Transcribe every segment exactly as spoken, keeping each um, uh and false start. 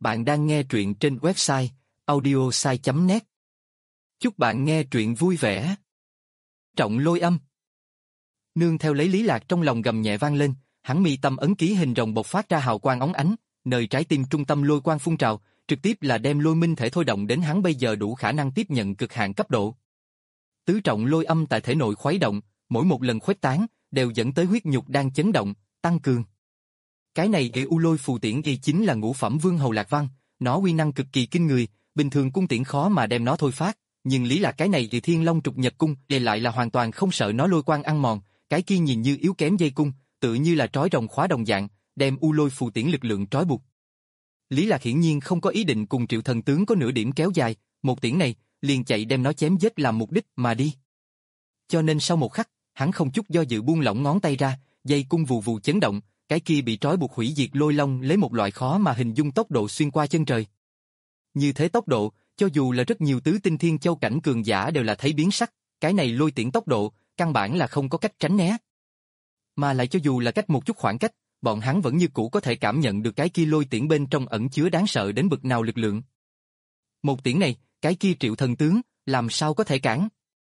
Bạn đang nghe truyện trên website audiosai chấm net. Chúc bạn nghe truyện vui vẻ. Trọng lôi âm. Nương theo lấy Lý Lạc trong lòng gầm nhẹ vang lên, hắn mi tâm ấn ký hình rồng bộc phát ra hào quang óng ánh, nơi trái tim trung tâm lôi quang phun trào, trực tiếp là đem lôi minh thể thôi động đến hắn bây giờ đủ khả năng tiếp nhận cực hạn cấp độ. Tứ trọng lôi âm tại thể nội khuấy động, mỗi một lần khuếch tán đều dẫn tới huyết nhục đang chấn động, tăng cường. Cái này y u lôi phù tiễn y chính là ngũ phẩm vương hầu lạc văn, nó uy năng cực kỳ kinh người, bình thường cung tiễn khó mà đem nó thôi phát, nhưng Lý Lạc cái này thì Thiên Long trục nhật cung thì lại là hoàn toàn không sợ nó lôi quang ăn mòn, cái kia nhìn như yếu kém dây cung, tự như là trói rồng khóa đồng dạng, đem u lôi phù tiễn lực lượng trói buộc. Lý Lạc hiển nhiên không có ý định cùng Triệu Thần tướng có nửa điểm kéo dài, một tiễn này liền chạy đem nó chém giết làm mục đích mà đi. Cho nên sau một khắc, hắn không chút do dự buông lỏng ngón tay ra, dây cung vù vù chấn động. Cái kia bị trói buộc hủy diệt lôi long lấy một loại khó mà hình dung tốc độ xuyên qua chân trời. Như thế tốc độ, cho dù là rất nhiều tứ tinh thiên châu cảnh cường giả đều là thấy biến sắc, cái này lôi tiễn tốc độ, căn bản là không có cách tránh né. Mà lại cho dù là cách một chút khoảng cách, bọn hắn vẫn như cũ có thể cảm nhận được cái kia lôi tiễn bên trong ẩn chứa đáng sợ đến bực nào lực lượng. Một tiễn này, cái kia Triệu Thần tướng, làm sao có thể cản?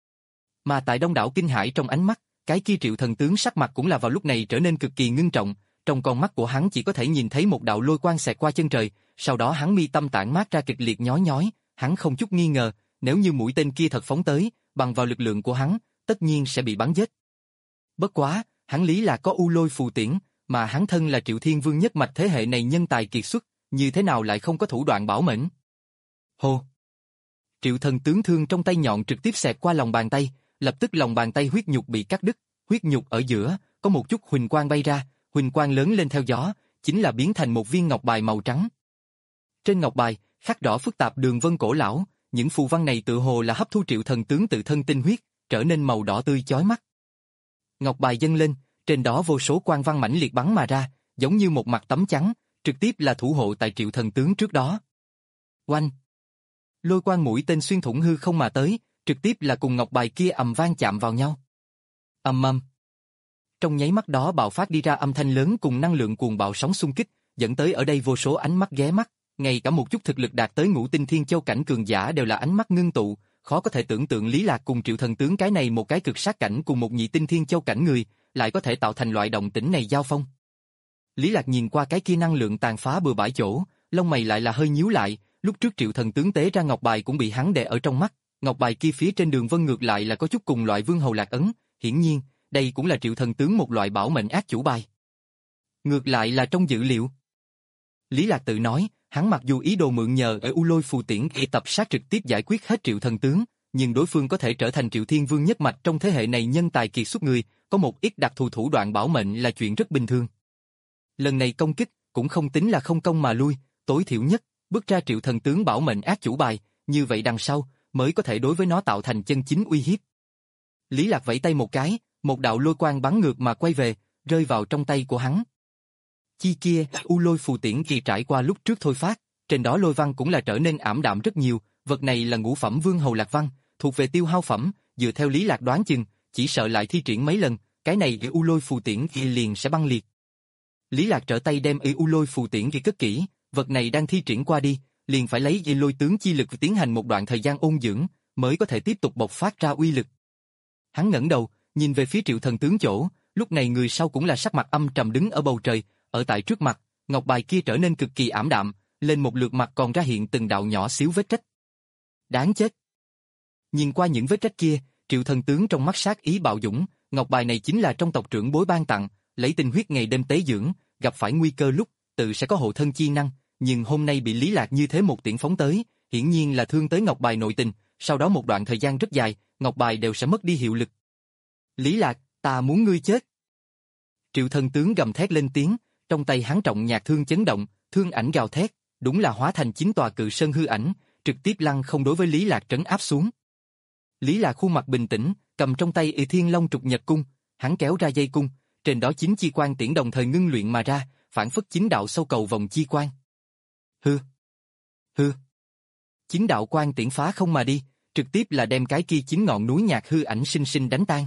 Mà tại đông đảo kinh hãi trong ánh mắt, cái kia Triệu Thần tướng sắc mặt cũng là vào lúc này trở nên cực kỳ ngưng trọng, trong con mắt của hắn chỉ có thể nhìn thấy một đạo lôi quang xẹt qua chân trời, sau đó hắn mi tâm tản mát ra kịch liệt nhói nhói, hắn không chút nghi ngờ, nếu như mũi tên kia thật phóng tới, bằng vào lực lượng của hắn, tất nhiên sẽ bị bắn giết. Bất quá, hắn Lý là có u lôi phù tiễn, mà hắn thân là Triệu Thiên Vương nhất mạch thế hệ này nhân tài kiệt xuất, như thế nào lại không có thủ đoạn bảo mệnh? Hô! Triệu Thần tướng thương trong tay nhọn trực tiếp xẹt qua lòng bàn tay. Lập tức lòng bàn tay huyết nhục bị cắt đứt, huyết nhục ở giữa, có một chút huỳnh quang bay ra, huỳnh quang lớn lên theo gió, chính là biến thành một viên ngọc bài màu trắng. Trên ngọc bài, khắc rõ phức tạp đường vân cổ lão, những phù văn này tự hồ là hấp thu Triệu Thần tướng tự thân tinh huyết, trở nên màu đỏ tươi chói mắt. Ngọc bài dâng lên, trên đó vô số quang văn mãnh liệt bắn mà ra, giống như một mặt tấm trắng, trực tiếp là thủ hộ tại Triệu Thần tướng trước đó. Oanh! Lôi quang mũi tên xuyên thủng hư không mà tới, trực tiếp là cùng ngọc bài kia ầm vang chạm vào nhau. Ầm ầm. Trong nháy mắt đó bạo phát đi ra âm thanh lớn cùng năng lượng cuồng bạo sóng xung kích, dẫn tới ở đây vô số ánh mắt ghé mắt, ngay cả một chút thực lực đạt tới ngũ tinh thiên châu cảnh cường giả đều là ánh mắt ngưng tụ, khó có thể tưởng tượng Lý Lạc cùng Triệu Thần tướng cái này một cái cực sát cảnh cùng một nhị tinh thiên châu cảnh người, lại có thể tạo thành loại động tĩnh này giao phong. Lý Lạc nhìn qua cái kia năng lượng tàn phá bừa bãi chỗ, lông mày lại là hơi nhíu lại, lúc trước Triệu Thần tướng tế ra ngọc bài cũng bị hắn đè ở trong mắt. Ngọc bài kia phía trên đường vân ngược lại là có chút cùng loại vương hầu lạc ấn, hiển nhiên, đây cũng là Triệu Thần tướng một loại bảo mệnh ác chủ bài. Ngược lại là trong dữ liệu. Lý Lạc tự nói, hắn mặc dù ý đồ mượn nhờ ở u lôi phù tiễn để tập sát trực tiếp giải quyết hết Triệu Thần tướng, nhưng đối phương có thể trở thành Triệu Thiên Vương nhất mạch trong thế hệ này nhân tài kiệt xuất người, có một ít đặc thù thủ đoạn bảo mệnh là chuyện rất bình thường. Lần này công kích cũng không tính là không công mà lui, tối thiểu nhất, bước ra Triệu Thần tướng bảo mệnh ác chủ bài, như vậy đằng sau mới có thể đối với nó tạo thành chân chính uy hiếp. Lý Lạc vẫy tay một cái, một đạo lôi quang bắn ngược mà quay về, rơi vào trong tay của hắn. Chi kia, u lôi phù tiễn kỳ trải qua lúc trước thôi phát, trên đó lôi văn cũng là trở nên ảm đạm rất nhiều, vật này là ngũ phẩm vương hầu lạc văn, thuộc về tiêu hao phẩm, dựa theo Lý Lạc đoán chừng, chỉ sợ lại thi triển mấy lần, cái này để u lôi phù tiễn kỳ liền sẽ băng liệt. Lý Lạc trở tay đem y u lôi phù tiễn kỳ cất kỹ, vật này đang thi triển qua đi, liền phải lấy dây lôi tướng chi lực tiến hành một đoạn thời gian ôn dưỡng, mới có thể tiếp tục bộc phát ra uy lực. Hắn ngẩng đầu, nhìn về phía Triệu Thần tướng chỗ, lúc này người sau cũng là sắc mặt âm trầm đứng ở bầu trời, ở tại trước mặt, ngọc bài kia trở nên cực kỳ ảm đạm, lên một lượt mặt còn ra hiện từng đạo nhỏ xíu vết rách. Đáng chết! Nhìn qua những vết rách kia, Triệu Thần tướng trong mắt sát ý bạo dũng, ngọc bài này chính là trong tộc trưởng bối ban tặng, lấy tinh huyết ngày đêm tế dưỡng, gặp phải nguy cơ lúc, tự sẽ có hộ thân chi năng. Nhưng hôm nay bị Lý Lạc như thế một tiễn phóng tới, hiển nhiên là thương tới ngọc bài nội tình, sau đó một đoạn thời gian rất dài, ngọc bài đều sẽ mất đi hiệu lực. Lý Lạc, ta muốn ngươi chết. Triệu Thần tướng gầm thét lên tiếng, trong tay hắn trọng nhạc thương chấn động, thương ảnh gào thét, đúng là hóa thành chín tòa cự sơn hư ảnh, trực tiếp lăng không đối với Lý Lạc trấn áp xuống. Lý Lạc khuôn mặt bình tĩnh, cầm trong tay Y Thiên Long trục nhật cung, hắn kéo ra dây cung, trên đó chín chi quan tiễn đồng thời ngưng luyện mà ra, phản phất chín đạo sâu cầu vòng chi quan. Hư! Hư! Chín đạo quan tiễn phá không mà đi, trực tiếp là đem cái kia chín ngọn núi nhạc hư ảnh sinh sinh đánh tan.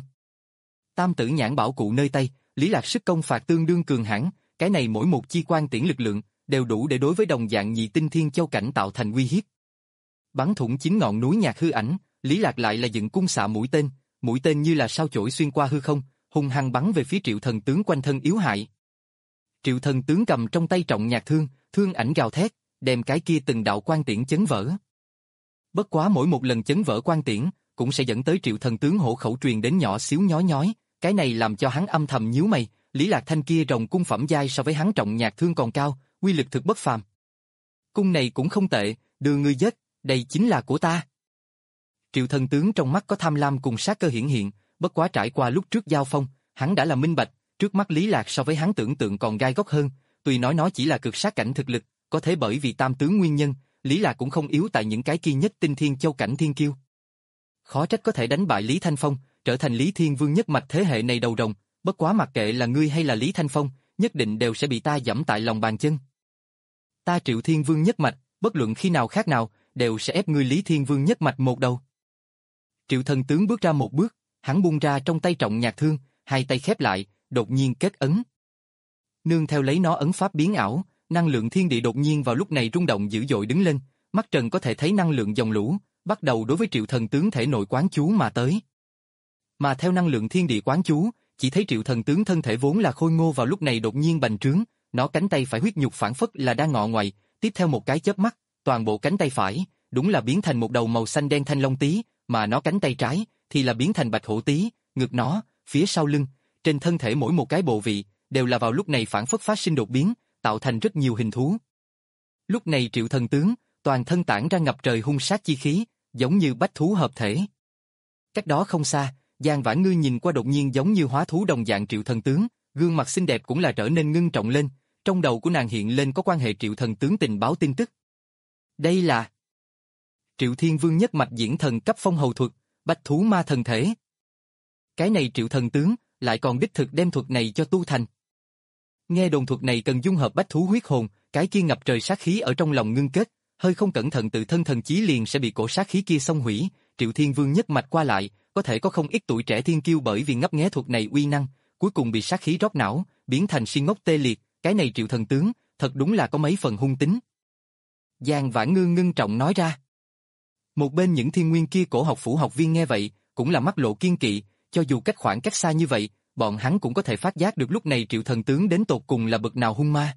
Tam tử nhãn bảo cụ nơi tay, Lý Lạc sức công phạt tương đương cường hãn, cái này mỗi một chi quan tiễn lực lượng, đều đủ để đối với đồng dạng nhị tinh thiên châu cảnh tạo thành uy hiếp. Bắn thủng chín ngọn núi nhạc hư ảnh, Lý Lạc lại là dựng cung xạ mũi tên, mũi tên như là sao chổi xuyên qua hư không, hung hăng bắn về phía Triệu Thần tướng quanh thân yếu hại. Triệu Thần tướng cầm trong tay trọng nhạc thương, thương ảnh gào thét, đem cái kia từng đạo quan tiễn chấn vỡ. Bất quá mỗi một lần chấn vỡ quan tiễn, cũng sẽ dẫn tới Triệu Thần tướng hổ khẩu truyền đến nhỏ xíu nhói nhói, cái này làm cho hắn âm thầm nhíu mày, Lý Lạc thanh kia rồng cung phẩm giai so với hắn trọng nhạc thương còn cao, uy lực thực bất phàm. Cung này cũng không tệ, đưa ngươi giết, đây chính là của ta. Triệu Thần tướng trong mắt có tham lam cùng sát cơ hiển hiện, bất quá trải qua lúc trước giao phong, hắn đã là minh bạch, trước mắt Lý Lạc so với hắn tưởng tượng còn gai góc hơn, tuy nói nó chỉ là cực sát cảnh thực lực, có thể bởi vì tam tướng nguyên nhân, Lý Lạc cũng không yếu tại những cái kia nhất tinh thiên châu cảnh thiên kiêu. Khó trách có thể đánh bại Lý Thanh Phong, trở thành Lý Thiên Vương nhất mạch thế hệ này đầu rồng, bất quá mặc kệ là ngươi hay là Lý Thanh Phong, nhất định đều sẽ bị ta giẫm tại lòng bàn chân. Ta Triệu Thiên Vương nhất mạch, bất luận khi nào khác nào, đều sẽ ép ngươi Lý Thiên Vương nhất mạch một đầu. Triệu Thần tướng bước ra một bước, hắn buông ra trong tay trọng nhạc thương, hai tay khép lại, đột nhiên kết ấn. Nương theo lấy nó ấn pháp biến ảo, năng lượng thiên địa đột nhiên vào lúc này rung động dữ dội đứng lên, mắt trần có thể thấy năng lượng dòng lũ, bắt đầu đối với Triệu Thần tướng thể nội quán chú mà tới. Mà theo năng lượng thiên địa quán chú, chỉ thấy Triệu Thần tướng thân thể vốn là khôi ngô vào lúc này đột nhiên bành trướng, nó cánh tay phải huyết nhục phản phất là đang ngọ ngoại, tiếp theo một cái chớp mắt, toàn bộ cánh tay phải, đúng là biến thành một đầu màu xanh đen thanh long tí, mà nó cánh tay trái, thì là biến thành bạch hổ tí, ngực nó, phía sau lưng, trên thân thể mỗi một cái bộ vị, đều là vào lúc này phản phất phát sinh đột biến, tạo thành rất nhiều hình thú. Lúc này Triệu Thần tướng, toàn thân tản ra ngập trời hung sát chi khí, giống như bách thú hợp thể. Cách đó không xa, Giang Vãn Ngư nhìn qua đột nhiên giống như hóa thú đồng dạng Triệu Thần tướng, gương mặt xinh đẹp cũng là trở nên ngưng trọng lên, trong đầu của nàng hiện lên có quan hệ Triệu Thần tướng tình báo tin tức. Đây là Triệu Thiên Vương nhất mạch diễn thần cấp phong hầu thuật, bách thú ma thần thể. Cái này Triệu Thần tướng, lại còn đích thực đem thuật này cho tu thành. Nghe đồn thuật này cần dung hợp bách thú huyết hồn, cái kia ngập trời sát khí ở trong lòng ngưng kết, hơi không cẩn thận tự thân thần chí liền sẽ bị cổ sát khí kia xông hủy, Triệu Thiên Vương nhất mạch qua lại, có thể có không ít tuổi trẻ thiên kiêu bởi vì ngấp nghé thuật này uy năng, cuối cùng bị sát khí rót não, biến thành si ngốc tê liệt, cái này Triệu Thần tướng, thật đúng là có mấy phần hung tính. Giang Vãn Ngư ngưng trọng nói ra. Một bên những thiên nguyên kia cổ học phủ học viên nghe vậy, cũng là mắt lộ kiên kỵ, cho dù cách khoảng cách xa như vậy, bọn hắn cũng có thể phát giác được lúc này Triệu Thần tướng đến tột cùng là bậc nào hung ma.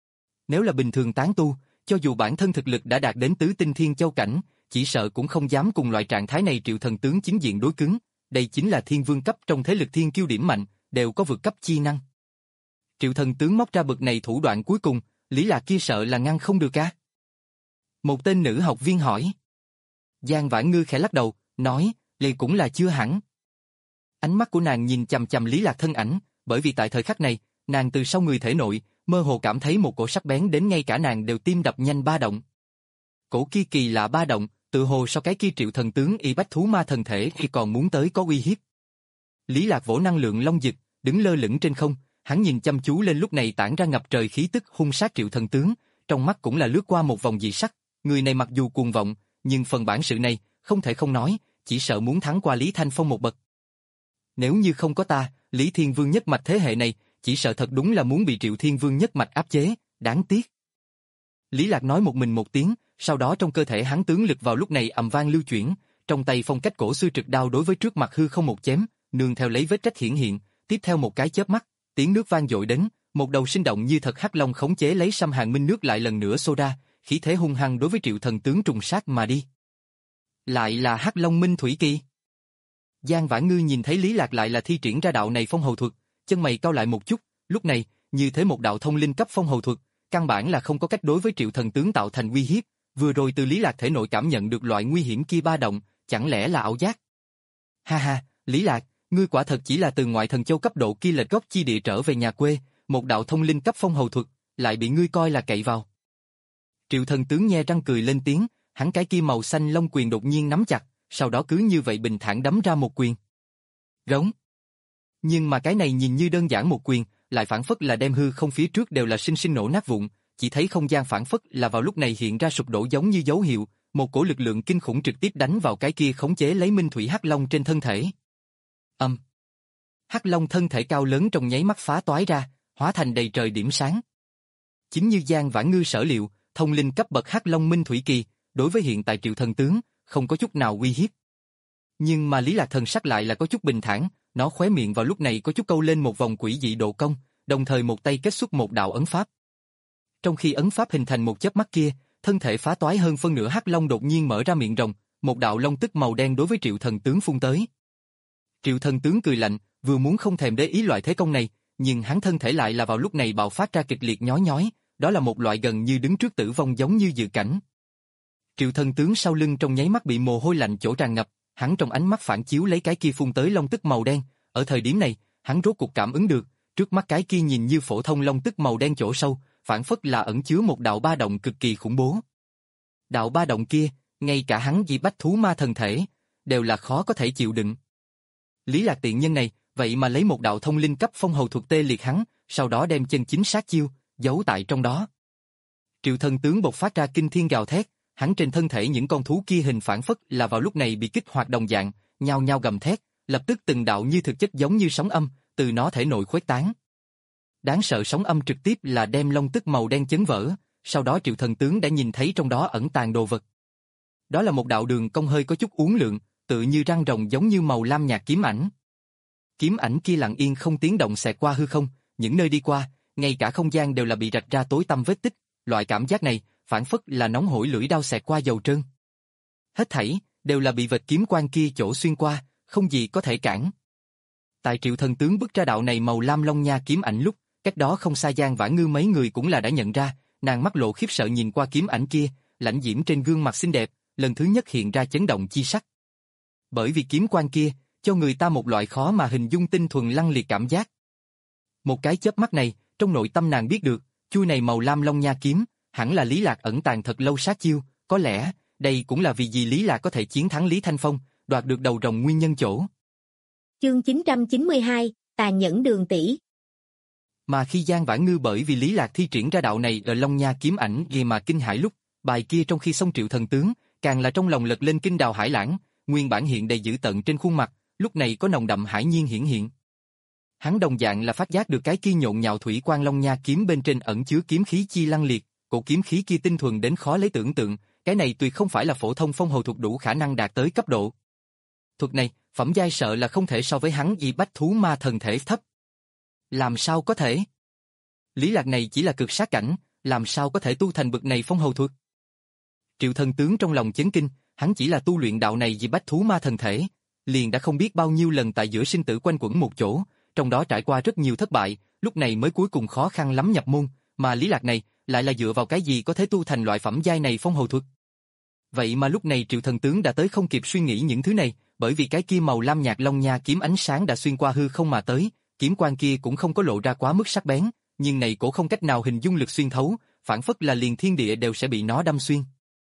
Nếu là bình thường tán tu, cho dù bản thân thực lực đã đạt đến tứ tinh thiên châu cảnh, chỉ sợ cũng không dám cùng loại trạng thái này Triệu Thần tướng chính diện đối cứng, đây chính là thiên vương cấp trong thế lực thiên kiêu điểm mạnh, đều có vượt cấp chi năng. Triệu Thần tướng móc ra bậc này thủ đoạn cuối cùng, Lý Lạc kia sợ là ngăn không được a. Một tên nữ học viên hỏi. Giang Vãn Ngư khẽ lắc đầu, nói, liền cũng là chưa hẳn. Ánh mắt của nàng nhìn chằm chằm Lý Lạc thân ảnh, bởi vì tại thời khắc này, nàng từ sau người thể nội, mơ hồ cảm thấy một cổ sắc bén đến ngay cả nàng đều tim đập nhanh ba động. Cổ kia kỳ lạ ba động, tự hồ so cái kia Triệu Thần tướng y bách thú ma thần thể khi còn muốn tới có uy hiếp. Lý Lạc vỗ năng lượng long dực, đứng lơ lửng trên không, hắn nhìn chăm chú lên lúc này tản ra ngập trời khí tức hung sát Triệu Thần tướng, trong mắt cũng là lướt qua một vòng dị sắc, người này mặc dù cuồng vọng, nhưng phần bản sự này, không thể không nói, chỉ sợ muốn thắng qua Lý Thanh Phong một bậc. Nếu như không có ta, Lý Thiên Vương nhất mạch thế hệ này, chỉ sợ thật đúng là muốn bị Triệu Thiên Vương nhất mạch áp chế, đáng tiếc. Lý Lạc nói một mình một tiếng, sau đó trong cơ thể hắn tướng lực vào lúc này ầm vang lưu chuyển, trong tay phong cách cổ xưa trực đao đối với trước mặt hư không một chém, nương theo lấy vết rách hiển hiện, tiếp theo một cái chớp mắt, tiếng nước vang dội đến, một đầu sinh động như thật hắc long khống chế lấy xăm hàng minh nước lại lần nữa xô ra, khí thế hung hăng đối với Triệu Thần tướng trùng sát mà đi. Lại là hắc long minh thủy kỳ. Giang Vãn Ngư nhìn thấy Lý Lạc lại là thi triển ra đạo này phong hầu thuật, chân mày cau lại một chút, lúc này, như thế một đạo thông linh cấp phong hầu thuật, căn bản là không có cách đối với Triệu Thần tướng tạo thành uy hiếp, vừa rồi từ Lý Lạc thể nội cảm nhận được loại nguy hiểm kia ba động, chẳng lẽ là ảo giác? Ha ha, Lý Lạc, ngươi quả thật chỉ là từ ngoại thần châu cấp độ kia lệch gốc chi địa trở về nhà quê, một đạo thông linh cấp phong hầu thuật, lại bị ngươi coi là cậy vào. Triệu Thần tướng nhe răng cười lên tiếng, hắn cái kia màu xanh long quyền đột nhiên nắm chặt, sau đó cứ như vậy bình thản đấm ra một quyền. Rống. Nhưng mà cái này nhìn như đơn giản một quyền, lại phản phất là đem hư không phía trước đều là sinh sinh nổ nát vụn, chỉ thấy không gian phản phất là vào lúc này hiện ra sụp đổ giống như dấu hiệu, một cổ lực lượng kinh khủng trực tiếp đánh vào cái kia khống chế lấy minh thủy hắc long trên thân thể. Âm. Um. Hắc long thân thể cao lớn trong nháy mắt phá toái ra, hóa thành đầy trời điểm sáng. Chính như Giang Vãn Ngư sở liệu, thông linh cấp bậc Hắc Long Minh Thủy Kỳ, đối với hiện tại Triệu Thần Tướng, không có chút nào uy hiếp. Nhưng mà Lý Lạc thần sắc lại là có chút bình thản, nó khóe miệng vào lúc này có chút câu lên một vòng quỷ dị độ cong, đồng thời một tay kết xuất một đạo ấn pháp. Trong khi ấn pháp hình thành một chớp mắt kia, thân thể phá toái hơn phân nửa Hắc Long đột nhiên mở ra miệng rồng, một đạo long tức màu đen đối với Triệu Thần Tướng phun tới. Triệu Thần Tướng cười lạnh, vừa muốn không thèm để ý loại thế công này, nhưng hắn thân thể lại là vào lúc này bạo phát ra kịch liệt nhói nhói, đó là một loại gần như đứng trước tử vong giống như dự cảnh. Triệu Thần Tướng sau lưng trong nháy mắt bị mồ hôi lạnh chỗ tràn ngập, hắn trong ánh mắt phản chiếu lấy cái kia phun tới long tức màu đen, ở thời điểm này, hắn rốt cuộc cảm ứng được, trước mắt cái kia nhìn như phổ thông long tức màu đen chỗ sâu, phản phất là ẩn chứa một đạo ba động cực kỳ khủng bố. Đạo ba động kia, ngay cả hắn Di Bách Thú Ma thần thể, đều là khó có thể chịu đựng. Lý Lạc tiện nhân này, vậy mà lấy một đạo thông linh cấp phong hầu thuật tê liệt hắn, sau đó đem chân chính sát chiêu, giấu tại trong đó. Triệu Thần Tướng bộc phát ra kinh thiên gào thét, hắn trên thân thể những con thú kia hình phản phất là vào lúc này bị kích hoạt đồng dạng, nhao nhao gầm thét, lập tức từng đạo như thực chất giống như sóng âm, từ nó thể nội khuếch tán. Đáng sợ sóng âm trực tiếp là đem long tức màu đen chấn vỡ, sau đó Triệu Thần Tướng đã nhìn thấy trong đó ẩn tàng đồ vật. Đó là một đạo đường cong hơi có chút uốn lượn, tự như răng rồng giống như màu lam nhạt kiếm ảnh. Kiếm ảnh kia lặng yên không tiếng động xẹt qua hư không, những nơi đi qua, ngay cả không gian đều là bị rạch ra tối tăm vết tích, loại cảm giác này, phản phất là nóng hổi lưỡi đao xẹt qua dầu trơn. Hết thảy, đều là bị vệt kiếm quang kia chỗ xuyên qua, không gì có thể cản. Tại Triệu Thần Tướng bức ra đạo này màu lam long nha kiếm ảnh lúc, cách đó không xa Giang Vãn Ngư mấy người cũng là đã nhận ra, nàng mắt lộ khiếp sợ nhìn qua kiếm ảnh kia, lãnh diễm trên gương mặt xinh đẹp, lần thứ nhất hiện ra chấn động chi sắc. Bởi vì kiếm quang kia, cho người ta một loại khó mà hình dung tinh thuần lăng liệt cảm giác. Một cái chớp mắt này, trong nội tâm nàng biết được, chuôi này màu lam long nha kiếm, hẳn là Lý Lạc ẩn tàng thật lâu sát chiêu, có lẽ, đây cũng là vì gì Lý Lạc có thể chiến thắng Lý Thanh Phong, đoạt được đầu rồng nguyên nhân chỗ. Chương chín trăm chín mươi hai, Tàn nhẫn Đường tỷ. Mà khi Giang Vãn Ngư bởi vì Lý Lạc thi triển ra đạo này ở long nha kiếm ảnh ghi mà kinh hãi lúc, bài kia trong khi xông Triệu Thần Tướng, càng là trong lòng lật lên kinh đào hải lãng, nguyên bản hiện đầy dữ tợn trên khuôn mặt, lúc này có nồng đậm hải nhiên hiển hiện. Hắn đồng dạng là phát giác được cái kia nhộn nhạo thủy quang long nha kiếm bên trên ẩn chứa kiếm khí chi lăng liệt, cổ kiếm khí kia tinh thuần đến khó lấy tưởng tượng, cái này tuyệt không phải là phổ thông phong hầu thuật đủ khả năng đạt tới cấp độ. Thuật này, phẩm giai sợ là không thể so với hắn Di Bách Thú Ma thần thể thấp. Làm sao có thể? Lý Lạc này chỉ là cực sát cảnh, làm sao có thể tu thành bậc này phong hầu thuật? Triệu Thần Tướng trong lòng chấn kinh, hắn chỉ là tu luyện đạo này Di Bách Thú Ma thần thể, liền đã không biết bao nhiêu lần tại giữa sinh tử quanh quẩn một chỗ, trong đó trải qua rất nhiều thất bại, lúc này mới cuối cùng khó khăn lắm nhập môn, mà Lý Lạc này lại là dựa vào cái gì có thể tu thành loại phẩm giai này phong hầu thuật? Vậy mà lúc này Triệu Thần Tướng đã tới không kịp suy nghĩ những thứ này, bởi vì cái kia màu lam nhạt long nha kiếm ánh sáng đã xuyên qua hư không mà tới, kiếm quang kia cũng không có lộ ra quá mức sắc bén, nhưng này cổ không cách nào hình dung lực xuyên thấu, phản phất là liền thiên địa đều sẽ bị nó đâm xuyên.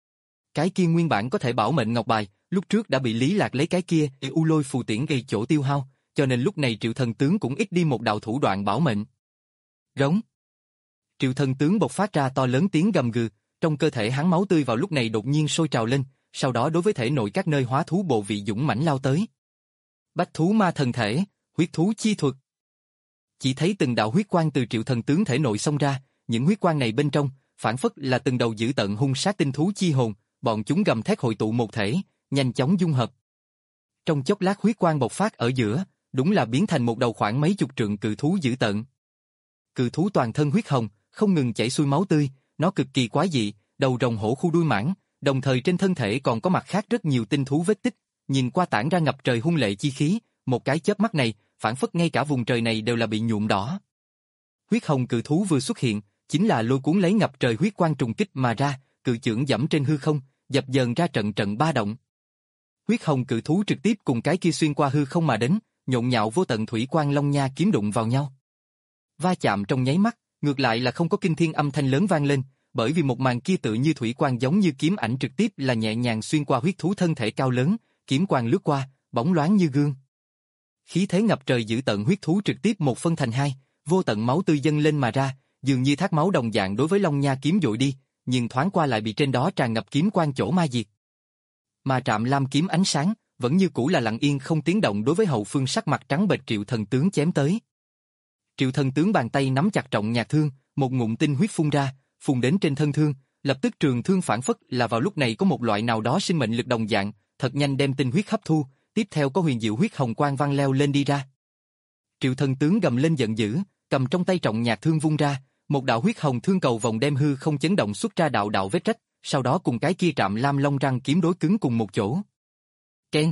Cái kia nguyên bản có thể bảo mệnh ngọc bài, lúc trước đã bị Lý Lạc lấy cái kia u lôi phù tiễn gây chỗ tiêu hao, cho nên lúc này Triệu Thần Tướng cũng ít đi một đạo thủ đoạn bảo mệnh. Rống. Triệu Thần Tướng bộc phát ra to lớn tiếng gầm gừ, trong cơ thể hắn máu tươi vào lúc này đột nhiên sôi trào lên, sau đó đối với thể nội các nơi hóa thú bộ vị dũng mãnh lao tới. Bách Thú Ma thần thể, huyết thú chi thuật. Chỉ thấy từng đạo huyết quang từ Triệu Thần Tướng thể nội xông ra, những huyết quang này bên trong, phản phất là từng đầu dữ tợn hung sát tinh thú chi hồn, bọn chúng gầm thét hội tụ một thể, nhanh chóng dung hợp. Trong chốc lát huyết quang bộc phát ở giữa, đúng là biến thành một đầu khoảng mấy chục trượng cự thú dữ tợn. Cự thú toàn thân huyết hồng, không ngừng chảy xuôi máu tươi, nó cực kỳ quái dị, đầu rồng hổ khu đuôi mãng, đồng thời trên thân thể còn có mặt khác rất nhiều tinh thú vết tích, nhìn qua tản ra ngập trời hung lệ chi khí, một cái chớp mắt này, phản phất ngay cả vùng trời này đều là bị nhuộm đỏ. Huyết hồng cự thú vừa xuất hiện, chính là lôi cuốn lấy ngập trời huyết quang trùng kích mà ra, cự chưởng dẫm trên hư không, dập dờn ra trận trận ba động. Huyết hồng cự thú trực tiếp cùng cái kia xuyên qua hư không mà đến, nhộn nhạo vô tận thủy quang long nha kiếm đụng vào nhau. Va chạm trong nháy mắt, ngược lại là không có kinh thiên âm thanh lớn vang lên, bởi vì một màn kia tự như thủy quang giống như kiếm ảnh trực tiếp là nhẹ nhàng xuyên qua huyết thú thân thể cao lớn, kiếm quang lướt qua, bóng loáng như gương. Khí thế ngập trời dữ tận huyết thú trực tiếp một phân thành hai, vô tận máu tươi dâng lên mà ra, dường như thác máu đồng dạng đối với long nha kiếm dội đi, nhưng thoáng qua lại bị trên đó tràn ngập kiếm quang chỗ ma diệt. Mà Trạm Lam kiếm ánh sáng, vẫn như cũ là lặng yên không tiếng động đối với hậu phương sắc mặt trắng bệch Triệu Thần Tướng chém tới. Triệu Thần Tướng bàn tay nắm chặt trọng nhạc thương, một ngụm tinh huyết phun ra, phun đến trên thân thương, lập tức trường thương phản phất là vào lúc này có một loại nào đó sinh mệnh lực đồng dạng, thật nhanh đem tinh huyết hấp thu, tiếp theo có huyền diệu huyết hồng quang văng leo lên đi ra. Triệu Thần tướng gầm lên giận dữ, cầm trong tay trọng nhạc thương vung ra, một đạo huyết hồng thương cầu vòng đem hư không chấn động xuất ra đạo đạo vết rách, sau đó cùng cái kia Trạm Lam Long răng kiếm đối cứng cùng một chỗ. Keng!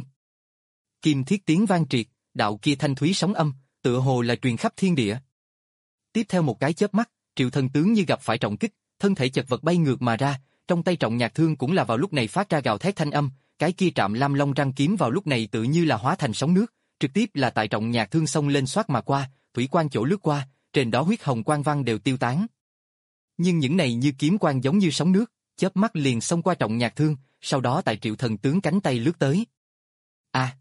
Kim thiết tiếng vang triệt, đạo kia thanh thúy sóng âm, tựa hồ là truyền khắp thiên địa. Tiếp theo một cái chớp mắt, Triệu Thần tướng như gặp phải trọng kích, thân thể chật vật bay ngược mà ra, trong tay trọng nhạc thương cũng là vào lúc này phát ra gào thét thanh âm, cái kia Trạm Lam Long răng kiếm vào lúc này tự như là hóa thành sóng nước, trực tiếp là tại trọng nhạc thương xông lên xoát mà qua, thủy quang chỗ lướt qua, trên đó huyết hồng quang văn đều tiêu tán. Nhưng những này như kiếm quang giống như sóng nước, chớp mắt liền xông qua trọng nhạc thương, sau đó tại Triệu Thần tướng cánh tay lướt tới. A! À.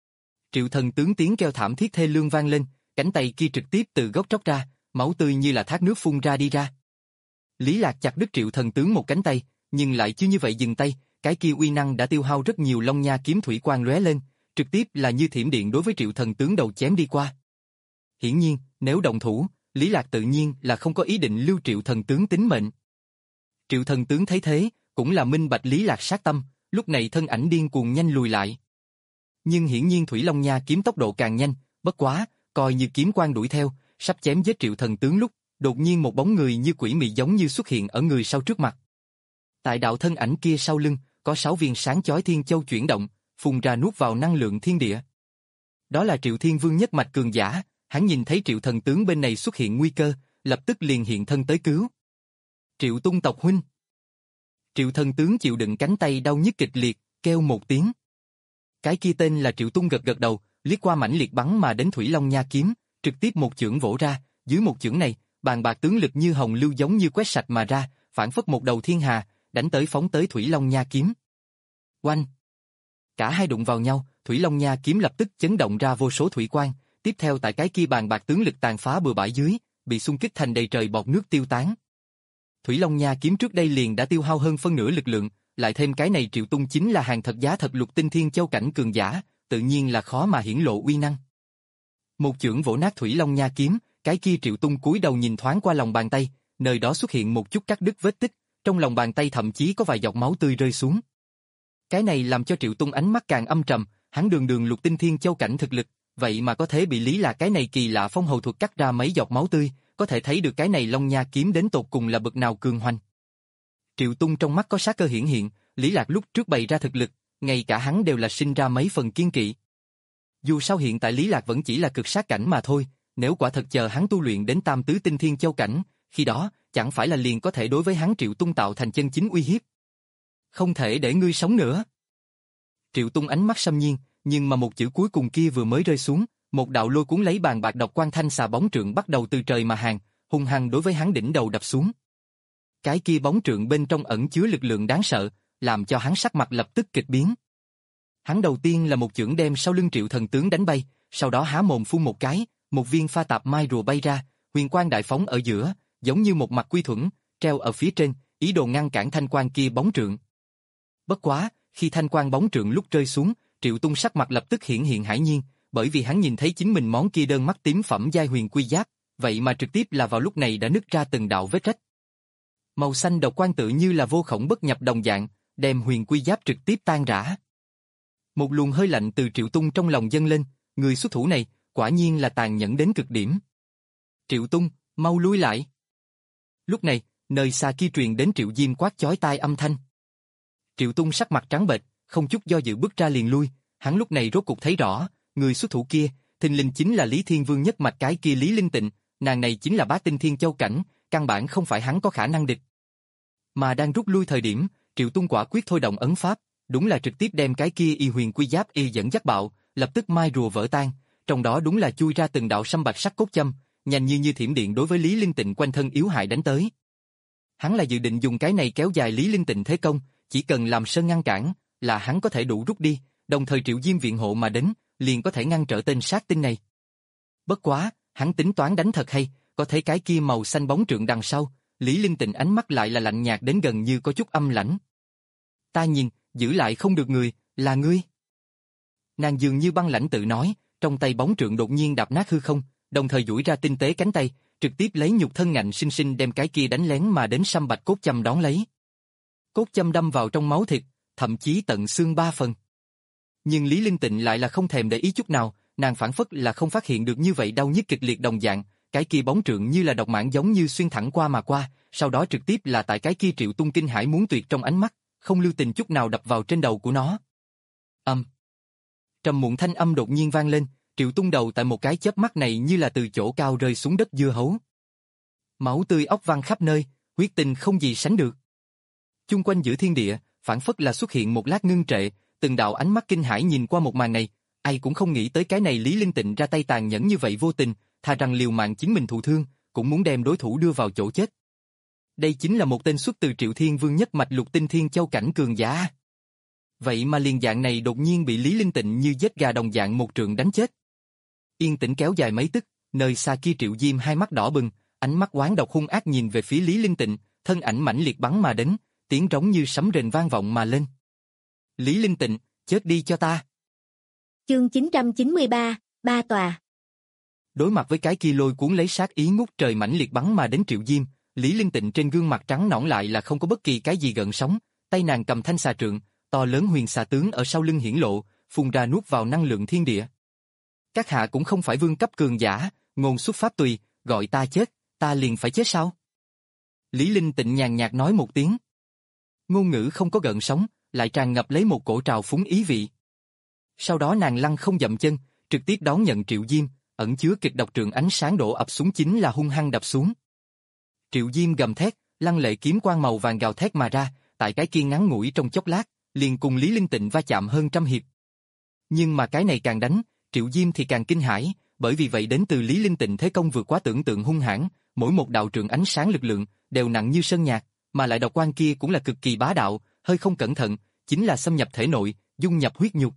Triệu Thần tướng tiếng kêu thảm thiết thê lương vang lên, cánh tay kia trực tiếp từ gốc tróc ra, máu tươi như là thác nước phun ra đi ra. Lý Lạc chặt đứt Triệu Thần tướng một cánh tay, nhưng lại chưa như vậy dừng tay, cái kia uy năng đã tiêu hao rất nhiều long nha kiếm thủy quang lóe lên, trực tiếp là như thiểm điện đối với Triệu Thần tướng đầu chém đi qua. Hiển nhiên, nếu động thủ, Lý Lạc tự nhiên là không có ý định lưu Triệu Thần tướng tính mệnh. Triệu Thần tướng thấy thế, cũng là minh bạch Lý Lạc sát tâm, lúc này thân ảnh điên cuồng nhanh lùi lại. Nhưng hiển nhiên Thủy Long Nha kiếm tốc độ càng nhanh, bất quá, coi như kiếm quang đuổi theo, sắp chém giết Triệu Thần tướng lúc, đột nhiên một bóng người như quỷ mị giống như xuất hiện ở người sau trước mặt. Tại đạo thân ảnh kia sau lưng, có sáu viên sáng chói thiên châu chuyển động, phun ra nuốt vào năng lượng thiên địa. Đó là Triệu Thiên Vương nhất mạch cường giả, hắn nhìn thấy Triệu Thần tướng bên này xuất hiện nguy cơ, lập tức liền hiện thân tới cứu. Triệu Tung tộc huynh. Triệu Thần tướng chịu đựng cánh tay đau nhức kịch liệt, kêu một tiếng. Cái kia tên là Triệu Tung gật gật đầu, liếc qua mãnh liệt bắn mà đến Thủy Long Nha kiếm, trực tiếp một chưởng vỗ ra, dưới một chưởng này, bàn bạc tướng lực như hồng lưu giống như quét sạch mà ra, phản phất một đầu thiên hà, đánh tới phóng tới Thủy Long Nha kiếm. Oanh! Cả hai đụng vào nhau, Thủy Long Nha kiếm lập tức chấn động ra vô số thủy quang, tiếp theo tại cái kia bàn bạc tướng lực tàn phá bừa bãi dưới, bị xung kích thành đầy trời bọt nước tiêu tán. Thủy Long Nha kiếm trước đây liền đã tiêu hao hơn phân nửa lực lượng, lại thêm cái này Triệu Tung chính là hàng thật giá thật lục tinh thiên châu cảnh cường giả, tự nhiên là khó mà hiển lộ uy năng. Một chưởng vỗ nát Thủy Long Nha kiếm, cái kia Triệu Tung cúi đầu nhìn thoáng qua lòng bàn tay, nơi đó xuất hiện một chút cắt đứt vết tích, trong lòng bàn tay thậm chí có vài giọt máu tươi rơi xuống. Cái này làm cho Triệu Tung ánh mắt càng âm trầm, hắn đường đường lục tinh thiên châu cảnh thực lực, vậy mà có thể bị Lý Lạc cái này kỳ lạ phong hầu thuật cắt ra mấy giọt máu tươi, có thể thấy được cái này Long Nha kiếm đến tột cùng là bậc nào cường hoành. Triệu Tung trong mắt có sát cơ hiển hiện, Lý Lạc lúc trước bày ra thực lực, ngay cả hắn đều là sinh ra mấy phần kiên kỵ. Dù sao hiện tại Lý Lạc vẫn chỉ là cực sát cảnh mà thôi, nếu quả thật chờ hắn tu luyện đến tam tứ tinh thiên châu cảnh, khi đó, chẳng phải là liền có thể đối với hắn Triệu Tung tạo thành chân chính uy hiếp. Không thể để ngươi sống nữa. Triệu Tung ánh mắt xâm nhiên, nhưng mà một chữ cuối cùng kia vừa mới rơi xuống, một đạo lôi cuốn lấy bàn bạc độc quang thanh xà bóng trượng bắt đầu từ trời mà hàng, hung hăng đối với hắn đỉnh đầu đập xuống. Cái kia bóng trượng bên trong ẩn chứa lực lượng đáng sợ, làm cho hắn sắc mặt lập tức kịch biến. Hắn đầu tiên là một chưởng đem sau lưng Triệu Thần tướng đánh bay, sau đó há mồm phun một cái, một viên pha tạp mai rùa bay ra, huyền quang đại phóng ở giữa, giống như một mặt quy thuẫn, treo ở phía trên, ý đồ ngăn cản thanh quang kia bóng trượng. Bất quá, khi thanh quang bóng trượng lúc rơi xuống, Triệu Tung sắc mặt lập tức hiển hiện hải nhiên, bởi vì hắn nhìn thấy chính mình món kia đơn mắt tím phẩm giai huyền quy giáp, vậy mà trực tiếp là vào lúc này đã nứt ra từng đạo vết rách. Màu xanh độc quang tự như là vô khổng bất nhập đồng dạng, đem huyền quy giáp trực tiếp tan rã. Một luồng hơi lạnh từ Triệu Tung trong lòng dâng lên, người xuất thủ này, quả nhiên là tàn nhẫn đến cực điểm. Triệu Tung, mau lui lại. Lúc này, nơi xa kia truyền đến Triệu Diêm quát chói tai âm thanh. Triệu Tung sắc mặt trắng bệch, không chút do dự bước ra liền lui, hắn lúc này rốt cục thấy rõ, người xuất thủ kia, thình lình chính là Lý Thiên Vương nhất mạch cái kia Lý Linh Tịnh, nàng này chính là bá tinh thiên châu cảnh, căn bản không phải hắn có khả năng địch. Mà đang rút lui thời điểm, Triệu Tung quả quyết thôi động ấn pháp, đúng là trực tiếp đem cái kia y huyền quy giáp y dẫn dắt bạo, lập tức mai rùa vỡ tan, trong đó đúng là chui ra từng đạo sâm bạch sắc cốt châm, nhanh như như thiểm điện đối với Lý Linh Tịnh quanh thân yếu hại đánh tới. Hắn là dự định dùng cái này kéo dài Lý Linh Tịnh thế công, chỉ cần làm sơn ngăn cản, là hắn có thể đủ rút đi, đồng thời Triệu Diêm viện hộ mà đến, liền có thể ngăn trở tên sát tinh này. Bất quá, hắn tính toán đánh thật hay, có thấy cái kia màu xanh bóng trượng đằng sau, Lý Linh Tịnh ánh mắt lại là lạnh nhạt đến gần như có chút âm lãnh. Ta nhìn, giữ lại không được người, là ngươi. Nàng dường như băng lãnh tự nói, trong tay bóng trượng đột nhiên đạp nát hư không, đồng thời duỗi ra tinh tế cánh tay, trực tiếp lấy nhục thân ngạnh sinh sinh đem cái kia đánh lén mà đến sâm bạch cốt châm đón lấy. Cốt châm đâm vào trong máu thịt, thậm chí tận xương ba phần. Nhưng Lý Linh Tịnh lại là không thèm để ý chút nào, nàng phản phất là không phát hiện được như vậy đau nhức kịch liệt đồng dạng, cái kia bóng trượng như là độc mãng giống như xuyên thẳng qua mà qua, sau đó trực tiếp là tại cái kia Triệu Tung kinh hãi muốn tuyệt trong ánh mắt, không lưu tình chút nào đập vào trên đầu của nó. Âm. Trầm muộn thanh âm đột nhiên vang lên, Triệu Tung đầu tại một cái chớp mắt này như là từ chỗ cao rơi xuống đất dưa hấu. Máu tươi óc văng khắp nơi, huyết tinh không gì sánh được. Chung quanh giữa thiên địa, phản phất là xuất hiện một lát ngưng trệ, từng đạo ánh mắt kinh hãi nhìn qua một màn này, ai cũng không nghĩ tới cái này Lý Linh Tịnh ra tay tàn nhẫn như vậy vô tình, thà rằng liều mạng chính mình thụ thương, cũng muốn đem đối thủ đưa vào chỗ chết. Đây chính là một tên xuất từ Triệu Thiên Vương nhất mạch Lục Tinh Thiên Châu cảnh cường giả. Vậy mà liền dạng này đột nhiên bị Lý Linh Tịnh như giết gà đồng dạng một trượng đánh chết. Yên tĩnh kéo dài mấy tức, nơi xa kia Triệu Diêm hai mắt đỏ bừng, ánh mắt oán độc hung ác nhìn về phía Lý Linh Tịnh, thân ảnh mãnh liệt bắn mà đến, tiếng trống như sấm rền vang vọng mà lên. Lý Linh Tịnh, chết đi cho ta. Chương chín trăm chín mươi ba, Ba Tòa. Đối mặt với cái kia lôi cuốn lấy sát ý ngút trời mãnh liệt bắn mà đến Triệu Diêm, Lý Linh Tịnh trên gương mặt trắng nõn lại là không có bất kỳ cái gì gợn sóng, tay nàng cầm thanh xà trượng, to lớn huyền xà tướng ở sau lưng hiển lộ, phun ra nuốt vào năng lượng thiên địa. Các hạ cũng không phải vương cấp cường giả, ngôn xuất pháp tùy, gọi ta chết, ta liền phải chết sao? Lý Linh Tịnh nhàn nhạt nói một tiếng. Ngôn ngữ không có gợn sóng, lại tràn ngập lấy một cổ trào phúng ý vị. Sau đó nàng lăng không dậm chân, trực tiếp đón nhận Triệu Diêm, ẩn chứa kịch độc trường ánh sáng đổ ập xuống chính là hung hăng đập xuống. Triệu Diêm gầm thét, lăng lệ kiếm quang màu vàng gào thét mà ra, tại cái kia ngắn ngủi trong chốc lát, liền cùng Lý Linh Tịnh va chạm hơn trăm hiệp. Nhưng mà cái này càng đánh, Triệu Diêm thì càng kinh hãi, bởi vì vậy đến từ Lý Linh Tịnh thế công vượt quá tưởng tượng hung hãn, mỗi một đạo trường ánh sáng lực lượng đều nặng như sơn nhạc, mà lại độc quang kia cũng là cực kỳ bá đạo, hơi không cẩn thận, chính là xâm nhập thể nội, dung nhập huyết nhục.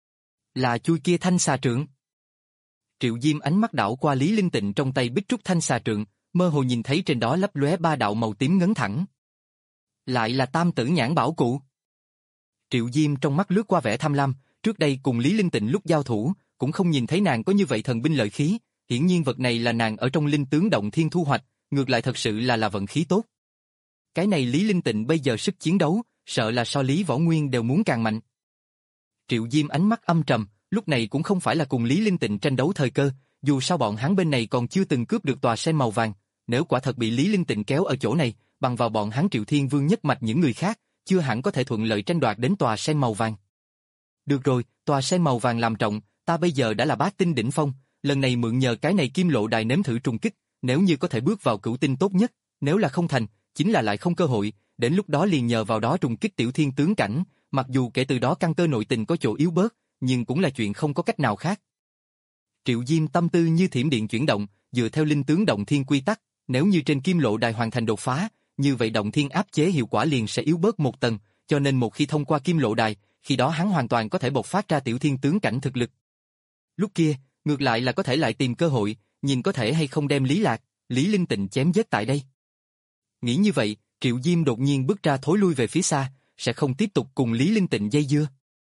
Là chui kia thanh xà trượng. Triệu Diêm ánh mắt đảo qua Lý Linh Tịnh trong tay bích trúc thanh xà trượng, mơ hồ nhìn thấy trên đó lấp lóe ba đạo màu tím ngấn thẳng. Lại là tam tử nhãn bảo cụ. Triệu Diêm trong mắt lướt qua vẻ tham lam, trước đây cùng Lý Linh Tịnh lúc giao thủ, cũng không nhìn thấy nàng có như vậy thần binh lợi khí, hiển nhiên vật này là nàng ở trong linh tướng động thiên thu hoạch, ngược lại thật sự là là vận khí tốt. Cái này Lý Linh Tịnh bây giờ sức chiến đấu, sợ là so Lý Võ Nguyên đều muốn càng mạnh. Triệu Diêm ánh mắt âm trầm, lúc này cũng không phải là cùng Lý Linh Tịnh tranh đấu thời cơ, dù sao bọn hắn bên này còn chưa từng cướp được tòa sen màu vàng, nếu quả thật bị Lý Linh Tịnh kéo ở chỗ này, bằng vào bọn hắn Triệu Thiên Vương nhất mạch những người khác, chưa hẳn có thể thuận lợi tranh đoạt đến tòa sen màu vàng. Được rồi, tòa sen màu vàng làm trọng, ta bây giờ đã là bát tinh đỉnh phong, lần này mượn nhờ cái này kim lộ đài nếm thử trùng kích, nếu như có thể bước vào cửu tinh tốt nhất, nếu là không thành, chính là lại không cơ hội, đến lúc đó liền nhờ vào đó trùng kích tiểu thiên tướng cảnh, mặc dù kể từ đó căn cơ nội tình có chỗ yếu bớt, nhưng cũng là chuyện không có cách nào khác. Triệu Diêm tâm tư như thiểm điện chuyển động, dựa theo linh tướng động thiên quy tắc, nếu như trên kim lộ đài hoàn thành đột phá, như vậy động thiên áp chế hiệu quả liền sẽ yếu bớt một tầng, cho nên một khi thông qua kim lộ đài, khi đó hắn hoàn toàn có thể bộc phát ra tiểu thiên tướng cảnh thực lực. Lúc kia, ngược lại là có thể lại tìm cơ hội, nhìn có thể hay không đem Lý Lạc, Lý Linh Tịnh chém giết tại đây. Nghĩ như vậy, Triệu Diêm đột nhiên bước ra thối lui về phía xa, sẽ không tiếp tục cùng Lý Linh Tịnh dây dưa.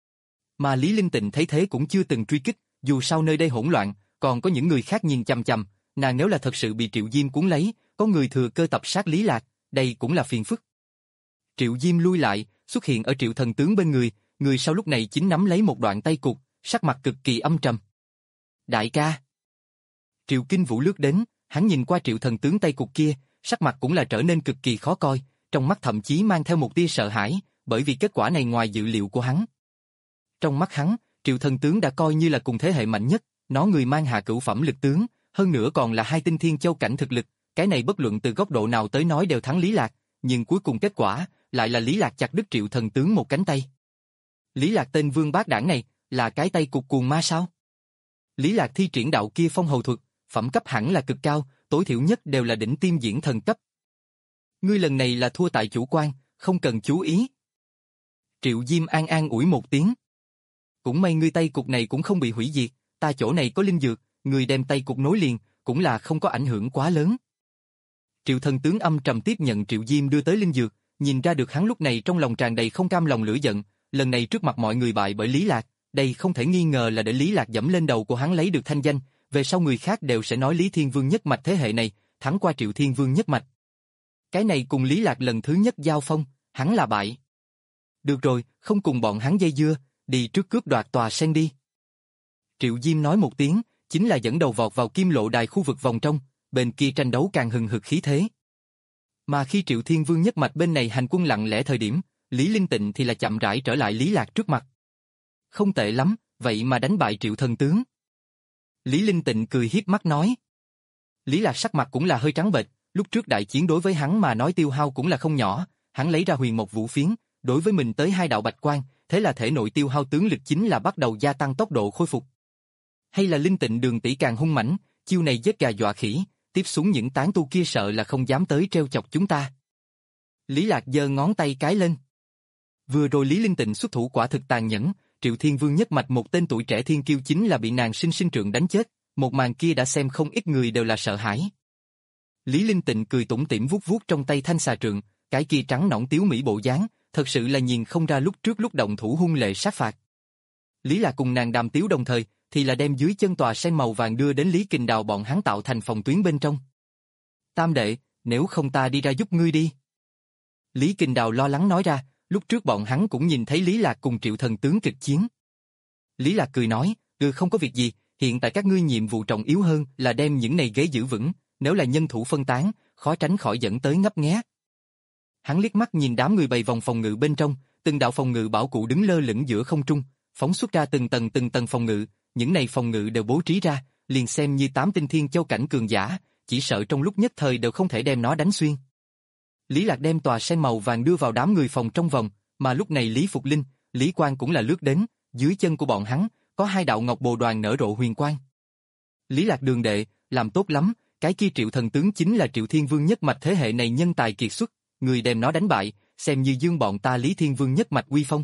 Mà Lý Linh Tịnh thấy thế cũng chưa từng truy kích, dù sao nơi đây hỗn loạn, còn có những người khác nhìn chằm chằm, nàng nếu là thật sự bị Triệu Diêm cuốn lấy, có người thừa cơ tập sát Lý Lạc, đây cũng là phiền phức. Triệu Diêm lui lại, xuất hiện ở Triệu Thần Tướng bên người, người sau lúc này chính nắm lấy một đoạn tay cụt, sắc mặt cực kỳ âm trầm. Đại ca. Triệu Kinh Vũ lướt đến, hắn nhìn qua Triệu Thần Tướng tay cụt kia, sắc mặt cũng là trở nên cực kỳ khó coi, trong mắt thậm chí mang theo một tia sợ hãi, bởi vì kết quả này ngoài dự liệu của hắn. Trong mắt hắn, Triệu Thần Tướng đã coi như là cùng thế hệ mạnh nhất, nó người mang hạ cửu phẩm lực tướng, hơn nữa còn là hai tinh thiên châu cảnh thực lực, cái này bất luận từ góc độ nào tới nói đều thắng Lý Lạc, nhưng cuối cùng kết quả lại là Lý Lạc chặt đứt Triệu Thần Tướng một cánh tay. Lý Lạc tên vương bát đảng này, là cái tay cụt cuồng ma sao? Lý Lạc thi triển đạo kia phong hầu thuật, phẩm cấp hẳn là cực cao, tối thiểu nhất đều là đỉnh tiêm diễn thần cấp. Ngươi lần này là thua tại chủ quan, không cần chú ý. Triệu Diêm an an ủi một tiếng. Cũng may ngươi tay cụt này cũng không bị hủy diệt, ta chỗ này có linh dược, ngươi đem tay cụt nối liền, cũng là không có ảnh hưởng quá lớn. Triệu Thần Tướng âm trầm tiếp nhận Triệu Diêm đưa tới linh dược, nhìn ra được hắn lúc này trong lòng tràn đầy không cam lòng lửa giận, lần này trước mặt mọi người bại bởi Lý Lạc, đây không thể nghi ngờ là để Lý Lạc dẫm lên đầu của hắn lấy được thanh danh, về sau người khác đều sẽ nói Lý Thiên Vương nhất mạch thế hệ này, thắng qua Triệu Thiên Vương nhất mạch. Cái này cùng Lý Lạc lần thứ nhất giao phong, hắn là bại. Được rồi, không cùng bọn hắn dây dưa, đi trước cướp đoạt tòa sen đi. Triệu Diêm nói một tiếng, chính là dẫn đầu vọt vào Kim Lộ Đài khu vực vòng trong, bên kia tranh đấu càng hừng hực khí thế. Mà khi Triệu Thiên Vương nhất mạch bên này hành quân lặng lẽ thời điểm, Lý Linh Tịnh thì là chậm rãi trở lại Lý Lạc trước mặt. Không tệ lắm, vậy mà đánh bại Triệu thần tướng. Lý Linh Tịnh cười hiếp mắt nói. Lý Lạc sắc mặt cũng là hơi trắng bệch, lúc trước đại chiến đối với hắn mà nói tiêu hao cũng là không nhỏ, hắn lấy ra huyền mộc vũ phiến, đối với mình tới hai đạo bạch quang, thế là thể nội tiêu hao tướng lực chính là bắt đầu gia tăng tốc độ khôi phục. Hay là Linh Tịnh đường tỷ càng hung mãnh, chiêu này giết gà dọa khỉ, tiếp xuống những tán tu kia sợ là không dám tới treo chọc chúng ta. Lý Lạc giơ ngón tay cái lên. Vừa rồi Lý Linh Tịnh xuất thủ quả thực tàn nhẫn, Triệu Thiên Vương nhất mạch một tên tuổi trẻ thiên kiêu chính là bị nàng sinh sinh trượng đánh chết, một màn kia đã xem không ít người đều là sợ hãi. Lý Linh Tịnh cười tủm tỉm vuốt vuốt trong tay thanh xà trượng, cái kia trắng nõn tiếu mỹ bộ dáng, thật sự là nhìn không ra lúc trước lúc động thủ hung lệ sát phạt. Lý Lạc cùng nàng đàm tiếu đồng thời, thì là đem dưới chân tòa sen màu vàng đưa đến Lý Kình Đào bọn hắn tạo thành phòng tuyến bên trong. Tam đệ, nếu không ta đi ra giúp ngươi đi. Lý Kình Đào lo lắng nói ra, lúc trước bọn hắn cũng nhìn thấy Lý Lạc cùng Triệu thần tướng kịch chiến. Lý Lạc cười nói, ừ không có việc gì, hiện tại các ngươi nhiệm vụ trọng yếu hơn là đem những này ghế giữ vững, nếu là nhân thủ phân tán, khó tránh khỏi dẫn tới ngấp nghé. Hắn liếc mắt nhìn đám người bày vòng phòng ngự bên trong, từng đạo phòng ngự bảo cụ đứng lơ lửng giữa không trung, phóng xuất ra từng tầng từng tầng phòng ngự, những này phòng ngự đều bố trí ra, liền xem như tám tinh thiên châu cảnh cường giả, chỉ sợ trong lúc nhất thời đều không thể đem nó đánh xuyên. Lý Lạc đem tòa sen màu vàng đưa vào đám người phòng trong vòng, mà lúc này Lý Phục Linh, Lý Quang cũng là lướt đến, dưới chân của bọn hắn có hai đạo ngọc bồ đoàn nở rộ huyền quang. Lý Lạc đường đệ, làm tốt lắm, cái kia Triệu thần tướng chính là Triệu Thiên Vương nhất mạch thế hệ này nhân tài kiệt xuất, người đem nó đánh bại, xem như dương bọn ta Lý Thiên Vương nhất mạch uy phong.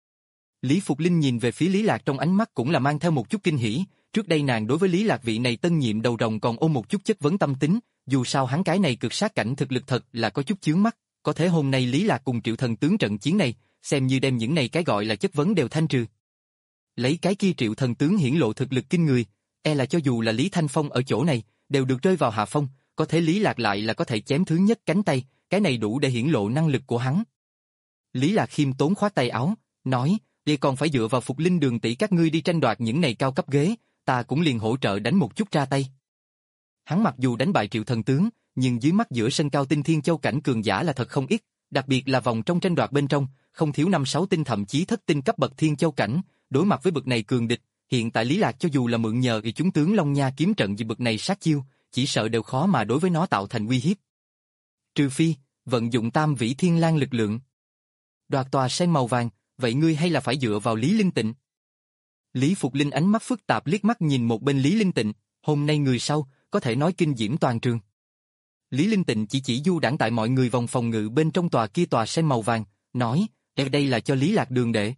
Lý Phục Linh nhìn về phía Lý Lạc trong ánh mắt cũng là mang theo một chút kinh hỉ, trước đây nàng đối với Lý Lạc vị này tân nhiệm đầu rồng còn ôm một chút chất vấn tâm tính, dù sao hắn cái này cực sát cảnh thực lực thật là có chút chướng mắt, có thể hôm nay Lý Lạc cùng Triệu thần tướng trận chiến này, xem như đem những này cái gọi là chất vấn đều thanh trừ. Lấy cái kia Triệu thần tướng hiển lộ thực lực kinh người, e là cho dù là Lý Thanh Phong ở chỗ này, đều được rơi vào hạ phong, có thể Lý Lạc lại là có thể chém thứ nhất cánh tay, cái này đủ để hiển lộ năng lực của hắn. Lý Lạc khiêm tốn khoát tay áo, nói, đi còn phải dựa vào Phục Linh đường tỷ các ngươi đi tranh đoạt những này cao cấp ghế, ta cũng liền hỗ trợ đánh một chút ra tay. Hắn mặc dù đánh bại Triệu thần tướng, nhưng dưới mắt giữa sân cao tinh thiên châu cảnh cường giả là thật không ít, đặc biệt là vòng trong tranh đoạt bên trong, không thiếu năm sáu tinh thậm chí thất tinh cấp bậc thiên châu cảnh, đối mặt với bậc này cường địch, hiện tại Lý Lạc cho dù là mượn nhờ ý chúng tướng Long Nha kiếm trận vì bậc này sát chiêu, chỉ sợ đều khó mà đối với nó tạo thành uy hiếp. Trừ phi, vận dụng tam vĩ thiên lang lực lượng. Đoạt tòa sen màu vàng, vậy ngươi hay là phải dựa vào Lý Linh Tịnh. Lý Phục Linh ánh mắt phức tạp liếc mắt nhìn một bên Lý Linh Tịnh, hôm nay người sau, có thể nói kinh diễm toàn trường. Lý Linh Tịnh chỉ chỉ du đãng tại mọi người vòng phòng ngự bên trong tòa kia tòa sen màu vàng, nói, đây đây là cho Lý Lạc đường đệ.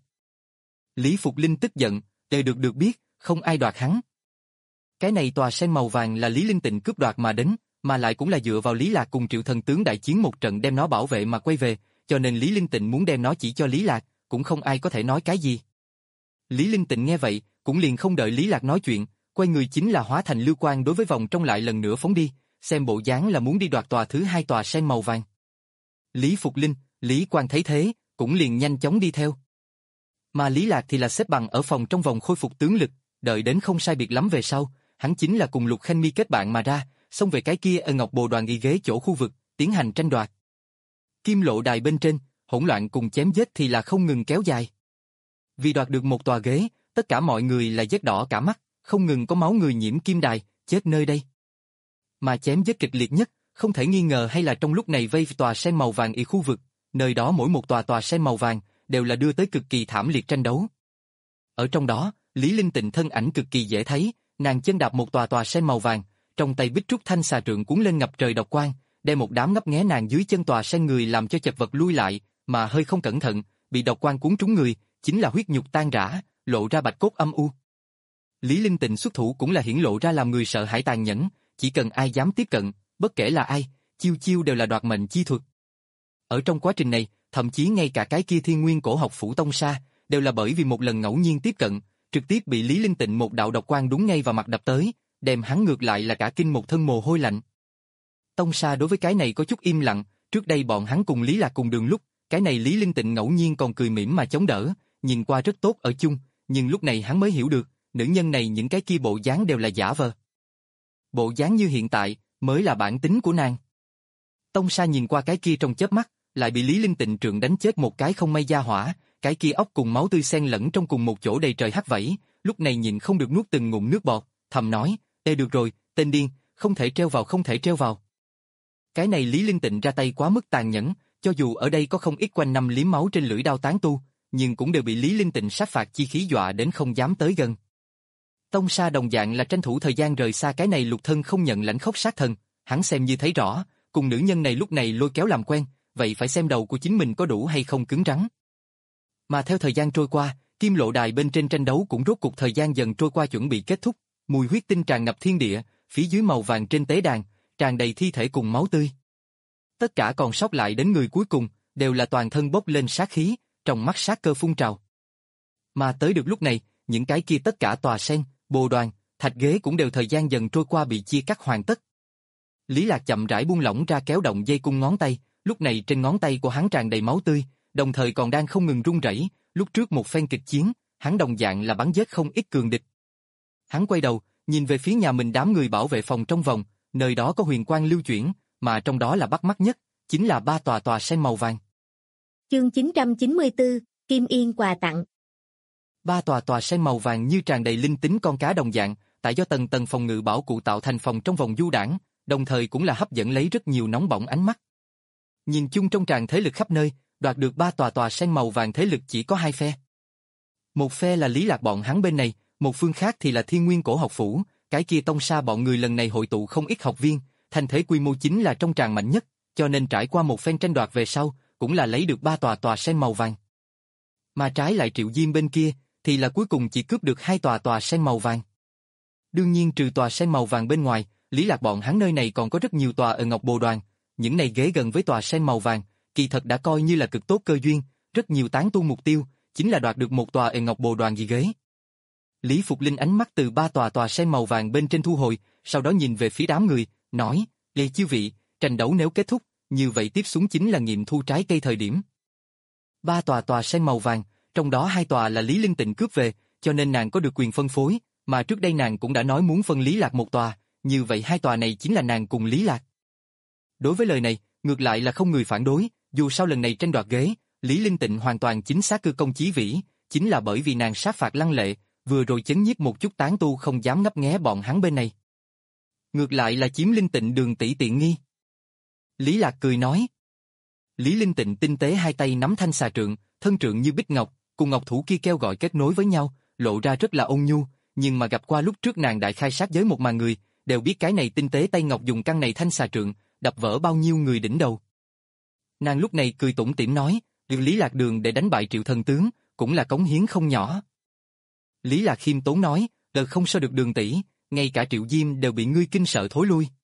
Lý Phục Linh tức giận, đều được được biết, không ai đoạt hắn. Cái này tòa sen màu vàng là Lý Linh Tịnh cướp đoạt mà đến, mà lại cũng là dựa vào Lý Lạc cùng Triệu thần tướng đại chiến một trận đem nó bảo vệ mà quay về, cho nên Lý Linh Tịnh muốn đem nó chỉ cho Lý Lạc, cũng không ai có thể nói cái gì. Lý Linh Tịnh nghe vậy, cũng liền không đợi Lý Lạc nói chuyện, quay người chính là hóa thành lưu quang đối với vòng trong lại lần nữa phóng đi, xem bộ dáng là muốn đi đoạt tòa thứ hai tòa sen màu vàng. Lý Phục Linh, Lý Quang thấy thế, cũng liền nhanh chóng đi theo. Mà Lý Lạc thì là xếp bằng ở phòng trong vòng khôi phục tướng lực, đợi đến không sai biệt lắm về sau, hắn chính là cùng Lục Khanh Mi kết bạn mà ra, xông về cái kia ở Ngọc Bồ Đoàn y ghế chỗ khu vực, tiến hành tranh đoạt. Kim Lộ Đài bên trên, hỗn loạn cùng chém giết thì là không ngừng kéo dài. Vì đoạt được một tòa ghế, tất cả mọi người là giết đỏ cả mắt, không ngừng có máu người nhiễm kim đài, chết nơi đây. Mà chém giết kịch liệt nhất, không thể nghi ngờ hay là trong lúc này vây tòa sen màu vàng y khu vực, nơi đó mỗi một tòa tòa sen màu vàng đều là đưa tới cực kỳ thảm liệt tranh đấu. Ở trong đó, Lý Linh Tịnh thân ảnh cực kỳ dễ thấy, nàng chân đạp một tòa tòa sen màu vàng, trong tay bích trúc thanh xà trượng cuốn lên ngập trời độc quang, đem một đám ngấp nghé nàng dưới chân tòa sen người làm cho chật vật lui lại, mà hơi không cẩn thận, bị độc quang cuốn trúng người, chính là huyết nhục tan rã, lộ ra bạch cốt âm u. Lý Linh Tịnh xuất thủ cũng là hiển lộ ra làm người sợ hãi tàn nhẫn, chỉ cần ai dám tiếp cận, bất kể là ai, chiêu chiêu đều là đoạt mệnh chi thuật. Ở trong quá trình này, thậm chí ngay cả cái kia Thiên Nguyên Cổ Học Phủ Tông Sa, đều là bởi vì một lần ngẫu nhiên tiếp cận, trực tiếp bị Lý Linh Tịnh một đạo độc quang đúng ngay vào mặt đập tới, đem hắn ngược lại là cả kinh một thân mồ hôi lạnh. Tông Sa đối với cái này có chút im lặng, trước đây bọn hắn cùng Lý Lạc cùng đường lúc, cái này Lý Linh Tịnh ngẫu nhiên còn cười mỉm mà chống đỡ, nhìn qua rất tốt ở chung, nhưng lúc này hắn mới hiểu được, nữ nhân này những cái kia bộ dáng đều là giả vờ. Bộ dáng như hiện tại, mới là bản tính của nàng. Tông Sa nhìn qua cái kia trong chớp mắt, lại bị Lý Linh Tịnh trượng đánh chết một cái không may gia hỏa, cái kia óc cùng máu tươi xen lẫn trong cùng một chỗ đầy trời hắc vẩy, lúc này nhìn không được nuốt từng ngụm nước bọt, thầm nói, "Ê được rồi, tên điên, không thể treo vào không thể treo vào." Cái này Lý Linh Tịnh ra tay quá mức tàn nhẫn, cho dù ở đây có không ít quanh năm liếm máu trên lưỡi đao tán tu, nhưng cũng đều bị Lý Linh Tịnh sát phạt chi khí dọa đến không dám tới gần. Tông Sa đồng dạng là tranh thủ thời gian rời xa cái này lục thân không nhận lãnh khốc sát thần, hắn xem như thấy rõ, cùng nữ nhân này lúc này lôi kéo làm quen, vậy phải xem đầu của chính mình có đủ hay không cứng rắn. Mà theo thời gian trôi qua, kim lộ đài bên trên tranh đấu cũng rốt cuộc thời gian dần trôi qua chuẩn bị kết thúc, mùi huyết tinh tràn ngập thiên địa, phía dưới màu vàng trên tế đàn, tràn đầy thi thể cùng máu tươi. Tất cả còn sót lại đến người cuối cùng, đều là toàn thân bốc lên sát khí, trong mắt sát cơ phun trào. Mà tới được lúc này, những cái kia tất cả tòa sen, bồ đoàn, thạch ghế cũng đều thời gian dần trôi qua bị chia cắt hoàn tất. Lý Lạc chậm rãi buông lỏng ra kéo động dây cung ngón tay, lúc này trên ngón tay của hắn tràn đầy máu tươi, đồng thời còn đang không ngừng run rẩy. Lúc trước một phen kịch chiến, hắn đồng dạng là bắn giết không ít cường địch. Hắn quay đầu, nhìn về phía nhà mình đám người bảo vệ phòng trong vòng, nơi đó có huyền quang lưu chuyển, mà trong đó là bắt mắt nhất, chính là ba tòa tòa sen màu vàng. Chương chín trăm chín mươi tư, Kim Yên quà tặng. Ba tòa tòa sen màu vàng như tràn đầy linh tính con cá đồng dạng, tại do tầng tầng phòng ngự bảo cụ tạo thành phòng trong vòng du đảng, đồng thời cũng là hấp dẫn lấy rất nhiều nóng bỏng ánh mắt. Nhìn chung trong tràng thế lực khắp nơi, đoạt được ba tòa tòa sen màu vàng thế lực chỉ có hai phe. Một phe là Lý Lạc bọn hắn bên này, một phương khác thì là Thiên Nguyên Cổ học phủ, cái kia Tông Sa bọn người lần này hội tụ không ít học viên, thành thế quy mô chính là trong tràng mạnh nhất, cho nên trải qua một phen tranh đoạt về sau, cũng là lấy được ba tòa tòa sen màu vàng. Mà trái lại Triệu Diêm bên kia, thì là cuối cùng chỉ cướp được hai tòa tòa sen màu vàng. Đương nhiên trừ tòa sen màu vàng bên ngoài, Lý Lạc bọn hắn nơi này còn có rất nhiều tòa ở Ngọc Bồ Đoàn, những này ghế gần với tòa sen màu vàng, kỳ thật đã coi như là cực tốt cơ duyên, rất nhiều tán tu mục tiêu, chính là đoạt được một tòa ở Ngọc Bồ Đoàn gì ghế. Lý Phục Linh ánh mắt từ ba tòa tòa sen màu vàng bên trên thu hồi, sau đó nhìn về phía đám người, nói, "Lê chư vị, tranh đấu nếu kết thúc, như vậy tiếp xuống chính là nghiệm thu trái cây thời điểm." Ba tòa tòa sen màu vàng, trong đó hai tòa là Lý Linh Tịnh cướp về, cho nên nàng có được quyền phân phối, mà trước đây nàng cũng đã nói muốn phân Lý Lạc một tòa, như vậy hai tòa này chính là nàng cùng Lý Lạc. Đối với lời này, ngược lại là không người phản đối, dù sao lần này tranh đoạt ghế, Lý Linh Tịnh hoàn toàn chính xác cư công chí vĩ, chính là bởi vì nàng sát phạt lăng lệ, vừa rồi chấn nhiếp một chút tán tu không dám ngấp nghé bọn hắn bên này. Ngược lại là chiếm Linh Tịnh đường tỷ tiện nghi. Lý Lạc cười nói. Lý Linh Tịnh tinh tế hai tay nắm thanh xà trượng, thân trượng như bích ngọc, cùng ngọc thủ kia kêu gọi kết nối với nhau, lộ ra rất là ôn nhu, nhưng mà gặp qua lúc trước nàng đại khai sát giới một màn người, đều biết cái này tinh tế tay ngọc dùng căn này thanh xà trượng, đập vỡ bao nhiêu người đỉnh đầu. Nàng lúc này cười tủm tỉm nói, được Lý Lạc đường để đánh bại Triệu thần tướng, cũng là cống hiến không nhỏ. Lý Lạc khiêm tốn nói, đời không sao được đường tỷ, ngay cả Triệu Diêm đều bị ngươi kinh sợ thối lui.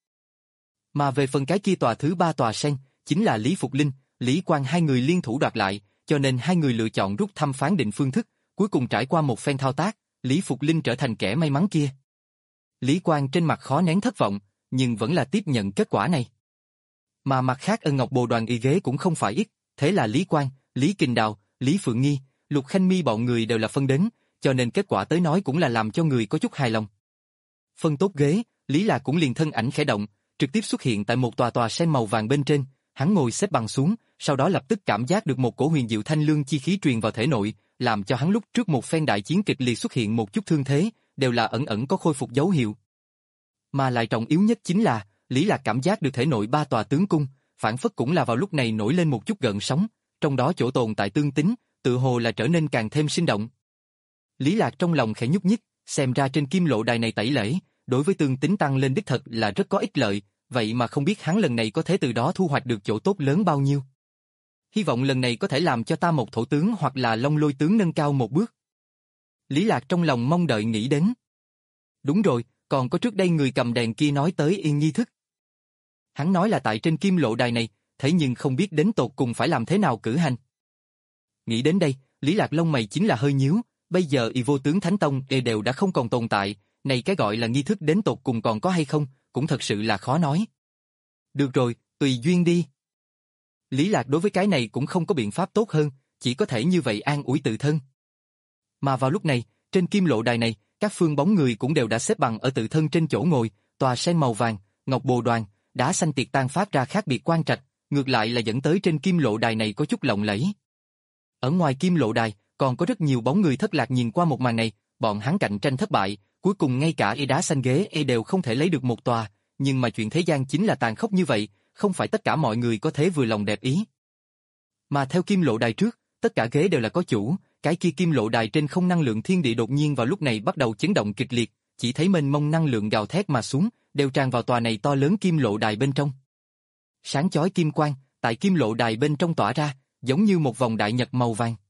Mà về phần cái kia tòa thứ ba tòa sen, chính là Lý Phục Linh, Lý Quang hai người liên thủ đoạt lại, cho nên hai người lựa chọn rút thăm phán định phương thức, cuối cùng trải qua một phen thao tác, Lý Phục Linh trở thành kẻ may mắn kia. Lý Quang trên mặt khó nén thất vọng, nhưng vẫn là tiếp nhận kết quả này. Mà mặt khác Ân Ngọc Bồ Đoàn y ghế cũng không phải ít, thế là Lý Quang, Lý Kình Đào, Lý Phượng Nghi, Lục Khanh Mi bọn người đều là phân đến, cho nên kết quả tới nói cũng là làm cho người có chút hài lòng. Phân tốt ghế, Lý Lạc cũng liền thân ảnh khẽ động, trực tiếp xuất hiện tại một tòa tòa sen màu vàng bên trên, hắn ngồi xếp bằng xuống, sau đó lập tức cảm giác được một cổ huyền diệu thanh lương chi khí truyền vào thể nội, làm cho hắn lúc trước một phen đại chiến kịch liệt xuất hiện một chút thương thế, đều là ẩn ẩn có khôi phục dấu hiệu. Mà lại trọng yếu nhất chính là, Lý Lạc cảm giác được thể nội ba tòa tướng cung, phản phất cũng là vào lúc này nổi lên một chút gợn sóng, trong đó chỗ tồn tại tương tính, tự hồ là trở nên càng thêm sinh động. Lý Lạc trong lòng khẽ nhúc nhích, xem ra trên kim lộ đài này tẩy lễ, đối với tương tính tăng lên đích thật là rất có ích lợi, vậy mà không biết hắn lần này có thể từ đó thu hoạch được chỗ tốt lớn bao nhiêu. Hy vọng lần này có thể làm cho ta một thổ tướng hoặc là long lôi tướng nâng cao một bước. Lý Lạc trong lòng mong đợi nghĩ đến. Đúng rồi, còn có trước đây người cầm đèn kia nói tới yên nghi thức. Hắn nói là tại trên kim lộ đài này, thế nhưng không biết đến tột cùng phải làm thế nào cử hành. Nghĩ đến đây, Lý Lạc lông mày chính là hơi nhíu, bây giờ y vô tướng Thánh Tông e đều đã không còn tồn tại, này cái gọi là nghi thức đến tột cùng còn có hay không, cũng thật sự là khó nói. Được rồi, tùy duyên đi. Lý Lạc đối với cái này cũng không có biện pháp tốt hơn, chỉ có thể như vậy an ủi tự thân. Mà vào lúc này, trên kim lộ đài này, các phương bóng người cũng đều đã xếp bằng ở tự thân trên chỗ ngồi, tòa sen màu vàng, ngọc bồ đoàn, đá xanh tiệt tan phát ra khác biệt quang trạch, ngược lại là dẫn tới trên kim lộ đài này có chút lộng lẫy. Ở ngoài kim lộ đài, còn có rất nhiều bóng người thất lạc nhìn qua một màn này, bọn hắn cạnh tranh thất bại, cuối cùng ngay cả y đá xanh ghế y đều không thể lấy được một tòa, nhưng mà chuyện thế gian chính là tàn khốc như vậy, không phải tất cả mọi người có thể vừa lòng đẹp ý. Mà theo kim lộ đài trước, tất cả ghế đều là có chủ, cái kia kim lộ đài trên không năng lượng thiên địa đột nhiên vào lúc này bắt đầu chấn động kịch liệt, chỉ thấy mênh mông năng lượng gào thét mà xuống, đều tràn vào tòa này to lớn kim lộ đài bên trong. Sáng chói kim quang, tại kim lộ đài bên trong tỏa ra, giống như một vòng đại nhật màu vàng.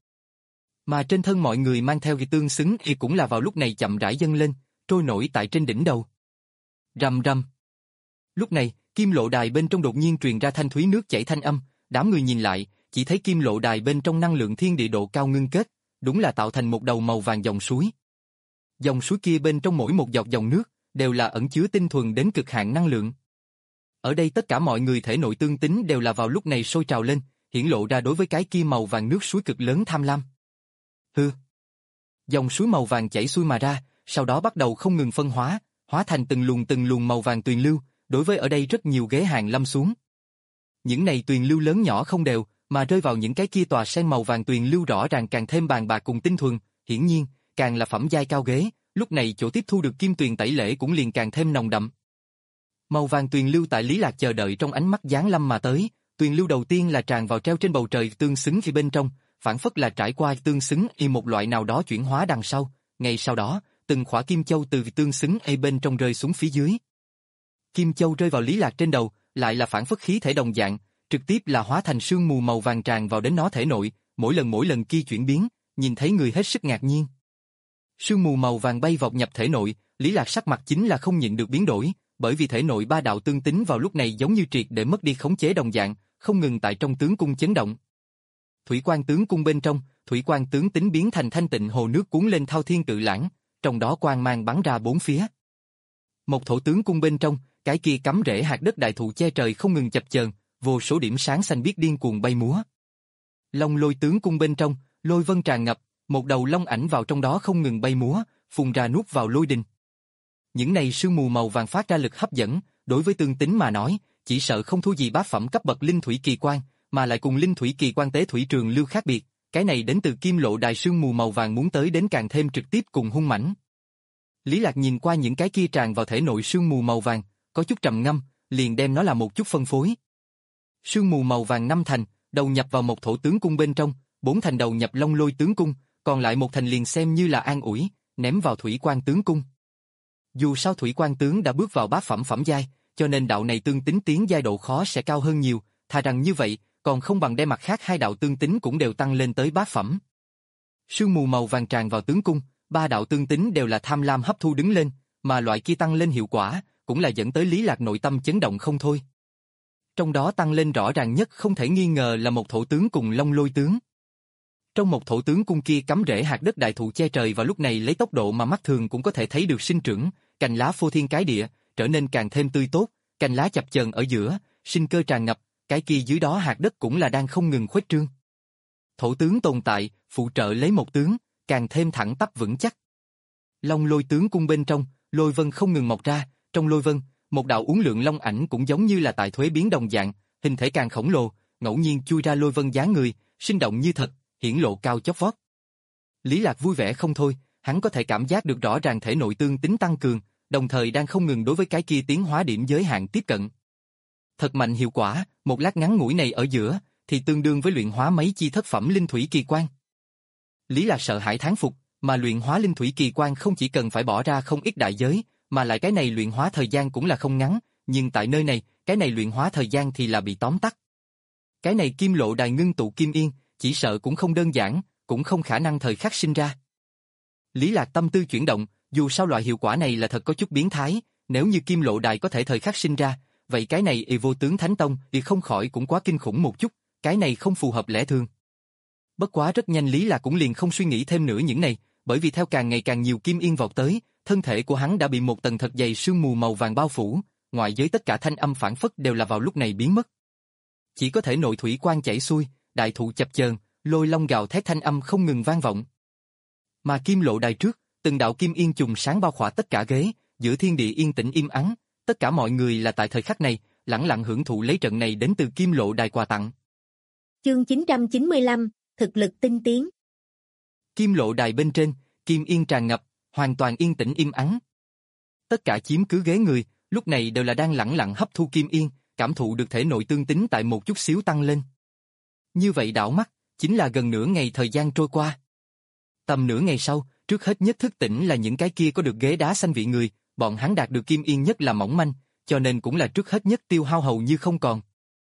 Mà trên thân mọi người mang theo cái tương xứng y cũng là vào lúc này chậm rãi dâng lên, trôi nổi tại trên đỉnh đầu. Rầm rầm. Lúc này, kim lộ đài bên trong đột nhiên truyền ra thanh thúy nước chảy thanh âm, đám người nhìn lại, chỉ thấy kim lộ đài bên trong năng lượng thiên địa độ cao ngưng kết, đúng là tạo thành một đầu màu vàng dòng suối. Dòng suối kia bên trong mỗi một giọt dòng nước, đều là ẩn chứa tinh thuần đến cực hạn năng lượng. Ở đây tất cả mọi người thể nội tương tính đều là vào lúc này sôi trào lên, hiển lộ ra đối với cái kia màu vàng nước suối cực lớn tham lam. Hư. Dòng suối màu vàng chảy xuôi mà ra, sau đó bắt đầu không ngừng phân hóa, hóa thành từng luồng từng luồng màu vàng tuyền lưu, đối với ở đây rất nhiều ghế hàng lâm xuống. Những này tuyền lưu lớn nhỏ không đều, mà rơi vào những cái kia tòa sen màu vàng tuyền lưu rõ ràng càng thêm bàn bạc cùng tinh thuần, hiển nhiên, càng là phẩm giai cao ghế, lúc này chỗ tiếp thu được kim tuyền tẩy lễ cũng liền càng thêm nồng đậm. Màu vàng tuyền lưu tại Lý Lạc chờ đợi trong ánh mắt giáng lâm mà tới, tuyền lưu đầu tiên là tràn vào treo trên bầu trời tương xứng phía bên trong, phản phất là trải qua tương xứng y một loại nào đó chuyển hóa đằng sau, ngay sau đó, từng khỏa kim châu từ tương xứng y bên trong rơi xuống phía dưới. Kim châu rơi vào Lý Lạc trên đầu, lại là phản phất khí thể đồng dạng, trực tiếp là hóa thành sương mù màu vàng tràn vào đến nó thể nội, mỗi lần mỗi lần kia chuyển biến, nhìn thấy người hết sức ngạc nhiên. Sương mù màu vàng bay vọt nhập thể nội, Lý Lạc sắc mặt chính là không nhịn được biến đổi, bởi vì thể nội ba đạo tương tính vào lúc này giống như triệt để mất đi khống chế đồng dạng, không ngừng tại trong tướng cung chấn động. Thủy quan tướng cung bên trong, thủy quan tướng tính biến thành thanh tịnh hồ nước cuốn lên thao thiên cự lãng, trong đó quang mang bắn ra bốn phía. Một thổ tướng cung bên trong, cái kia cắm rễ hạt đất đại thụ che trời không ngừng chập chờn, vô số điểm sáng xanh biếc điên cuồng bay múa. Long lôi tướng cung bên trong, lôi vân tràn ngập, một đầu long ảnh vào trong đó không ngừng bay múa, phun ra nuốt vào lôi đình. Những này sương mù màu vàng phát ra lực hấp dẫn, đối với tương tính mà nói, chỉ sợ không thua gì bát phẩm cấp bậc linh thủy kỳ quan, mà lại cùng linh thủy kỳ quan tế thủy trường lưu khác biệt, cái này đến từ kim lộ đài sương mù màu vàng muốn tới đến càng thêm trực tiếp cùng hung mãnh. Lý Lạc nhìn qua những cái kia tràn vào thể nội sương mù màu vàng, có chút trầm ngâm, liền đem nó là một chút phân phối. Sương mù màu vàng năm thành, đầu nhập vào một thổ tướng cung bên trong, bốn thành đầu nhập long lôi tướng cung, còn lại một thành liền xem như là an ủi, ném vào thủy quan tướng cung. Dù sao thủy quan tướng đã bước vào bát phẩm phẩm giai, cho nên đạo này tương tính tiến giai độ khó sẽ cao hơn nhiều, thà rằng như vậy, còn không bằng đem mặt khác hai đạo tương tính cũng đều tăng lên tới bát phẩm. Sương mù màu vàng tràn vào tướng cung, ba đạo tương tính đều là tham lam hấp thu đứng lên, mà loại kia tăng lên hiệu quả, cũng là dẫn tới Lý Lạc nội tâm chấn động không thôi. Trong đó tăng lên rõ ràng nhất không thể nghi ngờ là một thổ tướng cùng long lôi tướng. Trong một thổ tướng cung kia cắm rễ hạt đất đại thụ che trời và lúc này lấy tốc độ mà mắt thường cũng có thể thấy được sinh trưởng, cành lá phô thiên cái địa, trở nên càng thêm tươi tốt, cành lá chập chờn ở giữa, sinh cơ tràn ngập, cái kia dưới đó hạt đất cũng là đang không ngừng khuếch trương. Thổ tướng tồn tại, phụ trợ lấy một tướng, càng thêm thẳng tắp vững chắc. Long lôi tướng cung bên trong, lôi vân không ngừng mọc ra, trong lôi vân, một đạo uốn lượn long ảnh cũng giống như là tại thuế biến đồng dạng, hình thể càng khổng lồ, ngẫu nhiên chui ra lôi vân dáng người, sinh động như thật, hiển lộ cao chót vót. Lý Lạc vui vẻ không thôi, hắn có thể cảm giác được rõ ràng thể nội tương tính tăng cường, đồng thời đang không ngừng đối với cái kia tiến hóa điểm giới hạn tiếp cận. Thật mạnh hiệu quả, một lát ngắn ngủi này ở giữa, thì tương đương với luyện hóa mấy chi thất phẩm linh thủy kỳ quan. Lý Lạc sợ hãi thán phục, mà luyện hóa linh thủy kỳ quan không chỉ cần phải bỏ ra không ít đại giới, mà lại cái này luyện hóa thời gian cũng là không ngắn, nhưng tại nơi này, cái này luyện hóa thời gian thì là bị tóm tắt. Cái này kim lộ đài ngưng tụ kim yên, chỉ sợ cũng không đơn giản, cũng không khả năng thời khắc sinh ra. Lý Lạc tâm tư chuyển động, dù sao loại hiệu quả này là thật có chút biến thái, nếu như kim lộ đài có thể thời khắc sinh ra, vậy cái này y vô tướng thánh tông thì không khỏi cũng quá kinh khủng một chút, cái này không phù hợp lẽ thường. Bất quá rất nhanh Lý Lạc cũng liền không suy nghĩ thêm nữa những này, bởi vì theo càng ngày càng nhiều kim yên vọt tới, thân thể của hắn đã bị một tầng thật dày sương mù màu vàng bao phủ, ngoại giới tất cả thanh âm phản phất đều là vào lúc này biến mất. Chỉ có thể nội thủy quan chảy xuôi, đại thụ chập chờn, lôi long gào thét thanh âm không ngừng vang vọng. Mà kim lộ đài trước, từng đạo kim yên trùng sáng bao khỏa tất cả ghế, giữa thiên địa yên tĩnh im ắng, tất cả mọi người là tại thời khắc này, lẳng lặng hưởng thụ lấy trận này đến từ kim lộ đài quà tặng. Chương chín trăm chín mươi lăm, thực lực tinh tiến. Kim lộ đài bên trên, kim yên tràn ngập, hoàn toàn yên tĩnh im ắng. Tất cả chiếm cứ ghế người, lúc này đều là đang lẳng lặng hấp thu kim yên, cảm thụ được thể nội tương tính tại một chút xíu tăng lên. Như vậy đảo mắt, chính là gần nửa ngày thời gian trôi qua. Tầm nửa ngày sau, trước hết nhất thức tỉnh là những cái kia có được ghế đá xanh vị người, bọn hắn đạt được kim yên nhất là mỏng manh, cho nên cũng là trước hết nhất tiêu hao hầu như không còn.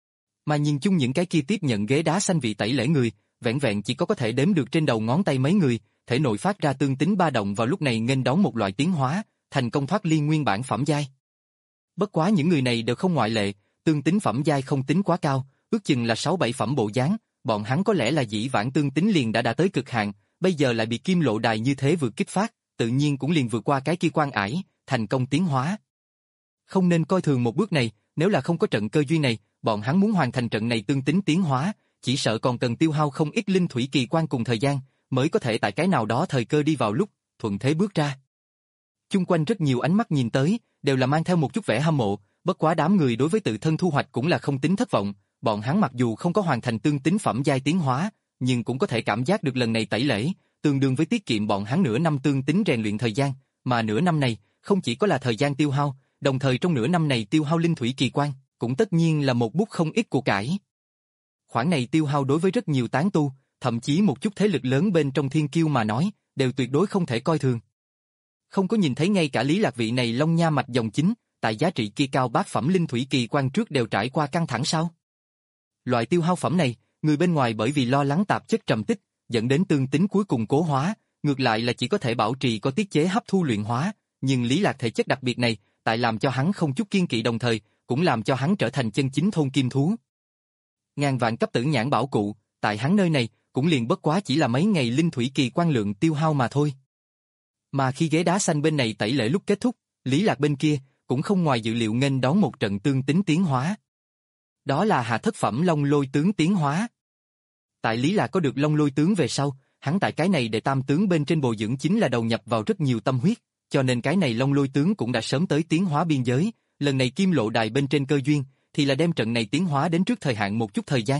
Mà nhìn chung những cái kia tiếp nhận ghế đá xanh vị tẩy lễ người, vẹn vẹn chỉ có có thể đếm được trên đầu ngón tay mấy người, thể nội phát ra tương tính ba động vào lúc này nghênh đón một loại tiến hóa, thành công thoát ly nguyên bản phẩm giai. Bất quá những người này đều không ngoại lệ, tương tính phẩm giai không tính quá cao, ước chừng là sáu bảy phẩm bộ dáng, bọn hắn có lẽ là dĩ vãng tương tính liền đã đã tới cực hạn, bây giờ lại bị kim lộ đài như thế vượt kích phát, tự nhiên cũng liền vượt qua cái kia quan ải, thành công tiến hóa. Không nên coi thường một bước này, nếu là không có trận cơ duyên này, bọn hắn muốn hoàn thành trận này tương tính tiến hóa, chỉ sợ còn cần tiêu hao không ít linh thủy kỳ quan cùng thời gian, mới có thể tại cái nào đó thời cơ đi vào lúc, thuận thế bước ra. Chung quanh rất nhiều ánh mắt nhìn tới, đều là mang theo một chút vẻ hâm mộ, bất quá đám người đối với tự thân thu hoạch cũng là không tính thất vọng, bọn hắn mặc dù không có hoàn thành tương tính phẩm giai tiến hóa, nhưng cũng có thể cảm giác được lần này tẩy lễ, tương đương với tiết kiệm bọn hắn nửa năm tương tính rèn luyện thời gian, mà nửa năm này, không chỉ có là thời gian tiêu hao, đồng thời trong nửa năm này tiêu hao linh thủy kỳ quan, cũng tất nhiên là một bút không ít của cải. Khoản này tiêu hao đối với rất nhiều tán tu, thậm chí một chút thế lực lớn bên trong thiên kiêu mà nói, đều tuyệt đối không thể coi thường. Không có nhìn thấy ngay cả Lý Lạc vị này long nha mạch dòng chính, tại giá trị kia cao bát phẩm linh thủy kỳ quan trước đều trải qua căng thẳng sao? Loại tiêu hao phẩm này, người bên ngoài bởi vì lo lắng tạp chất trầm tích, dẫn đến tương tính cuối cùng cố hóa, ngược lại là chỉ có thể bảo trì có tiết chế hấp thu luyện hóa, nhưng Lý Lạc thể chất đặc biệt này, tại làm cho hắn không chút kiên kỵ đồng thời, cũng làm cho hắn trở thành chân chính thôn kim thú. Ngàn vạn cấp tử nhãn bảo cụ, tại hắn nơi này, cũng liền bất quá chỉ là mấy ngày linh thủy kỳ quan lượng tiêu hao mà thôi. Mà khi ghế đá xanh bên này tẩy lễ lúc kết thúc, Lý Lạc bên kia, cũng không ngoài dự liệu nghênh đón một trận tương tính tiến hóa. Đó là hạ thất phẩm long lôi tướng tiến hóa. Tại Lý Lạc có được long lôi tướng về sau, hắn tại cái này để tam tướng bên trên bồi dưỡng chính là đầu nhập vào rất nhiều tâm huyết, cho nên cái này long lôi tướng cũng đã sớm tới tiến hóa biên giới, lần này kim lộ đài bên trên cơ duyên, thì là đem trận này tiến hóa đến trước thời hạn một chút thời gian.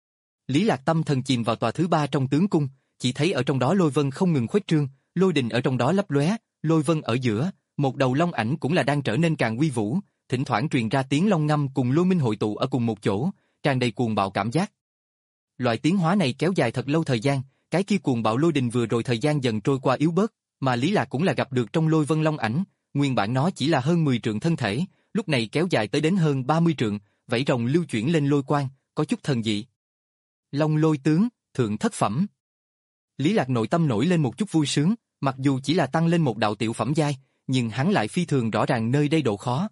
Lý Lạc tâm thần chìm vào tòa thứ ba trong tướng cung, chỉ thấy ở trong đó lôi vân không ngừng khuếch trương, lôi đình ở trong đó lấp lóe, lôi vân ở giữa, một đầu long ảnh cũng là đang trở nên càng uy vũ, thỉnh thoảng truyền ra tiếng long ngâm cùng lôi minh hội tụ ở cùng một chỗ, tràn đầy cuồng bạo cảm giác. Loại tiến hóa này kéo dài thật lâu thời gian, cái kia cuồng bạo lôi đình vừa rồi thời gian dần trôi qua yếu bớt, mà Lý Lạc cũng là gặp được trong lôi vân long ảnh, nguyên bản nó chỉ là hơn mười trượng thân thể, lúc này kéo dài tới đến hơn ba mươi trượng, vảy rồng lưu chuyển lên lôi quang, có chút thần dị. Long lôi tướng, thượng thất phẩm. Lý Lạc nội tâm nổi lên một chút vui sướng, mặc dù chỉ là tăng lên một đạo tiểu phẩm giai, nhưng hắn lại phi thường rõ ràng nơi đây độ khó.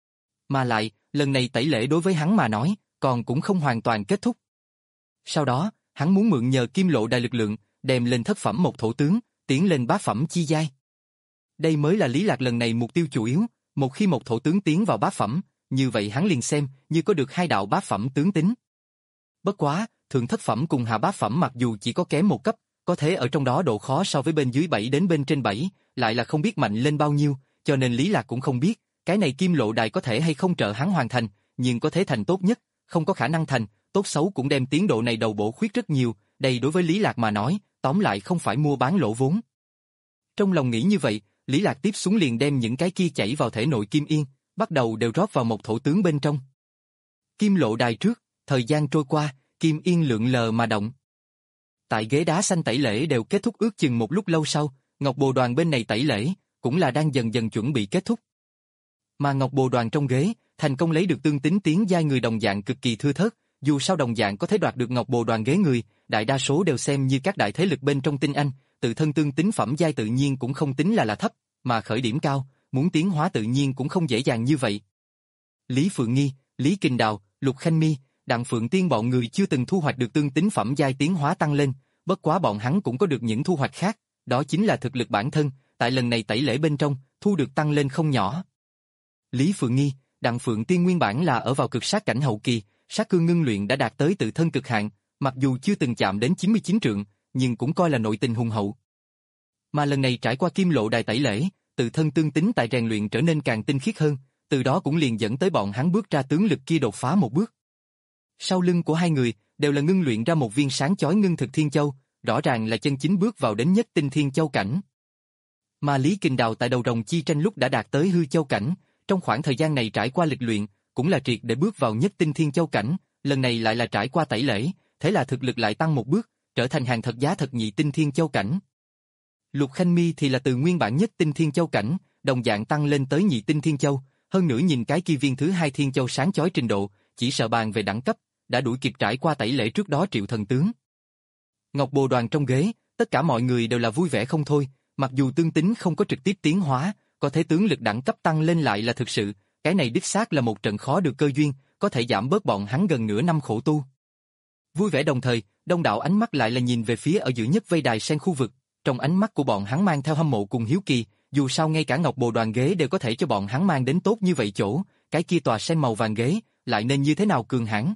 Mà lại, lần này tẩy lễ đối với hắn mà nói, còn cũng không hoàn toàn kết thúc. Sau đó, hắn muốn mượn nhờ kim lộ đài lực lượng, đem lên thất phẩm một thổ tướng, tiến lên bát phẩm chi giai. Đây mới là Lý Lạc lần này mục tiêu chủ yếu, một khi một thổ tướng tiến vào bát phẩm, như vậy hắn liền xem như có được hai đạo bát phẩm tướng tính. Bất quá, thượng thất phẩm cùng hạ bát phẩm mặc dù chỉ có kém một cấp, có thế ở trong đó độ khó so với bên dưới bảy đến bên trên bảy, lại là không biết mạnh lên bao nhiêu, cho nên Lý Lạc cũng không biết, cái này kim lộ đài có thể hay không trợ hắn hoàn thành, nhưng có thế thành tốt nhất, không có khả năng thành, tốt xấu cũng đem tiến độ này đầu bổ khuyết rất nhiều, đây đối với Lý Lạc mà nói, tóm lại không phải mua bán lỗ vốn. Trong lòng nghĩ như vậy, Lý Lạc tiếp xuống liền đem những cái kia chảy vào thể nội kim yên, bắt đầu đều rót vào một thổ tướng bên trong. Kim lộ đài trước, thời gian trôi qua, kim yên lượn lờ mà động. Tại ghế đá xanh tẩy lễ đều kết thúc ước chừng một lúc lâu sau, Ngọc Bồ Đoàn bên này tẩy lễ, cũng là đang dần dần chuẩn bị kết thúc. Mà Ngọc Bồ Đoàn trong ghế, thành công lấy được tương tính tiến giai người đồng dạng cực kỳ thưa thớt, dù sao đồng dạng có thể đoạt được Ngọc Bồ Đoàn ghế người, đại đa số đều xem như các đại thế lực bên trong tinh anh, tự thân tương tính phẩm giai tự nhiên cũng không tính là là thấp, mà khởi điểm cao, muốn tiến hóa tự nhiên cũng không dễ dàng như vậy. Lý Phượng Nghi, Lý Kình Đào, Lục Khanh Mi, Đặng Phượng Tiên bọn người chưa từng thu hoạch được tương tính phẩm giai tiến hóa tăng lên, bất quá bọn hắn cũng có được những thu hoạch khác, đó chính là thực lực bản thân, tại lần này tẩy lễ bên trong, thu được tăng lên không nhỏ. Lý Phượng Nghi, Đặng Phượng Tiên nguyên bản là ở vào cực sát cảnh hậu kỳ, sát cương ngưng luyện đã đạt tới tự thân cực hạn, mặc dù chưa từng chạm đến chín mươi chín trượng, nhưng cũng coi là nội tình hùng hậu. Mà lần này trải qua kim lộ đài tẩy lễ, tự thân tương tính tại rèn luyện trở nên càng tinh khiết hơn, từ đó cũng liền dẫn tới bọn hắn bước ra tướng lực kia đột phá một bước. Sau lưng của hai người đều là ngưng luyện ra một viên sáng chói ngưng thực thiên châu, rõ ràng là chân chính bước vào đến nhất tinh thiên châu cảnh. Mà Lý Kình Đào tại đầu rồng chi tranh lúc đã đạt tới hư châu cảnh, trong khoảng thời gian này trải qua lịch luyện, cũng là triệt để bước vào nhất tinh thiên châu cảnh, lần này lại là trải qua tẩy lễ, thế là thực lực lại tăng một bước, trở thành hàng thật giá thật nhị tinh thiên châu cảnh. Lục Khanh Mi thì là từ nguyên bản nhất tinh thiên châu cảnh, đồng dạng tăng lên tới nhị tinh thiên châu, hơn nữa nhìn cái kia viên thứ hai thiên châu sáng chói trình độ, chỉ sợ bàn về đẳng cấp, đã đuổi kịp trải qua tẩy lễ trước đó Triệu Thần Tướng. Ngọc Bồ Đoàn trong ghế, tất cả mọi người đều là vui vẻ không thôi, mặc dù tương tính không có trực tiếp tiến hóa, có thể tướng lực đẳng cấp tăng lên lại là thực sự, cái này đích xác là một trận khó được cơ duyên, có thể giảm bớt bọn hắn gần nửa năm khổ tu. Vui vẻ đồng thời, đông đảo ánh mắt lại là nhìn về phía ở giữa nhất vây đài sen khu vực, trong ánh mắt của bọn hắn mang theo hâm mộ cùng hiếu kỳ, dù sao ngay cả Ngọc Bồ Đoàn ghế đều có thể cho bọn hắn mang đến tốt như vậy chỗ, cái kia tòa sen màu vàng ghế, lại nên như thế nào cường hãn.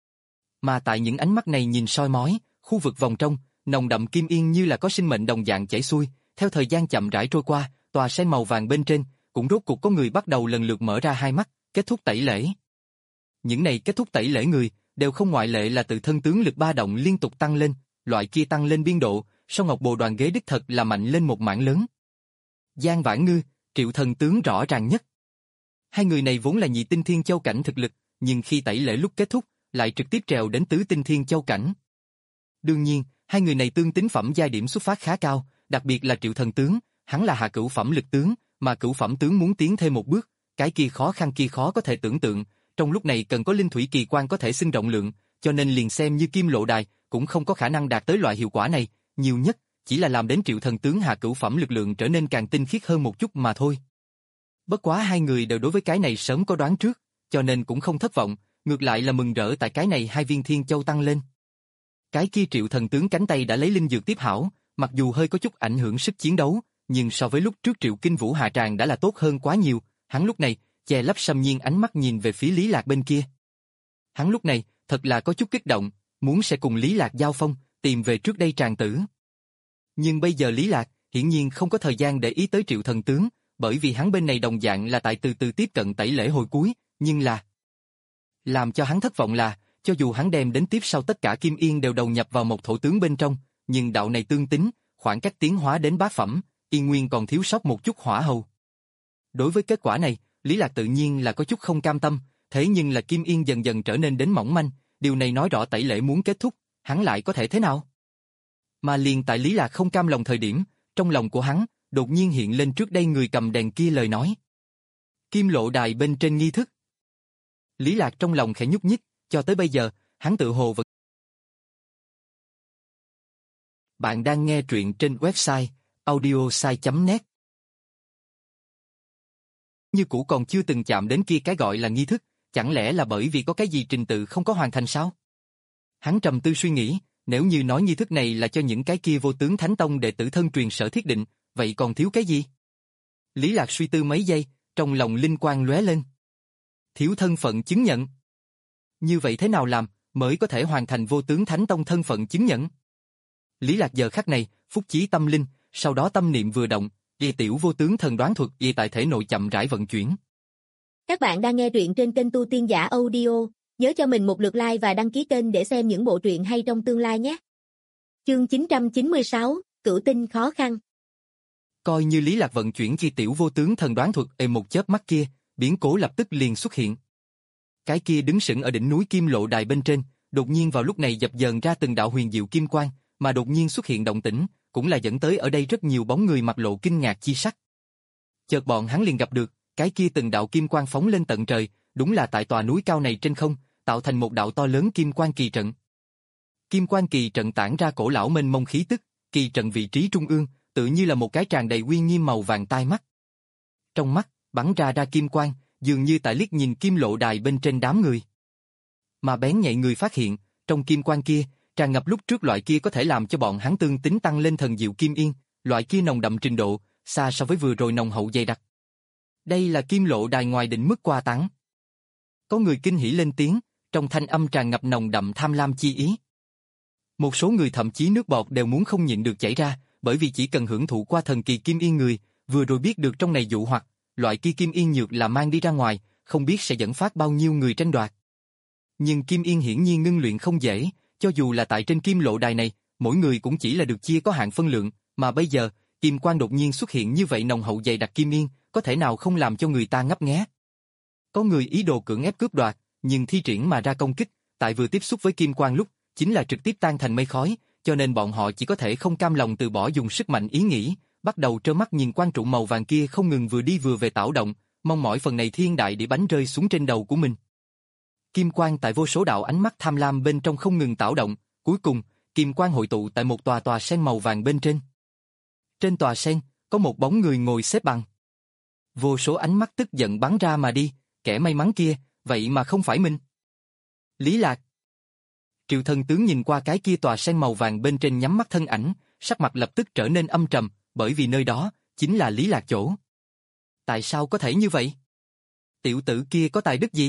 Mà tại những ánh mắt này nhìn soi mói, khu vực vòng trong, nồng đậm kim yên như là có sinh mệnh đồng dạng chảy xuôi, theo thời gian chậm rãi trôi qua, tòa sen màu vàng bên trên, cũng rốt cuộc có người bắt đầu lần lượt mở ra hai mắt, kết thúc tẩy lễ. Những này kết thúc tẩy lễ người, đều không ngoại lệ là tự thân tướng lực ba động liên tục tăng lên, loại kia tăng lên biên độ, sau Ngọc Bồ Đoàn ghế đích thật là mạnh lên một mảng lớn. Giang Vãn Ngư, Triệu Thần Tướng rõ ràng nhất. Hai người này vốn là nhị tinh thiên châu cảnh thực lực, nhưng khi tẩy lễ lúc kết thúc, lại trực tiếp trèo đến tứ tinh thiên châu cảnh. Đương nhiên, hai người này tương tính phẩm giai điểm xuất phát khá cao, đặc biệt là Triệu Thần Tướng, hắn là hạ cửu phẩm lực tướng, mà cửu phẩm tướng muốn tiến thêm một bước, cái kia khó khăn kia khó có thể tưởng tượng, trong lúc này cần có linh thủy kỳ quan có thể xưng rộng lượng, cho nên liền xem như kim lộ đài, cũng không có khả năng đạt tới loại hiệu quả này, nhiều nhất chỉ là làm đến Triệu Thần Tướng hạ cửu phẩm lực lượng trở nên càng tinh khiết hơn một chút mà thôi. Bất quá hai người đều đối với cái này sớm có đoán trước, cho nên cũng không thất vọng, ngược lại là mừng rỡ tại cái này hai viên thiên châu tăng lên. Cái kia Triệu Thần Tướng cánh tay đã lấy linh dược tiếp hảo, mặc dù hơi có chút ảnh hưởng sức chiến đấu, nhưng so với lúc trước Triệu Kinh Vũ hạ tràng đã là tốt hơn quá nhiều, hắn lúc này, che lấp xâm nhiên ánh mắt nhìn về phía Lý Lạc bên kia. Hắn lúc này, thật là có chút kích động, muốn sẽ cùng Lý Lạc giao phong, tìm về trước đây tràng tử. Nhưng bây giờ Lý Lạc, hiển nhiên không có thời gian để ý tới Triệu Thần Tướng, bởi vì hắn bên này đồng dạng là tại từ từ tiếp cận tẩy lễ hồi cuối, nhưng là... Làm cho hắn thất vọng là, cho dù hắn đem đến tiếp sau tất cả kim yên đều đầu nhập vào một thổ tướng bên trong, nhưng đạo này tương tính, khoảng cách tiến hóa đến bát phẩm, yên nguyên còn thiếu sót một chút hỏa hầu. Đối với kết quả này, Lý Lạc tự nhiên là có chút không cam tâm, thế nhưng là kim yên dần dần trở nên đến mỏng manh, điều này nói rõ tẩy lễ muốn kết thúc, hắn lại có thể thế nào? Mà liền tại Lý Lạc không cam lòng thời điểm, trong lòng của hắn, đột nhiên hiện lên trước đây người cầm đèn kia lời nói. Kim lộ đài bên trên nghi thức. Lý Lạc trong lòng khẽ nhúc nhích, cho tới bây giờ, hắn tự hồ vẫn... Bạn đang nghe truyện trên website audiosai chấm net. Như cũ còn chưa từng chạm đến kia cái gọi là nghi thức, chẳng lẽ là bởi vì có cái gì trình tự không có hoàn thành sao? Hắn trầm tư suy nghĩ, nếu như nói nghi thức này là cho những cái kia vô tướng thánh tông đệ tử thân truyền sở thiết định, vậy còn thiếu cái gì? Lý Lạc suy tư mấy giây, trong lòng linh quang lóe lên. Thiếu thân phận chứng nhận. Như vậy thế nào làm, mới có thể hoàn thành vô tướng thánh tông thân phận chứng nhận? Lý Lạc giờ khắc này, phúc chí tâm linh, sau đó tâm niệm vừa động, y tiểu vô tướng thần đoán thuật y tại thể nội chậm rãi vận chuyển. Các bạn đang nghe truyện trên kênh Tu Tiên Giả Audio, nhớ cho mình một lượt like và đăng ký kênh để xem những bộ truyện hay trong tương lai nhé. Chương chín trăm chín mươi sáu, Cửu tinh khó khăn. Coi như Lý Lạc vận chuyển khi tiểu vô tướng thần đoán thuật ê một chớp mắt kia, biến cố lập tức liền xuất hiện. Cái kia đứng sững ở đỉnh núi Kim Lộ Đài bên trên, đột nhiên vào lúc này dập dờn ra từng đạo huyền diệu kim quang, mà đột nhiên xuất hiện động tĩnh, cũng là dẫn tới ở đây rất nhiều bóng người mặt lộ kinh ngạc chi sắc. Chợt bọn hắn liền gặp được, cái kia từng đạo kim quang phóng lên tận trời, đúng là tại tòa núi cao này trên không, tạo thành một đạo to lớn kim quang kỳ trận. Kim quang kỳ trận tản ra cổ lão mênh mông khí tức, kỳ trận vị trí trung ương, tự như là một cái tràn đầy uy nghiêm màu vàng tai mắt. Trong mắt bắn ra ra kim quang, dường như tại liếc nhìn Kim Lộ Đài bên trên đám người. Mà bén nhạy người phát hiện, trong kim quang kia, tràn ngập lúc trước loại kia có thể làm cho bọn hắn tương tính tăng lên thần diệu kim yên, loại kia nồng đậm trình độ, xa so với vừa rồi nồng hậu dày đặc. Đây là Kim Lộ Đài ngoài định mức quà tặng. Có người kinh hỉ lên tiếng, trong thanh âm tràn ngập nồng đậm tham lam chi ý. Một số người thậm chí nước bọt đều muốn không nhịn được chảy ra, bởi vì chỉ cần hưởng thụ qua thần kỳ kim yên người, vừa rồi biết được trong này dụ hoặc, loại kia kim yên nhược là mang đi ra ngoài, không biết sẽ dẫn phát bao nhiêu người tranh đoạt. Nhưng kim yên hiển nhiên ngưng luyện không dễ, cho dù là tại trên kim lộ đài này, mỗi người cũng chỉ là được chia có hạn phân lượng, mà bây giờ, kim quang đột nhiên xuất hiện như vậy nồng hậu dày đặc kim yên, có thể nào không làm cho người ta ngấp nghé. Có người ý đồ cưỡng ép cướp đoạt, nhưng thi triển mà ra công kích, tại vừa tiếp xúc với kim quang lúc, chính là trực tiếp tan thành mây khói, cho nên bọn họ chỉ có thể không cam lòng từ bỏ dùng sức mạnh ý nghĩ, bắt đầu trơ mắt nhìn quang trụ màu vàng kia không ngừng vừa đi vừa về tảo động, mong mỏi phần này thiên đại địa bánh rơi xuống trên đầu của mình. Kim quang tại vô số đạo ánh mắt tham lam bên trong không ngừng tảo động, cuối cùng, kim quang hội tụ tại một tòa tòa sen màu vàng bên trên. Trên tòa sen, có một bóng người ngồi xếp bằng. Vô số ánh mắt tức giận bắn ra mà đi, kẻ may mắn kia, vậy mà không phải mình. Lý Lạc. Triệu Thần tướng nhìn qua cái kia tòa sen màu vàng bên trên nhắm mắt thân ảnh, sắc mặt lập tức trở nên âm trầm, bởi vì nơi đó, chính là Lý Lạc chỗ. Tại sao có thể như vậy? Tiểu tử kia có tài đức gì?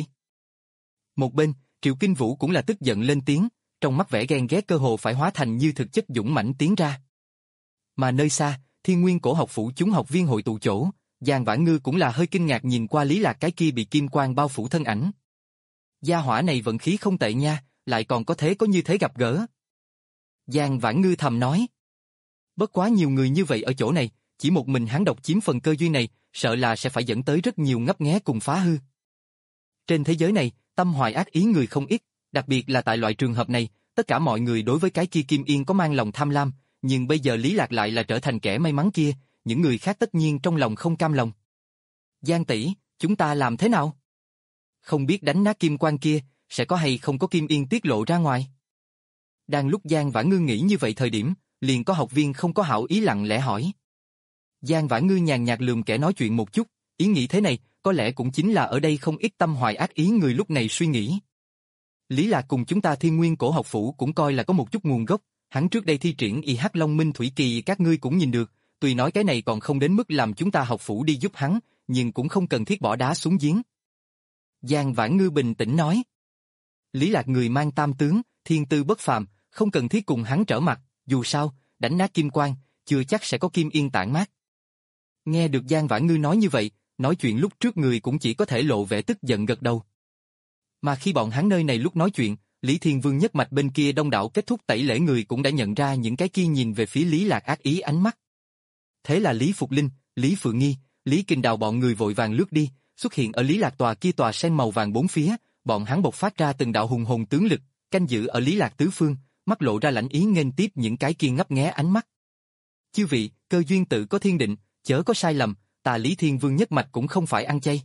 Một bên, Triệu Kinh Vũ cũng là tức giận lên tiếng, trong mắt vẻ ghen ghét cơ hồ phải hóa thành như thực chất dũng mãnh tiến ra. Mà nơi xa, Thiên Nguyên Cổ học phủ chúng học viên hội tụ chỗ, Giang Vãn Ngư cũng là hơi kinh ngạc nhìn qua Lý Lạc cái kia bị kim quang bao phủ thân ảnh. Gia hỏa này vận khí không tệ nha, lại còn có thế có như thế gặp gỡ. Giang Vãn Ngư thầm nói. Bất quá nhiều người như vậy ở chỗ này, chỉ một mình hắn độc chiếm phần cơ duyên này, sợ là sẽ phải dẫn tới rất nhiều ngấp nghé cùng phá hư. Trên thế giới này, tâm hoài ác ý người không ít, đặc biệt là tại loại trường hợp này, tất cả mọi người đối với cái kia Kim Yên có mang lòng tham lam, nhưng bây giờ Lý Lạc lại là trở thành kẻ may mắn kia, những người khác tất nhiên trong lòng không cam lòng. Giang tỷ, chúng ta làm thế nào? Không biết đánh nát kim quang kia, sẽ có hay không có Kim Yên tiết lộ ra ngoài? Đang lúc Giang Vãn Ngư nghĩ như vậy thời điểm, liền có học viên không có hảo ý lặng lẽ hỏi. Giang Vãn Ngư nhàn nhạt lườm kẻ nói chuyện một chút, ý nghĩ thế này, có lẽ cũng chính là ở đây không ít tâm hoài ác ý người lúc này suy nghĩ. Lý Lạc cùng chúng ta Thiên Nguyên Cổ học phủ cũng coi là có một chút nguồn gốc, hắn trước đây thi triển Y Hắc Long Minh Thủy Kỳ các ngươi cũng nhìn được, tuy nói cái này còn không đến mức làm chúng ta học phủ đi giúp hắn, nhưng cũng không cần thiết bỏ đá xuống giếng. Giang Vãn Ngư bình tĩnh nói. Lý Lạc người mang tam tướng, thiên tư bất phàm, không cần thiết cùng hắn trở mặt, dù sao, đánh nát kim quang, chưa chắc sẽ có Kim Yên tản mát. Nghe được Giang Vãn Ngư nói như vậy, nói chuyện lúc trước người cũng chỉ có thể lộ vẻ tức giận gật đầu. Mà khi bọn hắn nơi này lúc nói chuyện, Lý Thiên Vương nhất mạch bên kia đông đảo kết thúc tẩy lễ người cũng đã nhận ra những cái kia nhìn về phía Lý Lạc ác ý ánh mắt. Thế là Lý Phục Linh, Lý Phượng Nghi, Lý Kinh Đào bọn người vội vàng lướt đi, xuất hiện ở Lý Lạc tòa kia tòa sen màu vàng bốn phía, bọn hắn bộc phát ra từng đạo hùng hồn tướng lực, canh giữ ở Lý Lạc tứ phương, mắt lộ ra lãnh ý nghênh tiếp những cái kia ngấp nghé ánh mắt. Chư vị, cơ duyên tự có thiên định, chớ có sai lầm, ta Lý Thiên Vương nhất mạch cũng không phải ăn chay.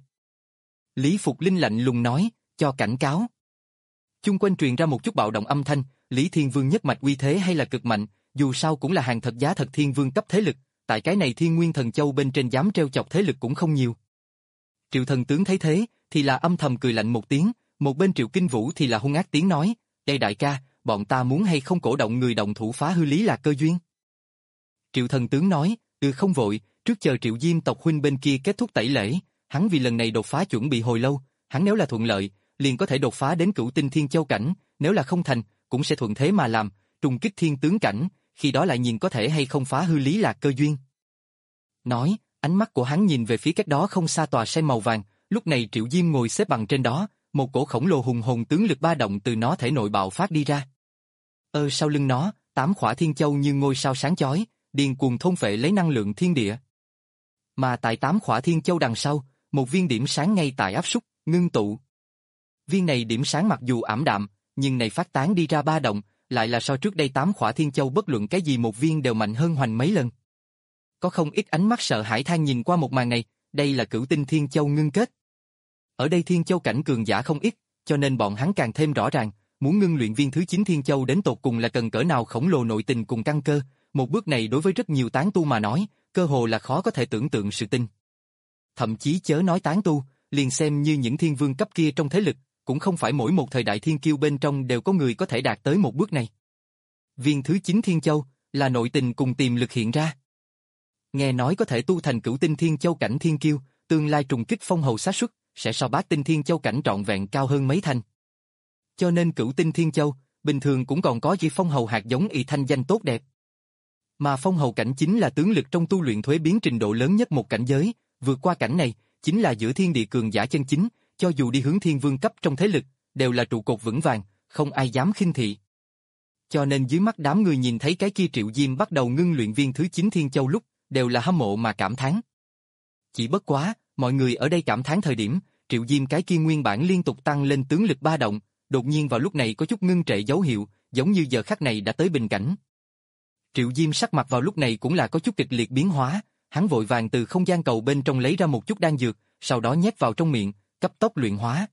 Lý Phục Linh lạnh lùng nói, cho cảnh cáo. Chung quanh truyền ra một chút bạo động âm thanh, Lý Thiên Vương nhất mạch uy thế hay là cực mạnh, dù sao cũng là hàng thật giá thật Thiên Vương cấp thế lực, tại cái này Thiên Nguyên Thần Châu bên trên dám treo chọc thế lực cũng không nhiều. Triệu Thần tướng thấy thế, thì là âm thầm cười lạnh một tiếng, một bên Triệu Kinh Vũ thì là hung ác tiếng nói, đây đại ca, bọn ta muốn hay không cổ động người động thủ phá hư Lý Lạc cơ duyên. Triệu Thần tướng nói, ừ không vội, trước chờ Triệu Diêm tộc huynh bên kia kết thúc tẩy lễ, hắn vì lần này đột phá chuẩn bị hồi lâu, hắn nếu là thuận lợi, liền có thể đột phá đến cửu tinh thiên châu cảnh, nếu là không thành, cũng sẽ thuận thế mà làm, trùng kích thiên tướng cảnh, khi đó lại nhìn có thể hay không phá hư Lý Lạc cơ duyên. Nói, ánh mắt của hắn nhìn về phía cách đó không xa tòa sen màu vàng, lúc này Triệu Diêm ngồi xếp bằng trên đó, một cổ khổng lồ hùng hồn tướng lực ba động từ nó thể nội bạo phát đi ra. Ơ sau lưng nó, tám khỏa thiên châu như ngôi sao sáng chói, điên cuồng thôn phệ lấy năng lượng thiên địa. Mà tại tám khỏa thiên châu đằng sau, một viên điểm sáng ngay tại áp súc, ngưng tụ. Viên này điểm sáng mặc dù ảm đạm, nhưng này phát tán đi ra ba động, lại là so trước đây tám khỏa thiên châu bất luận cái gì một viên đều mạnh hơn hoành mấy lần. Có không ít ánh mắt sợ hãi than nhìn qua một màn này, đây là cửu tinh thiên châu ngưng kết. Ở đây thiên châu cảnh cường giả không ít, cho nên bọn hắn càng thêm rõ ràng, muốn ngưng luyện viên thứ chín thiên châu đến tột cùng là cần cỡ nào khổng lồ nội tình cùng căn cơ, một bước này đối với rất nhiều tán tu mà nói, cơ hồ là khó có thể tưởng tượng sự tin. Thậm chí chớ nói tán tu, liền xem như những thiên vương cấp kia trong thế lực, cũng không phải mỗi một thời đại thiên kiêu bên trong đều có người có thể đạt tới một bước này. Viên thứ chín thiên châu, là nội tình cùng tiềm lực hiện ra. Nghe nói có thể tu thành cửu tinh thiên châu cảnh thiên kiêu, tương lai trùng kích phong hầu xác suất, sẽ so bát tinh thiên châu cảnh trọn vẹn cao hơn mấy thành. Cho nên cửu tinh thiên châu, bình thường cũng còn có gì phong hầu hạt giống y thanh danh tốt đẹp. Mà phong hầu cảnh chính là tướng lực trong tu luyện thuế biến trình độ lớn nhất một cảnh giới, vượt qua cảnh này, chính là giữa thiên địa cường giả chân chính, cho dù đi hướng thiên vương cấp trong thế lực, đều là trụ cột vững vàng, không ai dám khinh thị. Cho nên dưới mắt đám người nhìn thấy cái kia Triệu Diêm bắt đầu ngưng luyện viên thứ chín thiên châu lúc, đều là hâm mộ mà cảm thán. Chỉ bất quá, mọi người ở đây cảm thán thời điểm, Triệu Diêm cái kia nguyên bản liên tục tăng lên tướng lực ba động, đột nhiên vào lúc này có chút ngưng trệ dấu hiệu, giống như giờ khắc này đã tới bình cảnh. Triệu Diêm sắc mặt vào lúc này cũng là có chút kịch liệt biến hóa, hắn vội vàng từ không gian cầu bên trong lấy ra một chút đan dược, sau đó nhét vào trong miệng, cấp tốc luyện hóa.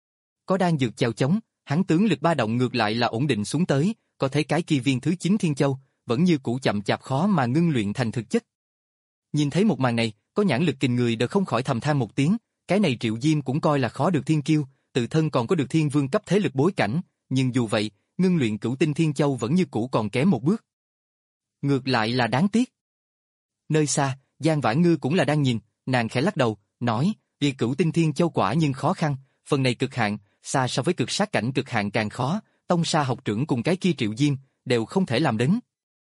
Có đan dược chèo chống, hắn tướng lực ba động ngược lại là ổn định xuống tới, có thấy cái kia viên thứ chín thiên châu, vẫn như cũ chậm chạp khó mà ngưng luyện thành thực chất. Nhìn thấy một màn này, có nhãn lực kình người đều không khỏi thầm than một tiếng, cái này Triệu Diêm cũng coi là khó được thiên kiêu, tự thân còn có được thiên vương cấp thế lực bối cảnh, nhưng dù vậy, ngưng luyện cửu tinh thiên châu vẫn như cũ còn kém một bước. Ngược lại là đáng tiếc. Nơi xa, Giang Vãn Ngư cũng là đang nhìn, nàng khẽ lắc đầu, nói, việc cửu tinh thiên châu quả nhưng khó khăn, phần này cực hạn, xa so với cực sát cảnh cực hạn càng khó, Tông Sa học trưởng cùng cái kia Triệu Diêm, đều không thể làm đến.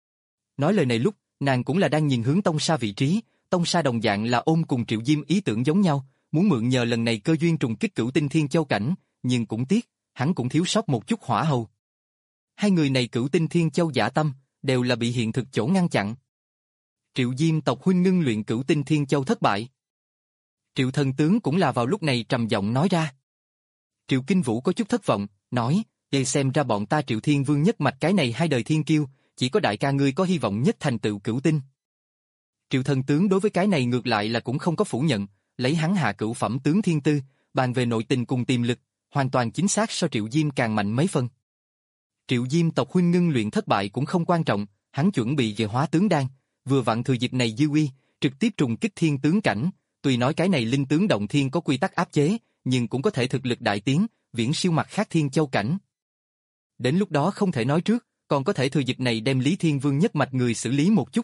Nói lời này lúc, nàng cũng là đang nhìn hướng Tông Sa vị trí, Tông Sa đồng dạng là ôm cùng Triệu Diêm ý tưởng giống nhau, muốn mượn nhờ lần này cơ duyên trùng kích cửu tinh thiên châu cảnh, nhưng cũng tiếc, hắn cũng thiếu sót một chút hỏa hầu. Hai người này cửu tinh thiên châu giả tâm, đều là bị hiện thực chỗ ngăn chặn. Triệu Diêm tộc huynh ngưng luyện cửu tinh thiên châu thất bại. Triệu thần tướng cũng là vào lúc này trầm giọng nói ra. Triệu Kinh Vũ có chút thất vọng, nói, đây xem ra bọn ta Triệu Thiên Vương nhất mạch cái này hai đời thiên kiêu, chỉ có đại ca ngươi có hy vọng nhất thành tựu cửu tinh. Triệu thần tướng đối với cái này ngược lại là cũng không có phủ nhận, lấy hắn hạ cửu phẩm tướng thiên tư, bàn về nội tình cùng tiềm lực, hoàn toàn chính xác so Triệu Diêm càng mạnh mấy phần. Triệu Diêm tộc huynh ngưng luyện thất bại cũng không quan trọng, hắn chuẩn bị về hóa tướng đan, vừa vặn thừa dịp này dư uy, trực tiếp trùng kích thiên tướng cảnh, tuy nói cái này linh tướng động thiên có quy tắc áp chế, nhưng cũng có thể thực lực đại tiến, viễn siêu mặt khác thiên châu cảnh. Đến lúc đó không thể nói trước, còn có thể thừa dịp này đem Lý Thiên Vương nhất mạch người xử lý một chút.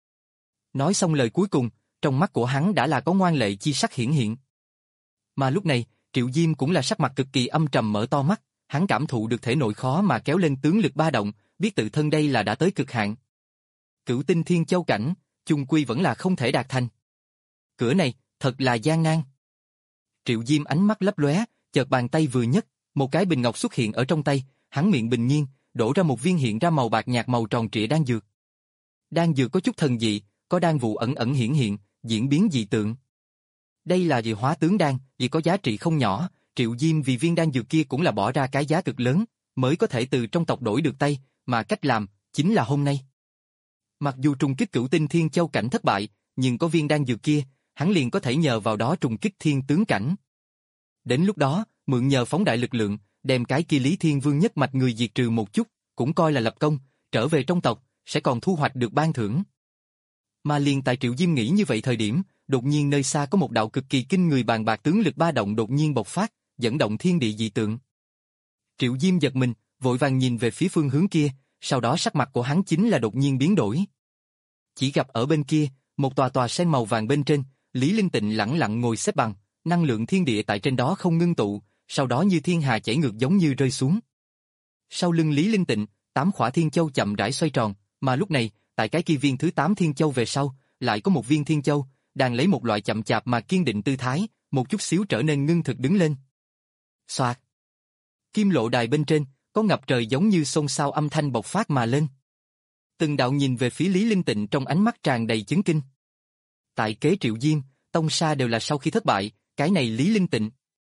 Nói xong lời cuối cùng, trong mắt của hắn đã là có ngoan lệ chi sắc hiển hiện. Mà lúc này, Triệu Diêm cũng là sắc mặt cực kỳ âm trầm mở to mắt, hắn cảm thụ được thể nội khó mà kéo lên tướng lực ba động, biết tự thân đây là đã tới cực hạn. Cửu tinh thiên châu cảnh, chung quy vẫn là không thể đạt thành. Cửa này, thật là gian nan. Triệu Diêm ánh mắt lấp lóe, chợt bàn tay vừa nhấc, một cái bình ngọc xuất hiện ở trong tay, hắn miệng bình nhiên, đổ ra một viên hiện ra màu bạc nhạt màu tròn trịa đan dược. Đan dược có chút thần dị, có đan vụ ẩn ẩn hiển hiện, diễn biến dị tượng. Đây là dị hóa tướng đan, vì có giá trị không nhỏ, Triệu Diêm vì viên đan dược kia cũng là bỏ ra cái giá cực lớn, mới có thể từ trong tộc đổi được tay, mà cách làm, chính là hôm nay. Mặc dù trùng kích cửu tinh thiên châu cảnh thất bại, nhưng có viên đan dược kia, hắn liền có thể nhờ vào đó trùng kích thiên tướng cảnh. Đến lúc đó, mượn nhờ phóng đại lực lượng, đem cái kia Lý Thiên Vương nhất mạch người diệt trừ một chút, cũng coi là lập công, trở về trong tộc, sẽ còn thu hoạch được ban thưởng. Mà liền tại Triệu Diêm nghĩ như vậy thời điểm, đột nhiên nơi xa có một đạo cực kỳ kinh người bàn bạc tướng lực ba động đột nhiên bộc phát, dẫn động thiên địa dị tượng. Triệu Diêm giật mình, vội vàng nhìn về phía phương hướng kia, sau đó sắc mặt của hắn chính là đột nhiên biến đổi. Chỉ gặp ở bên kia, một tòa tòa sen màu vàng bên trên, Lý Linh Tịnh lẳng lặng ngồi xếp bằng, năng lượng thiên địa tại trên đó không ngưng tụ, sau đó như thiên hà chảy ngược giống như rơi xuống. Sau lưng Lý Linh Tịnh, tám khỏa thiên châu chậm rãi xoay tròn, mà lúc này, tại cái kia viên thứ tám thiên châu về sau, lại có một viên thiên châu, đang lấy một loại chậm chạp mà kiên định tư thái, một chút xíu trở nên ngưng thực đứng lên. Xoạt. Kim lộ đài bên trên, có ngập trời giống như xôn xao âm thanh bộc phát mà lên. Từng đạo nhìn về phía Lý Linh Tịnh trong ánh mắt tràn đầy chấn kinh. Tại kế Triệu Diêm, Tông Sa đều là sau khi thất bại, cái này Lý Linh Tịnh.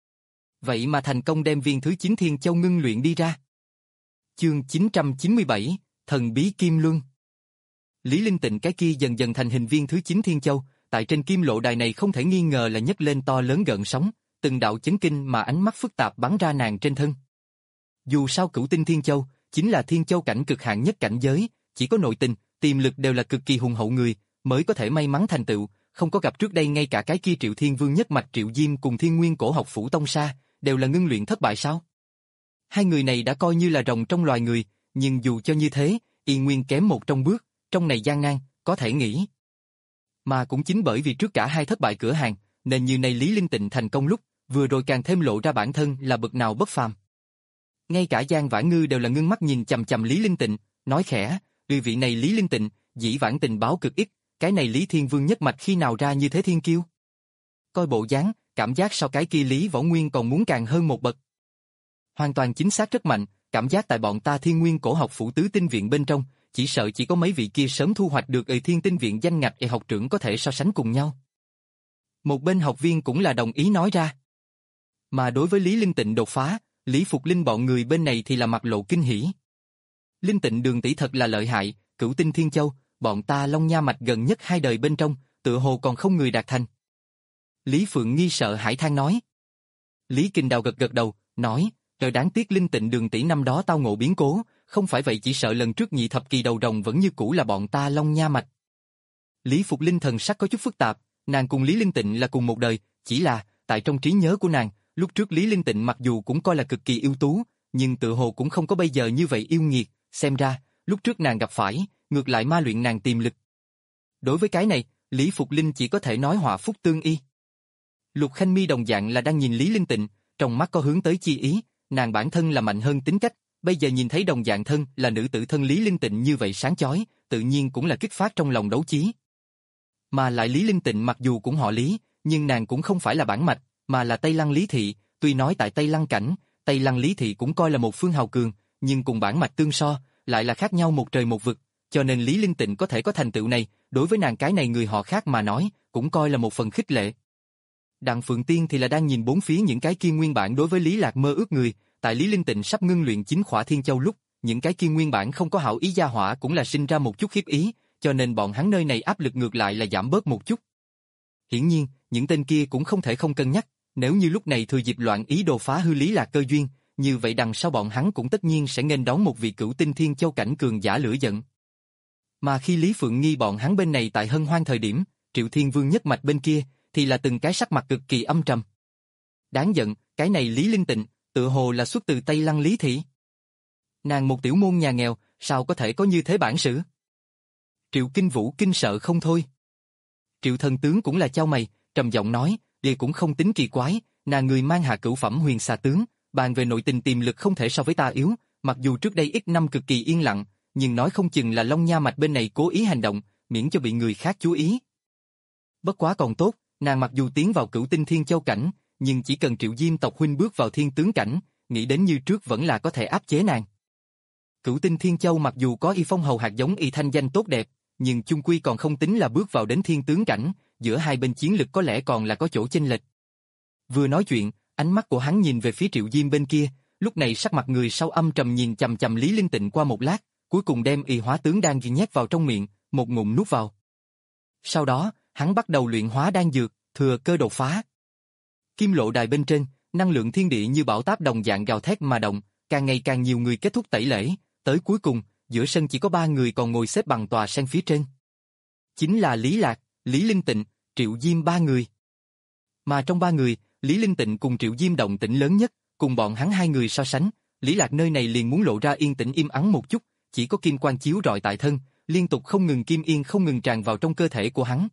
Vậy mà thành công đem viên thứ chín thiên châu ngưng luyện đi ra. Chương chín trăm chín mươi bảy, Thần bí Kim Luân. Lý Linh Tịnh cái kia dần dần thành hình viên thứ chín thiên châu, tại trên kim lộ đài này không thể nghi ngờ là nhấc lên to lớn gợn sóng, từng đạo chấn kinh mà ánh mắt phức tạp bắn ra nàng trên thân. Dù sao cửu tinh thiên châu, chính là thiên châu cảnh cực hạn nhất cảnh giới, chỉ có nội tình, tiềm lực đều là cực kỳ hùng hậu người, mới có thể may mắn thành tựu, không có gặp trước đây ngay cả cái kia Triệu Thiên Vương nhất mạch Triệu Diêm cùng Thiên Nguyên cổ học phủ Tông Sa, đều là ngưng luyện thất bại sao? Hai người này đã coi như là rồng trong loài người, nhưng dù cho như thế, y nguyên kém một trong bước, trong này gian nan, có thể nghĩ. Mà cũng chính bởi vì trước cả hai thất bại cửa hàng, nên như này Lý Linh Tịnh thành công lúc, vừa rồi càng thêm lộ ra bản thân là bậc nào bất phàm. Ngay cả Giang Vãn Ngư đều là ngưng mắt nhìn chằm chằm Lý Linh Tịnh, nói khẽ, "Người vị này Lý Linh Tịnh, dĩ vãng tình báo cực ít, cái này Lý Thiên Vương nhất mạch khi nào ra như thế thiên kiêu?" Coi bộ dáng, cảm giác sau cái kia Lý Võ Nguyên còn muốn càng hơn một bậc. Hoàn toàn chính xác rất mạnh, cảm giác tại bọn ta Thiên Nguyên Cổ học phủ tứ tinh viện bên trong, chỉ sợ chỉ có mấy vị kia sớm thu hoạch được ở Thiên Tinh viện danh ngạch y học trưởng có thể so sánh cùng nhau. Một bên học viên cũng là đồng ý nói ra. Mà đối với Lý Linh Tịnh đột phá, Lý Phục Linh bọn người bên này thì là mặt lộ kinh hỉ. Linh Tịnh đường tỷ thật là lợi hại, cửu tinh Thiên Châu, bọn ta Long Nha mạch gần nhất hai đời bên trong, tựa hồ còn không người đạt thành. Lý Phượng Nghi sợ hãi than nói. Lý Kinh Đào gật gật đầu, nói, trời đáng tiếc Linh Tịnh đường tỷ năm đó tao ngộ biến cố, không phải vậy chỉ sợ lần trước nhị thập kỳ đầu rồng vẫn như cũ là bọn ta Long Nha mạch. Lý Phục Linh thần sắc có chút phức tạp, nàng cùng Lý Linh Tịnh là cùng một đời, chỉ là, tại trong trí nhớ của nàng, lúc trước Lý Linh Tịnh mặc dù cũng coi là cực kỳ ưu tú, nhưng tự hồ cũng không có bây giờ như vậy yêu nghiệt, xem ra, lúc trước nàng gặp phải, ngược lại ma luyện nàng tiềm lực. Đối với cái này, Lý Phục Linh chỉ có thể nói họa phúc tương y. Lục Khanh Mi đồng dạng là đang nhìn Lý Linh Tịnh, trong mắt có hướng tới chi ý, nàng bản thân là mạnh hơn tính cách, bây giờ nhìn thấy đồng dạng thân là nữ tử thân Lý Linh Tịnh như vậy sáng chói, tự nhiên cũng là kích phát trong lòng đấu chí. Mà lại Lý Linh Tịnh mặc dù cũng họ Lý, nhưng nàng cũng không phải là bản mạch, mà là Tây Lăng Lý Thị, tuy nói tại Tây Lăng cảnh, Tây Lăng Lý Thị cũng coi là một phương hào cường, nhưng cùng bản mạch tương so, lại là khác nhau một trời một vực, cho nên Lý Linh Tịnh có thể có thành tựu này, đối với nàng cái này người họ khác mà nói, cũng coi là một phần khích lệ. Đặng Phượng Tiên thì là đang nhìn bốn phía những cái kia nguyên bản đối với Lý Lạc mơ ước người, tại Lý Linh Tịnh sắp ngưng luyện chính khỏa Thiên Châu lúc, những cái kia nguyên bản không có hảo ý gia hỏa cũng là sinh ra một chút khiếp ý, cho nên bọn hắn nơi này áp lực ngược lại là giảm bớt một chút. Hiển nhiên, những tên kia cũng không thể không cân nhắc, nếu như lúc này thừa dịp loạn ý đồ phá hư Lý Lạc cơ duyên, như vậy đằng sau bọn hắn cũng tất nhiên sẽ nghênh đón một vị cửu tinh Thiên Châu cảnh cường giả lửa giận. Mà khi Lý Phượng Nghi bọn hắn bên này tại hân hoan thời điểm, Triệu Thiên Vương nhất mạch bên kia, thì là từng cái sắc mặt cực kỳ âm trầm. Đáng giận, cái này Lý Linh Tịnh, tựa hồ là xuất từ Tây Lăng Lý Thị. Nàng một tiểu môn nhà nghèo, sao có thể có như thế bản sự? Triệu Kinh Vũ kinh sợ không thôi. Triệu Thần Tướng cũng là chau mày, trầm giọng nói, đây cũng không tính kỳ quái, nàng người mang hạ cửu phẩm huyền xà tướng, bàn về nội tình tiềm lực không thể so với ta yếu, mặc dù trước đây ít năm cực kỳ yên lặng, nhưng nói không chừng là Long Nha mạch bên này cố ý hành động, miễn cho bị người khác chú ý. Bất quá còn tốt, nàng mặc dù tiến vào cửu tinh Thiên Châu cảnh, nhưng chỉ cần Triệu Diêm tộc huynh bước vào thiên tướng cảnh, nghĩ đến như trước vẫn là có thể áp chế nàng. Cửu tinh Thiên Châu mặc dù có y phong hầu hạt giống y thanh danh tốt đẹp, nhưng chung quy còn không tính là bước vào đến thiên tướng cảnh, giữa hai bên chiến lực có lẽ còn là có chỗ chênh lệch. Vừa nói chuyện, ánh mắt của hắn nhìn về phía Triệu Diêm bên kia, lúc này sắc mặt người sau âm trầm nhìn chằm chằm Lý Linh Tịnh qua một lát, cuối cùng đem y hóa tướng đan nhét vào trong miệng, một ngụm nuốt vào. Sau đó, hắn bắt đầu luyện hóa đan dược, thừa cơ đột phá. Kim lộ đài bên trên, năng lượng thiên địa như bão táp đồng dạng gào thét mà động, càng ngày càng nhiều người kết thúc tẩy lễ, tới cuối cùng, giữa sân chỉ có ba người còn ngồi xếp bằng tòa sen phía trên. Chính là Lý Lạc, Lý Linh Tịnh, Triệu Diêm ba người. Mà trong ba người, Lý Linh Tịnh cùng Triệu Diêm động tĩnh lớn nhất, cùng bọn hắn hai người so sánh, Lý Lạc nơi này liền muốn lộ ra yên tĩnh im ắng một chút, chỉ có kim quang chiếu rọi tại thân, liên tục không ngừng kim yên không ngừng tràn vào trong cơ thể của hắn.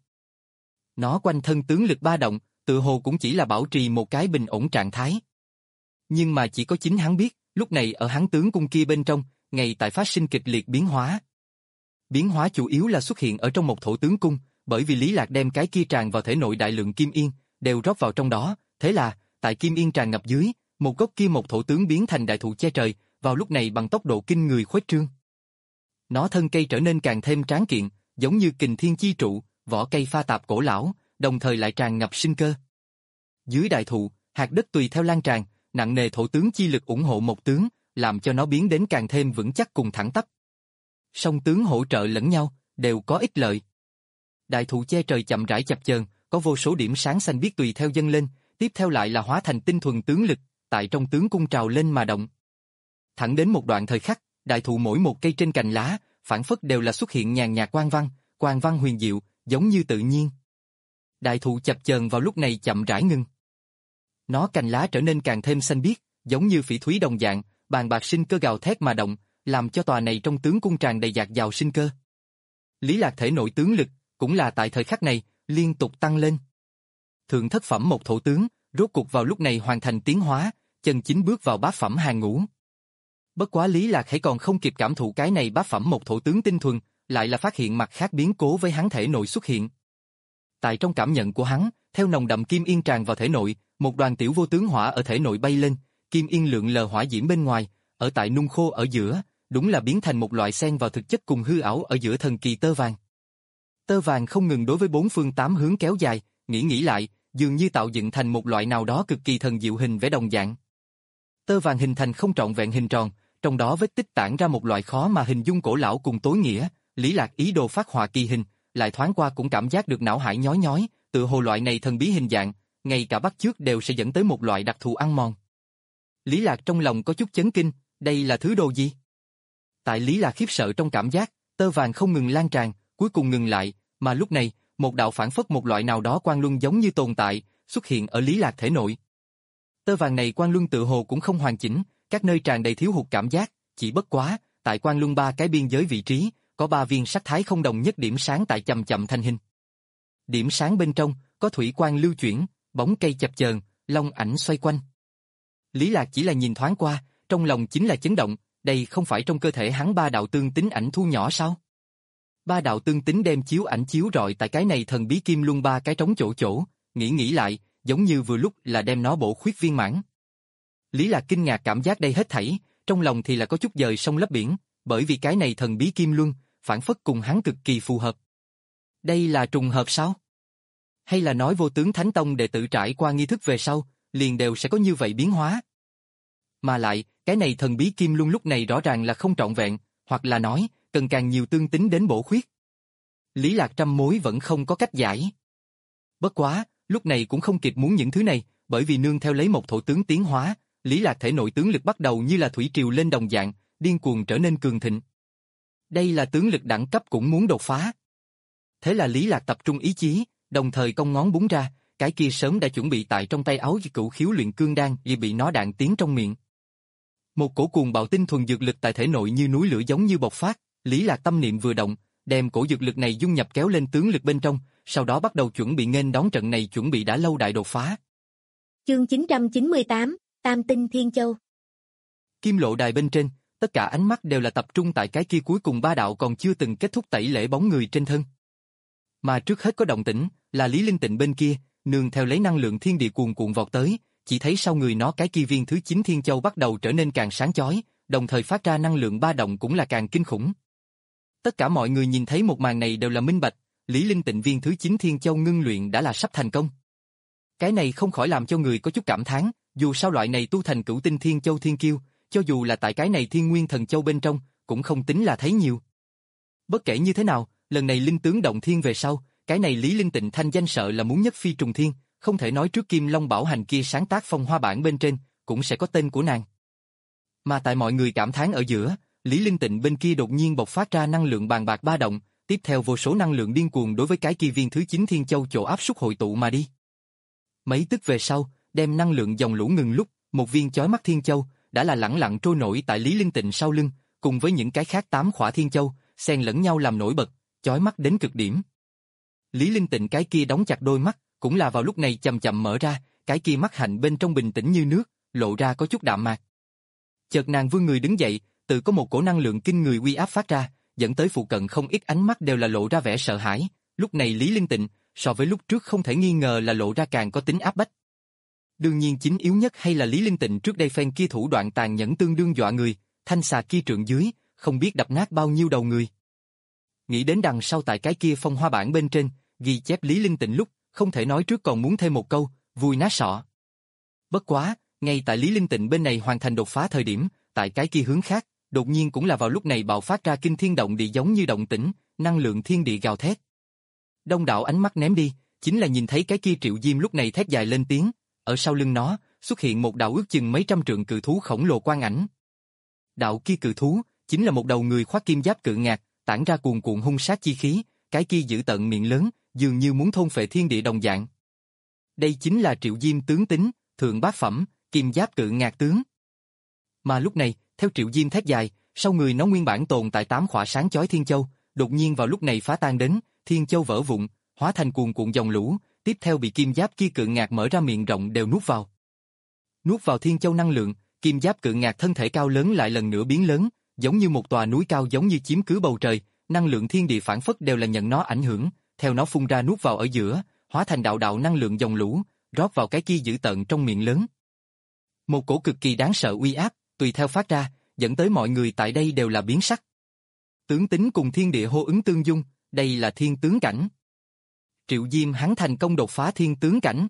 Nó quanh thân tướng lực ba động, tự hồ cũng chỉ là bảo trì một cái bình ổn trạng thái. Nhưng mà chỉ có chính hắn biết, lúc này ở hắn tướng cung kia bên trong, ngày tại phát sinh kịch liệt biến hóa. Biến hóa chủ yếu là xuất hiện ở trong một thổ tướng cung, bởi vì Lý Lạc đem cái kia tràn vào thể nội đại lượng kim yên, đều rót vào trong đó, thế là, tại kim yên tràn ngập dưới, một gốc kia một thổ tướng biến thành đại thụ che trời, vào lúc này bằng tốc độ kinh người khuếch trương. Nó thân cây trở nên càng thêm tráng kiện, giống như kình thiên chi trụ, vỏ cây pha tạp cổ lão, đồng thời lại tràn ngập sinh cơ. Dưới đại thụ, hạt đất tùy theo lan tràn, nặng nề thổ tướng chi lực ủng hộ một tướng, làm cho nó biến đến càng thêm vững chắc cùng thẳng tắp. Song tướng hỗ trợ lẫn nhau, đều có ích lợi. Đại thụ che trời chậm rãi chập chờn, có vô số điểm sáng xanh biếc tùy theo dâng lên, tiếp theo lại là hóa thành tinh thuần tướng lực, tại trong tướng cung trào lên mà động. Thẳng đến một đoạn thời khắc, đại thụ mỗi một cây trên cành lá, phản phất đều là xuất hiện nhàn nhạt quang văn, quang văn huyền diệu, giống như tự nhiên. Đại thụ chập chờn vào lúc này chậm rãi ngưng. Nó cành lá trở nên càng thêm xanh biếc, giống như phỉ thúy đồng dạng, bàn bạc sinh cơ gào thét mà động, làm cho tòa này trong tướng cung tràn đầy dạt dào sinh cơ. Lý Lạc thể nội tướng lực, cũng là tại thời khắc này, liên tục tăng lên. Thượng thất phẩm một thổ tướng, rốt cục vào lúc này hoàn thành tiến hóa, chân chính bước vào bát phẩm hàng ngũ. Bất quá Lý Lạc hãy còn không kịp cảm thụ cái này bát phẩm một thổ tướng tinh thuần, lại là phát hiện mặt khác biến cố với hắn thể nội xuất hiện. Tại trong cảm nhận của hắn, theo nồng đậm kim yên tràn vào thể nội, một đoàn tiểu vô tướng hỏa ở thể nội bay lên, kim yên lượn lờ hỏa diễm bên ngoài, ở tại nung khô ở giữa, đúng là biến thành một loại xen vào thực chất cùng hư ảo ở giữa thần kỳ tơ vàng. Tơ vàng không ngừng đối với bốn phương tám hướng kéo dài, nghĩ nghĩ lại, dường như tạo dựng thành một loại nào đó cực kỳ thần diệu hình vẽ đồng dạng. Tơ vàng hình thành không trọn vẹn hình tròn, trong đó vết tích tản ra một loại khó mà hình dung cổ lão cùng tối nghĩa. Lý Lạc ý đồ phát họa kỳ hình, lại thoáng qua cũng cảm giác được não hải nhói nhói, tự hồ loại này thần bí hình dạng, ngay cả bắt chước đều sẽ dẫn tới một loại đặc thù ăn mòn. Lý Lạc trong lòng có chút chấn kinh, đây là thứ đồ gì? Tại Lý Lạc khiếp sợ trong cảm giác, tơ vàng không ngừng lan tràn, cuối cùng ngừng lại, mà lúc này, một đạo phản phất một loại nào đó quang luân giống như tồn tại, xuất hiện ở Lý Lạc thể nội. Tơ vàng này quang luân tự hồ cũng không hoàn chỉnh, các nơi tràn đầy thiếu hụt cảm giác, chỉ bất quá, tại quang luân ba cái biên giới vị trí, có ba viên sắc thái không đồng nhất điểm sáng tại chậm chậm thành hình. Điểm sáng bên trong, có thủy quang lưu chuyển, bóng cây chập chờn, long ảnh xoay quanh. Lý Lạc chỉ là nhìn thoáng qua, trong lòng chính là chấn động, đây không phải trong cơ thể hắn ba đạo tương tính ảnh thu nhỏ sao? Ba đạo tương tính đem chiếu ảnh chiếu rọi tại cái này thần bí kim luân ba cái trống chỗ chỗ, nghĩ nghĩ lại, giống như vừa lúc là đem nó bổ khuyết viên mãn. Lý Lạc kinh ngạc cảm giác đây hết thảy, trong lòng thì là có chút dời sông lấp biển, bởi vì cái này thần bí kim luân, phản phất cùng hắn cực kỳ phù hợp. Đây là trùng hợp sao? Hay là nói Vô Tướng Thánh Tông đệ tử trải qua nghi thức về sau, liền đều sẽ có như vậy biến hóa? Mà lại, cái này thần bí kim luân lúc này rõ ràng là không trọn vẹn, hoặc là nói, cần càng nhiều tương tính đến bổ khuyết. Lý Lạc trăm mối vẫn không có cách giải. Bất quá, lúc này cũng không kịp muốn những thứ này, bởi vì nương theo lấy một thổ tướng tiến hóa, Lý Lạc thể nội tướng lực bắt đầu như là thủy triều lên đồng dạng, điên cuồng trở nên cường thịnh. Đây là tướng lực đẳng cấp cũng muốn đột phá. Thế là Lý Lạc tập trung ý chí, đồng thời cong ngón búng ra, cái kia sớm đã chuẩn bị tại trong tay áo cửu khiếu luyện cương đan vì bị nó đạn tiến trong miệng. Một cổ cuồng bạo tinh thuần dược lực tại thể nội như núi lửa giống như bộc phát, Lý Lạc tâm niệm vừa động, đem cổ dược lực này dung nhập kéo lên tướng lực bên trong, sau đó bắt đầu chuẩn bị nghênh đón trận này chuẩn bị đã lâu đại đột phá. Chương chín trăm chín mươi tám, Tam Tinh Thiên Châu. Kim lộ đài bên trên, tất cả ánh mắt đều là tập trung tại cái kia cuối cùng ba đạo còn chưa từng kết thúc tẩy lễ bóng người trên thân. Mà trước hết có động tĩnh, là Lý Linh Tịnh bên kia, nương theo lấy năng lượng thiên địa cuồn cuộn vọt tới, chỉ thấy sau người nó cái kia viên thứ chín Thiên Châu bắt đầu trở nên càng sáng chói, đồng thời phát ra năng lượng ba động cũng là càng kinh khủng. Tất cả mọi người nhìn thấy một màn này đều là minh bạch, Lý Linh Tịnh viên thứ chín Thiên Châu ngưng luyện đã là sắp thành công. Cái này không khỏi làm cho người có chút cảm thán, dù sao loại này tu thành cửu tinh Thiên Châu Thiên Kiêu, cho dù là tại cái này Thiên Nguyên Thần Châu bên trong, cũng không tính là thấy nhiều. Bất kể như thế nào, lần này linh tướng động thiên về sau, cái này Lý Linh Tịnh thanh danh sợ là muốn nhất phi trùng thiên, không thể nói trước Kim Long Bảo Hành kia sáng tác phong hoa bản bên trên, cũng sẽ có tên của nàng. Mà tại mọi người cảm thán ở giữa, Lý Linh Tịnh bên kia đột nhiên bộc phát ra năng lượng bàn bạc ba động, tiếp theo vô số năng lượng điên cuồng đối với cái kia viên thứ chín Thiên Châu chỗ áp suất hội tụ mà đi. Mấy tức về sau, đem năng lượng dòng lũ ngừng lúc, một viên chói mắt Thiên Châu đã là lẳng lặng trôi nổi tại Lý Linh Tịnh sau lưng, cùng với những cái khác tám khỏa Thiên Châu, xen lẫn nhau làm nổi bật, chói mắt đến cực điểm. Lý Linh Tịnh cái kia đóng chặt đôi mắt, cũng là vào lúc này chậm chậm mở ra, cái kia mắt hạnh bên trong bình tĩnh như nước, lộ ra có chút đạm mạc. Chợt nàng vươn người đứng dậy, tự có một cổ năng lượng kinh người uy áp phát ra, dẫn tới phụ cận không ít ánh mắt đều là lộ ra vẻ sợ hãi. Lúc này Lý Linh Tịnh, so với lúc trước không thể nghi ngờ là lộ ra càng có tính áp bách. Đương nhiên chính yếu nhất hay là Lý Linh Tịnh trước đây phen kia thủ đoạn tàn nhẫn tương đương dọa người, thanh xà kia trượng dưới, không biết đập nát bao nhiêu đầu người. Nghĩ đến đằng sau tại cái kia phong hoa bản bên trên, ghi chép Lý Linh Tịnh lúc, không thể nói trước còn muốn thêm một câu, vui nát sọ. Bất quá, ngay tại Lý Linh Tịnh bên này hoàn thành đột phá thời điểm, tại cái kia hướng khác, đột nhiên cũng là vào lúc này bạo phát ra kinh thiên động địa giống như động tĩnh, năng lượng thiên địa gào thét. Đông đảo ánh mắt ném đi, chính là nhìn thấy cái kia Triệu Diêm lúc này thét dài lên tiếng, ở sau lưng nó, xuất hiện một đạo ước chừng mấy trăm trượng cự thú khổng lồ quang ảnh. Đạo kia cự thú, chính là một đầu người khoác kim giáp cự ngạc, tản ra cuồn cuộn hung sát chi khí, cái kia giữ tận miệng lớn, dường như muốn thôn phệ thiên địa đồng dạng. Đây chính là Triệu Diêm tướng tính, thượng bát phẩm, kim giáp cự ngạc tướng. Mà lúc này, theo Triệu Diêm thét dài, sau người nó nguyên bản tồn tại tám khỏa sáng chói Thiên Châu, đột nhiên vào lúc này phá tan đến, Thiên Châu vỡ vụn, hóa thành cuồn cuộn dòng lũ, tiếp theo bị kim giáp kia cự ngạc mở ra miệng rộng đều nuốt vào. Nuốt vào thiên châu năng lượng, kim giáp cự ngạc thân thể cao lớn lại lần nữa biến lớn, giống như một tòa núi cao giống như chiếm cứ bầu trời, năng lượng thiên địa phản phất đều là nhận nó ảnh hưởng, theo nó phun ra nuốt vào ở giữa, hóa thành đạo đạo năng lượng dòng lũ, rót vào cái kia dữ tợn trong miệng lớn. Một cổ cực kỳ đáng sợ uy áp, tùy theo phát ra, dẫn tới mọi người tại đây đều là biến sắc. Tướng tính cùng thiên địa hô ứng tương dung, đây là thiên tướng cảnh. Triệu Diêm hắn thành công đột phá thiên tướng cảnh.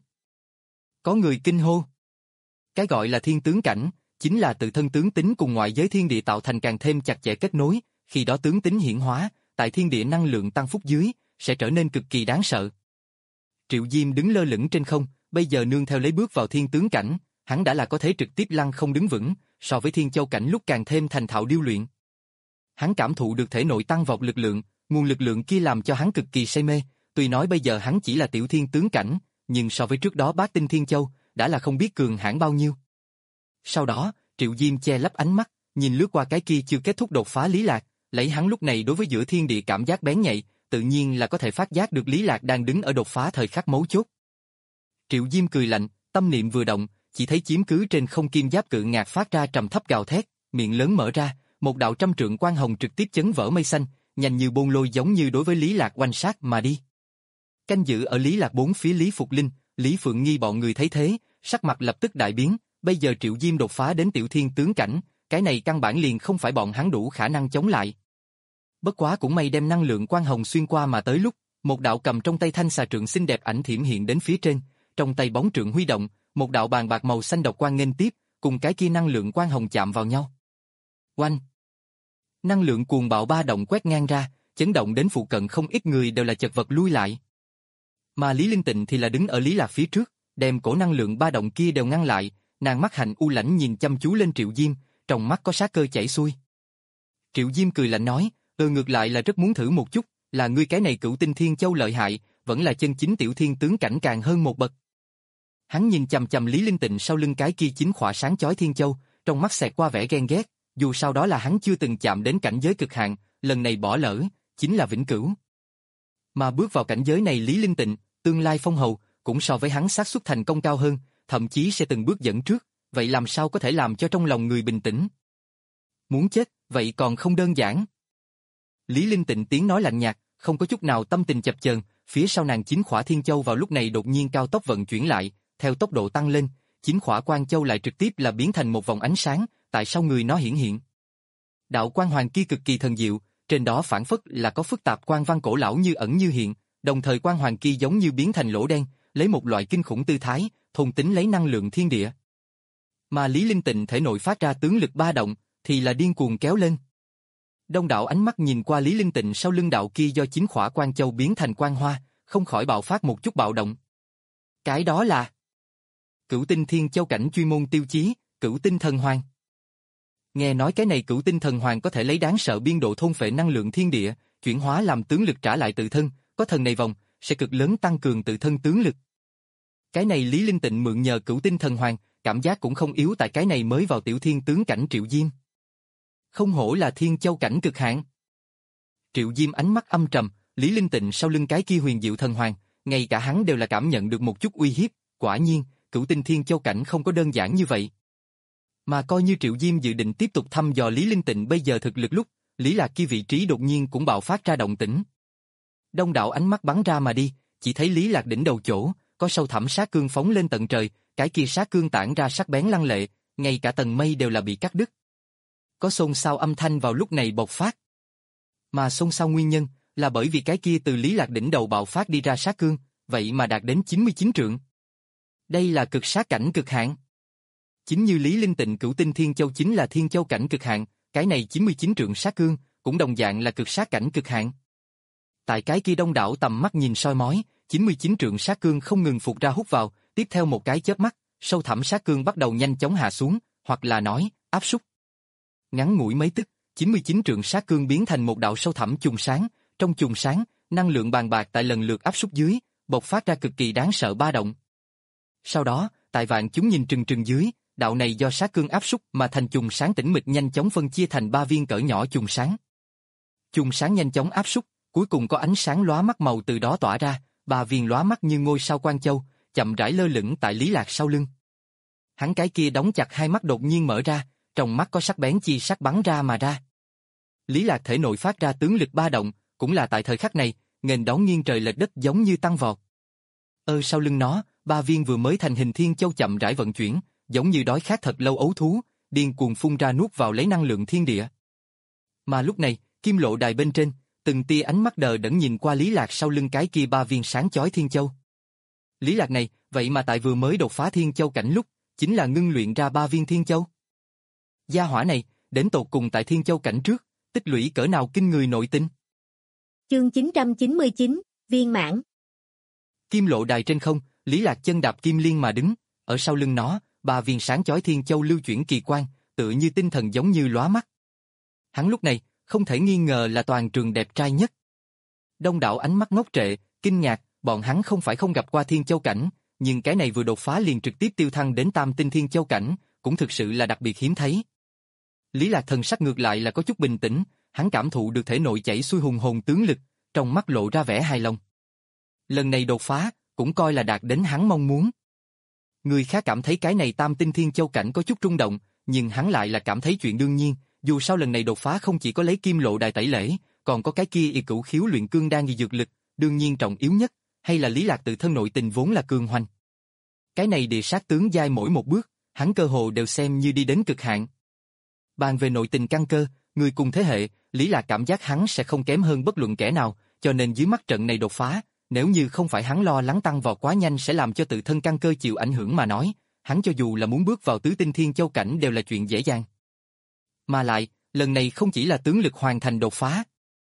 Có người kinh hô. Cái gọi là thiên tướng cảnh, chính là tự thân tướng tính cùng ngoại giới thiên địa tạo thành càng thêm chặt chẽ kết nối, khi đó tướng tính hiển hóa, tại thiên địa năng lượng tăng phúc dưới, sẽ trở nên cực kỳ đáng sợ. Triệu Diêm đứng lơ lửng trên không, bây giờ nương theo lấy bước vào thiên tướng cảnh, hắn đã là có thể trực tiếp lăng không đứng vững, so với thiên châu cảnh lúc càng thêm thành thạo điêu luyện. Hắn cảm thụ được thể nội tăng vọt lực lượng, nguồn lực lượng kia làm cho hắn cực kỳ say mê, tuy nói bây giờ hắn chỉ là tiểu thiên tướng cảnh, nhưng so với trước đó bát tinh thiên châu, đã là không biết cường hãn bao nhiêu. Sau đó, Triệu Diêm che lấp ánh mắt, nhìn lướt qua cái kia chưa kết thúc đột phá Lý Lạc, lấy hắn lúc này đối với giữa thiên địa cảm giác bén nhạy, tự nhiên là có thể phát giác được Lý Lạc đang đứng ở đột phá thời khắc mấu chốt. Triệu Diêm cười lạnh, tâm niệm vừa động, chỉ thấy chiếm cứ trên không kim giáp cự ngạc phát ra trầm thấp gào thét, miệng lớn mở ra, một đạo trăm trượng quang hồng trực tiếp chấn vỡ mây xanh, nhanh như bôn lôi giống như đối với Lý Lạc oanh sát mà đi. Canh giữ ở Lý Lạc bốn phía Lý Phục Linh, Lý Phượng Nghi bọn người thấy thế, sắc mặt lập tức đại biến, bây giờ Triệu Diêm đột phá đến tiểu thiên tướng cảnh, cái này căn bản liền không phải bọn hắn đủ khả năng chống lại. Bất quá cũng may đem năng lượng quang hồng xuyên qua mà tới lúc, một đạo cầm trong tay thanh xà trượng xinh đẹp ảnh thiểm hiện đến phía trên, trong tay bóng trượng huy động, một đạo bàn bạc màu xanh độc quang nghênh tiếp, cùng cái kia năng lượng quang hồng chạm vào nhau. Oanh! Năng lượng cuồng bạo ba động quét ngang ra, chấn động đến phụ cận không ít người đều là chật vật lui lại. Mà Lý Linh Tịnh thì là đứng ở Lý Lạc phía trước, đem cổ năng lượng ba động kia đều ngăn lại, nàng mắt hạnh u lãnh nhìn chăm chú lên Triệu Diêm, trong mắt có sát cơ chảy xuôi. Triệu Diêm cười lạnh nói, ừ ngược lại là rất muốn thử một chút, là ngươi cái này cửu tinh thiên châu lợi hại, vẫn là chân chính tiểu thiên tướng cảnh càng hơn một bậc. Hắn nhìn chằm chằm Lý Linh Tịnh sau lưng cái kia chính khỏa sáng chói thiên châu, trong mắt xẹt qua vẻ ghen ghét, dù sau đó là hắn chưa từng chạm đến cảnh giới cực hạn, lần này bỏ lỡ, chính là vĩnh cửu. Mà bước vào cảnh giới này Lý Linh Tịnh, tương lai phong hầu, cũng so với hắn xác suất thành công cao hơn, thậm chí sẽ từng bước dẫn trước, vậy làm sao có thể làm cho trong lòng người bình tĩnh? Muốn chết, vậy còn không đơn giản. Lý Linh Tịnh tiếng nói lạnh nhạt, không có chút nào tâm tình chập chờn, phía sau nàng chín khỏa thiên châu vào lúc này đột nhiên cao tốc vận chuyển lại, theo tốc độ tăng lên, chín khỏa quang châu lại trực tiếp là biến thành một vòng ánh sáng, tại sau người nó hiển hiện. Đạo quang hoàng kia cực kỳ thần diệu, trên đó phản phất là có phức tạp quang văn cổ lão như ẩn như hiện, đồng thời quang hoàng kia giống như biến thành lỗ đen, lấy một loại kinh khủng tư thái, thôn tính lấy năng lượng thiên địa. Mà Lý Linh Tịnh thể nội phát ra tướng lực ba động, thì là điên cuồng kéo lên. Đông đảo ánh mắt nhìn qua Lý Linh Tịnh sau lưng đạo kia do chín khỏa quang châu biến thành quang hoa, không khỏi bạo phát một chút bạo động. Cái đó là Cửu tinh thiên châu cảnh chuyên môn tiêu chí, Cửu tinh thần hoàng. Nghe nói cái này Cửu tinh thần hoàng có thể lấy đáng sợ biên độ thôn phệ năng lượng thiên địa, chuyển hóa làm tướng lực trả lại tự thân, có thần này vòng, sẽ cực lớn tăng cường tự thân tướng lực. Cái này Lý Linh Tịnh mượn nhờ Cửu tinh thần hoàng, cảm giác cũng không yếu tại cái này mới vào tiểu thiên tướng cảnh Triệu Diêm. Không hổ là thiên châu cảnh cực hạn. Triệu Diêm ánh mắt âm trầm, Lý Linh Tịnh sau lưng cái kia huyền diệu thần hoàng, ngay cả hắn đều là cảm nhận được một chút uy hiếp, quả nhiên, Cửu tinh thiên châu cảnh không có đơn giản như vậy. Mà coi như Triệu Diêm dự định tiếp tục thăm dò Lý Linh Tịnh bây giờ thực lực lúc, Lý Lạc kia vị trí đột nhiên cũng bạo phát ra động tĩnh. Đông đảo ánh mắt bắn ra mà đi, chỉ thấy Lý Lạc đỉnh đầu chỗ, có sâu thẳm sát cương phóng lên tận trời, cái kia sát cương tản ra sắc bén lăng lệ, ngay cả tầng mây đều là bị cắt đứt. Có xôn xao âm thanh vào lúc này bộc phát. Mà xôn xao nguyên nhân là bởi vì cái kia từ Lý Lạc đỉnh đầu bạo phát đi ra sát cương, vậy mà đạt đến chín mươi chín trượng. Đây là cực sát cảnh cực hạn. Chính như Lý Linh Tịnh Cửu tinh thiên châu chính là thiên châu cảnh cực hạn, cái này chín mươi chín trượng sát cương cũng đồng dạng là cực sát cảnh cực hạn. Tại cái kia đông đảo tầm mắt nhìn soi mói, chín mươi chín trượng sát cương không ngừng phục ra hút vào, tiếp theo một cái chớp mắt, sâu thẳm sát cương bắt đầu nhanh chóng hạ xuống, hoặc là nói, áp súc. Ngắn ngủi mấy tức, chín mươi chín trượng sát cương biến thành một đạo sâu thẳm chùm sáng, trong chùm sáng, năng lượng bàn bạc tại lần lượt áp súc dưới, bộc phát ra cực kỳ đáng sợ ba động. Sau đó, tại vạn chúng nhìn trừng trừng dưới, đạo này do sát cương áp súc mà thành chùm sáng tĩnh mịch nhanh chóng phân chia thành ba viên cỡ nhỏ chùm sáng. Chùm sáng nhanh chóng áp súc, cuối cùng có ánh sáng lóa mắt màu từ đó tỏa ra, Ba viên lóa mắt như ngôi sao quan châu, chậm rãi lơ lửng tại Lý Lạc sau lưng. Hắn cái kia đóng chặt hai mắt đột nhiên mở ra, trong mắt có sắc bén chi sắc bắn ra mà ra. Lý Lạc thể nội phát ra tướng lực ba động, cũng là tại thời khắc này, nghênh đón nghiêng trời lệch đất giống như tăng vọt. Ở sau lưng nó, ba viên vừa mới thành hình thiên châu chậm rãi vận chuyển, giống như đói khát thật lâu ấu thú, điên cuồng phun ra nuốt vào lấy năng lượng thiên địa. Mà lúc này, kim lộ đài bên trên, từng tia ánh mắt đờ đẫn nhìn qua Lý Lạc sau lưng cái kia ba viên sáng chói thiên châu. Lý Lạc này, vậy mà tại vừa mới đột phá thiên châu cảnh lúc, chính là ngưng luyện ra ba viên thiên châu. Gia hỏa này, đến tột cùng tại thiên châu cảnh trước, tích lũy cỡ nào kinh người nội tinh. Chương chín trăm chín mươi chín, viên mãn. Kim lộ đài trên không, Lý Lạc chân đạp kim liên mà đứng, ở sau lưng nó, ba viên sáng chói thiên châu lưu chuyển kỳ quang, tựa như tinh thần giống như lóa mắt. Hắn lúc này, không thể nghi ngờ là toàn trường đẹp trai nhất. Đông đảo ánh mắt ngốc trệ, kinh ngạc, bọn hắn không phải không gặp qua thiên châu cảnh, nhưng cái này vừa đột phá liền trực tiếp tiêu thăng đến tam tinh thiên châu cảnh, cũng thực sự là đặc biệt hiếm thấy. Lý Lạc thần sắc ngược lại là có chút bình tĩnh, hắn cảm thụ được thể nội chảy xuôi hùng hồn tướng lực, trong mắt lộ ra vẻ hài lòng. Lần này đột phá, cũng coi là đạt đến hắn mong muốn. Người khác cảm thấy cái này tam tinh thiên châu cảnh có chút rung động, nhưng hắn lại là cảm thấy chuyện đương nhiên, dù sao lần này đột phá không chỉ có lấy kim lộ đài tẩy lễ, còn có cái kia y cửu khiếu luyện cương đan y dược lực, đương nhiên trọng yếu nhất, hay là Lý Lạc tự thân nội tình vốn là cường hoành. Cái này địa sát tướng giai mỗi một bước, hắn cơ hồ đều xem như đi đến cực hạn. Bàn về nội tình căn cơ, người cùng thế hệ, Lý Lạc cảm giác hắn sẽ không kém hơn bất luận kẻ nào, cho nên dưới mắt trận này đột phá, nếu như không phải hắn lo lắng tăng vọt quá nhanh sẽ làm cho tự thân căn cơ chịu ảnh hưởng mà nói, hắn cho dù là muốn bước vào tứ tinh thiên châu cảnh đều là chuyện dễ dàng. Mà lại, lần này không chỉ là tướng lực hoàn thành đột phá.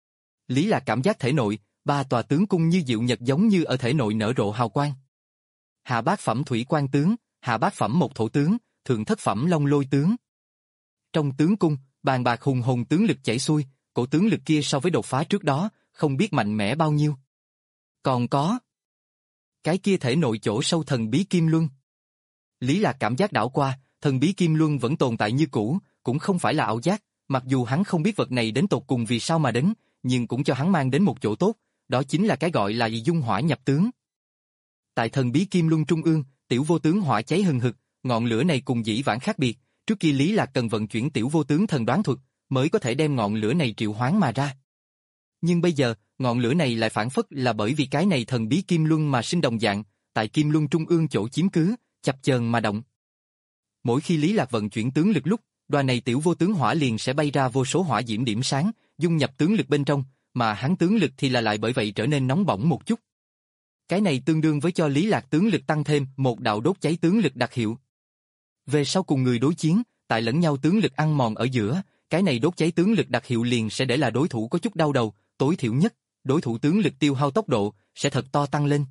Lý Lạc cảm giác thể nội, ba tòa tướng cung như diệu nhật giống như ở thể nội nở rộ hào quang. Hạ bát phẩm thủy quan tướng, hạ bát phẩm một thổ tướng, thượng thất phẩm long lôi tướng. Trong tướng cung, bàn bạc hùng hồn tướng lực chảy xuôi, cổ tướng lực kia so với đột phá trước đó, không biết mạnh mẽ bao nhiêu. Còn có cái kia thể nội chỗ sâu thần bí kim luân. Lý Lạc cảm giác đảo qua, thần bí kim luân vẫn tồn tại như cũ, cũng không phải là ảo giác, mặc dù hắn không biết vật này đến tột cùng vì sao mà đến, nhưng cũng cho hắn mang đến một chỗ tốt, đó chính là cái gọi là dung hỏa nhập tướng. Tại thần bí kim luân trung ương, tiểu vô tướng hỏa cháy hừng hực, ngọn lửa này cùng dĩ vãng khác biệt, trước kia Lý Lạc cần vận chuyển tiểu vô tướng thần đoán thuật, mới có thể đem ngọn lửa này triệu hoán mà ra. Nhưng bây giờ, ngọn lửa này lại phản phất là bởi vì cái này thần bí kim luân mà sinh đồng dạng, tại kim luân trung ương chỗ chiếm cứ, chập chờn mà động. Mỗi khi Lý Lạc vận chuyển tướng lực lúc, đoàn này tiểu vô tướng hỏa liền sẽ bay ra vô số hỏa diễm điểm sáng, dung nhập tướng lực bên trong, mà hắn tướng lực thì là lại bởi vậy trở nên nóng bỏng một chút. Cái này tương đương với cho Lý Lạc tướng lực tăng thêm một đạo đốt cháy tướng lực đặc hiệu. Về sau cùng người đối chiến, tại lẫn nhau tướng lực ăn mòn ở giữa, cái này đốt cháy tướng lực đặc hiệu liền sẽ để là đối thủ có chút đau đầu, tối thiểu nhất, đối thủ tướng lực tiêu hao tốc độ sẽ thật to tăng lên.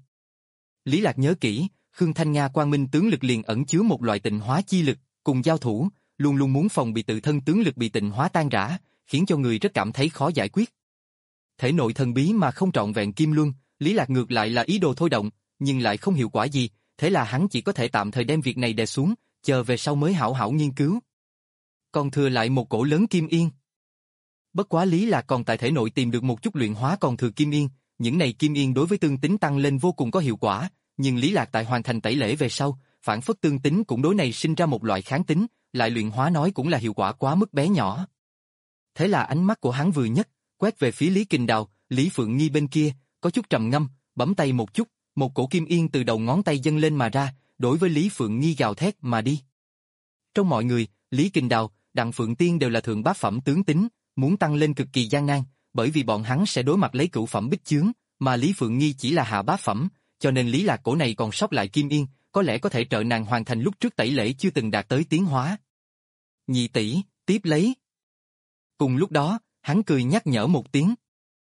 Lý Lạc nhớ kỹ, Khương Thanh Nga quang minh tướng lực liền ẩn chứa một loại tịnh hóa chi lực, cùng giao thủ, luôn luôn muốn phòng bị tự thân tướng lực bị tịnh hóa tan rã, khiến cho người rất cảm thấy khó giải quyết. Thể nội thần bí mà không trọn vẹn kim luân, Lý Lạc ngược lại là ý đồ thôi động, nhưng lại không hiệu quả gì, thế là hắn chỉ có thể tạm thời đem việc này đè xuống, chờ về sau mới hảo hảo nghiên cứu. Còn thừa lại một cổ lớn kim yên. Bất quá Lý Lạc còn tại thể nội tìm được một chút luyện hóa còn thừa kim yên, những này kim yên đối với tương tính tăng lên vô cùng có hiệu quả, nhưng Lý Lạc tại hoàn thành tẩy lễ về sau, phản phất tương tính cũng đối này sinh ra một loại kháng tính, lại luyện hóa nói cũng là hiệu quả quá mức bé nhỏ. Thế là ánh mắt của hắn vừa nhất, quét về phía Lý Kình Đào, Lý Phượng Nghi bên kia, có chút trầm ngâm, bấm tay một chút, một cổ kim yên từ đầu ngón tay dâng lên mà ra, đối với Lý Phượng Nghi gào thét mà đi. Trong mọi người, Lý Kình Đào, Đặng Phượng Tiên đều là thượng bát phẩm tướng tính, muốn tăng lên cực kỳ gian nan, bởi vì bọn hắn sẽ đối mặt lấy cửu phẩm bích chướng, mà Lý Phượng Nghi chỉ là hạ bát phẩm, cho nên Lý Lạc cổ này còn sót lại kim yên, có lẽ có thể trợ nàng hoàn thành lúc trước tẩy lễ chưa từng đạt tới tiến hóa. Nhị tỷ, tiếp lấy. Cùng lúc đó, hắn cười nhắc nhở một tiếng.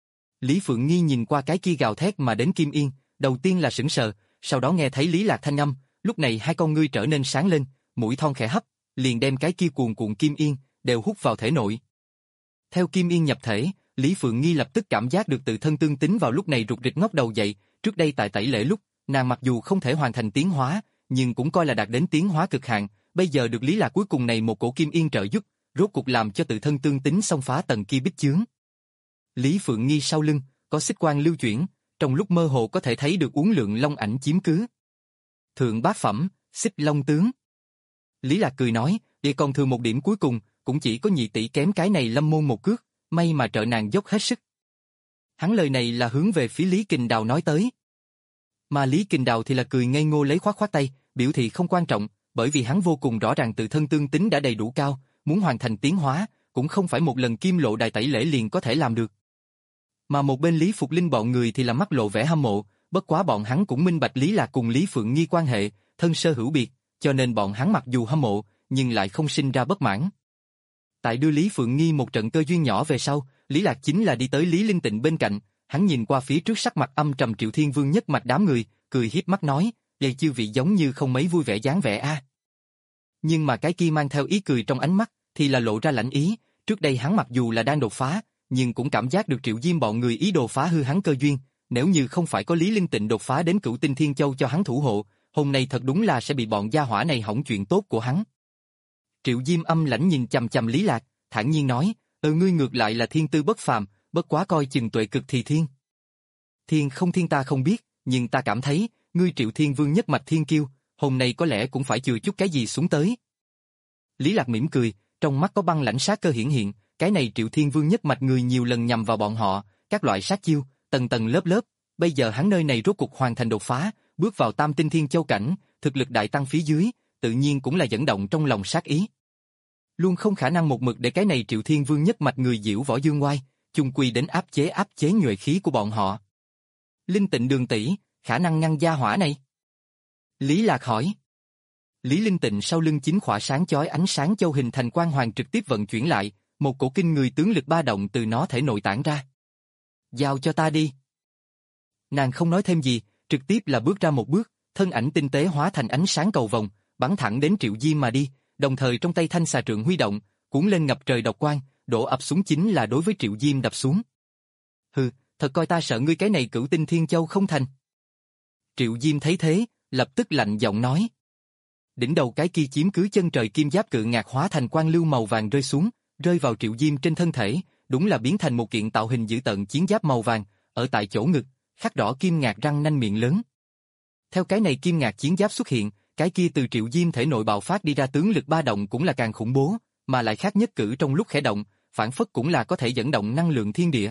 Lý Phượng Nghi nhìn qua cái kia gào thét mà đến kim yên, đầu tiên là sững sờ, sau đó nghe thấy Lý Lạc thanh âm, lúc này hai con ngươi trở nên sáng lên, mũi thon khẽ hấp, liền đem cái kia cuồn cuộn kim yên đều hút vào thể nội. Theo kim yên nhập thể, Lý Phượng Nghi lập tức cảm giác được tự thân tương tính vào lúc này rụt rịch ngóc đầu dậy, trước đây tại tẩy lễ lúc, nàng mặc dù không thể hoàn thành tiến hóa, nhưng cũng coi là đạt đến tiến hóa cực hạn, bây giờ được Lý Lạc cuối cùng này một cổ kim yên trợ giúp, rốt cuộc làm cho tự thân tương tính xông phá tầng kia bích chướng. Lý Phượng Nghi sau lưng, có xích quang lưu chuyển, trong lúc mơ hồ có thể thấy được uốn lượn long ảnh chiếm cứ. Thượng bát phẩm, Xích Long tướng. Lý Lạc cười nói, để còn thừa một điểm cuối cùng, cũng chỉ có nhị tỷ kém cái này Lâm môn một cước, may mà trợ nàng dốc hết sức. Hắn lời này là hướng về phía Lý Kình Đào nói tới. Mà Lý Kình Đào thì là cười ngây ngô lấy khoát khoát tay, biểu thị không quan trọng, bởi vì hắn vô cùng rõ ràng tự thân tương tính đã đầy đủ cao, muốn hoàn thành tiến hóa, cũng không phải một lần kim lộ đài tẩy lễ liền có thể làm được. Mà một bên Lý Phục Linh bọn người thì là mắt lộ vẻ hâm mộ, bất quá bọn hắn cũng minh bạch Lý Lạc cùng Lý Phượng Nghi quan hệ, thân sơ hữu biệt, cho nên bọn hắn mặc dù hâm mộ, nhưng lại không sinh ra bất mãn. Tại đưa Lý Phượng Nghi một trận cơ duyên nhỏ về sau, Lý Lạc chính là đi tới Lý Linh Tịnh bên cạnh, hắn nhìn qua phía trước sắc mặt âm trầm Triệu Thiên Vương nhất mạch đám người, cười hiếp mắt nói, "Đây chư vị giống như không mấy vui vẻ dáng vẻ a." Nhưng mà cái kia mang theo ý cười trong ánh mắt, thì là lộ ra lãnh ý, trước đây hắn mặc dù là đang đột phá, nhưng cũng cảm giác được Triệu Diêm bọn người ý đồ phá hư hắn cơ duyên, nếu như không phải có Lý Linh Tịnh đột phá đến Cửu Tinh Thiên Châu cho hắn thủ hộ, hôm nay thật đúng là sẽ bị bọn gia hỏa này hỏng chuyện tốt của hắn. Triệu Diêm âm lãnh nhìn chằm chằm Lý Lạc, thản nhiên nói, "Ờ ngươi ngược lại là thiên tư bất phàm, bất quá coi chừng tuệ cực thì thiên." Thiên không thiên ta không biết, nhưng ta cảm thấy, ngươi Triệu Thiên Vương nhất mạch thiên kiêu, hôm nay có lẽ cũng phải chừa chút cái gì xuống tới. Lý Lạc mỉm cười, trong mắt có băng lãnh sát cơ hiển hiện, cái này Triệu Thiên Vương nhất mạch người nhiều lần nhằm vào bọn họ, các loại sát chiêu, tầng tầng lớp lớp, bây giờ hắn nơi này rốt cục hoàn thành đột phá, bước vào Tam Tinh Thiên Châu cảnh, thực lực đại tăng phía dưới, tự nhiên cũng là dẫn động trong lòng sát ý. Luôn không khả năng một mực để cái này Triệu Thiên Vương nhất mạch người diễu võ dương ngoai, chung quy đến áp chế áp chế nhuệ khí của bọn họ. Linh Tịnh đường tỷ, khả năng ngăn gia hỏa này? Lý Lạc hỏi. Lý Linh Tịnh sau lưng chính khỏa sáng chói ánh sáng châu hình thành quang hoàng trực tiếp vận chuyển lại, một cổ kinh người tướng lực ba động từ nó thể nội tản ra. Giao cho ta đi. Nàng không nói thêm gì, trực tiếp là bước ra một bước, thân ảnh tinh tế hóa thành ánh sáng cầu vồng, bắn thẳng đến Triệu Diêm mà đi, đồng thời trong tay thanh xà trượng huy động, cuốn lên ngập trời độc quang, đổ ập xuống chính là đối với Triệu Diêm đập xuống. Hừ, thật coi ta sợ ngươi cái này Cửu Tinh Thiên Châu không thành. Triệu Diêm thấy thế, lập tức lạnh giọng nói. Đỉnh đầu cái kia chiếm cứ chân trời kim giáp cự ngạc hóa thành quang lưu màu vàng rơi xuống, rơi vào Triệu Diêm trên thân thể, đúng là biến thành một kiện tạo hình dữ tợn chiến giáp màu vàng, ở tại chỗ ngực, khắc đỏ kim ngạc răng nanh miệng lớn. Theo cái này kim ngạc chiến giáp xuất hiện, cái kia từ Triệu Diêm thể nội bạo phát đi ra tướng lực ba động cũng là càng khủng bố, mà lại khác nhất cử trong lúc khẽ động, phản phất cũng là có thể dẫn động năng lượng thiên địa.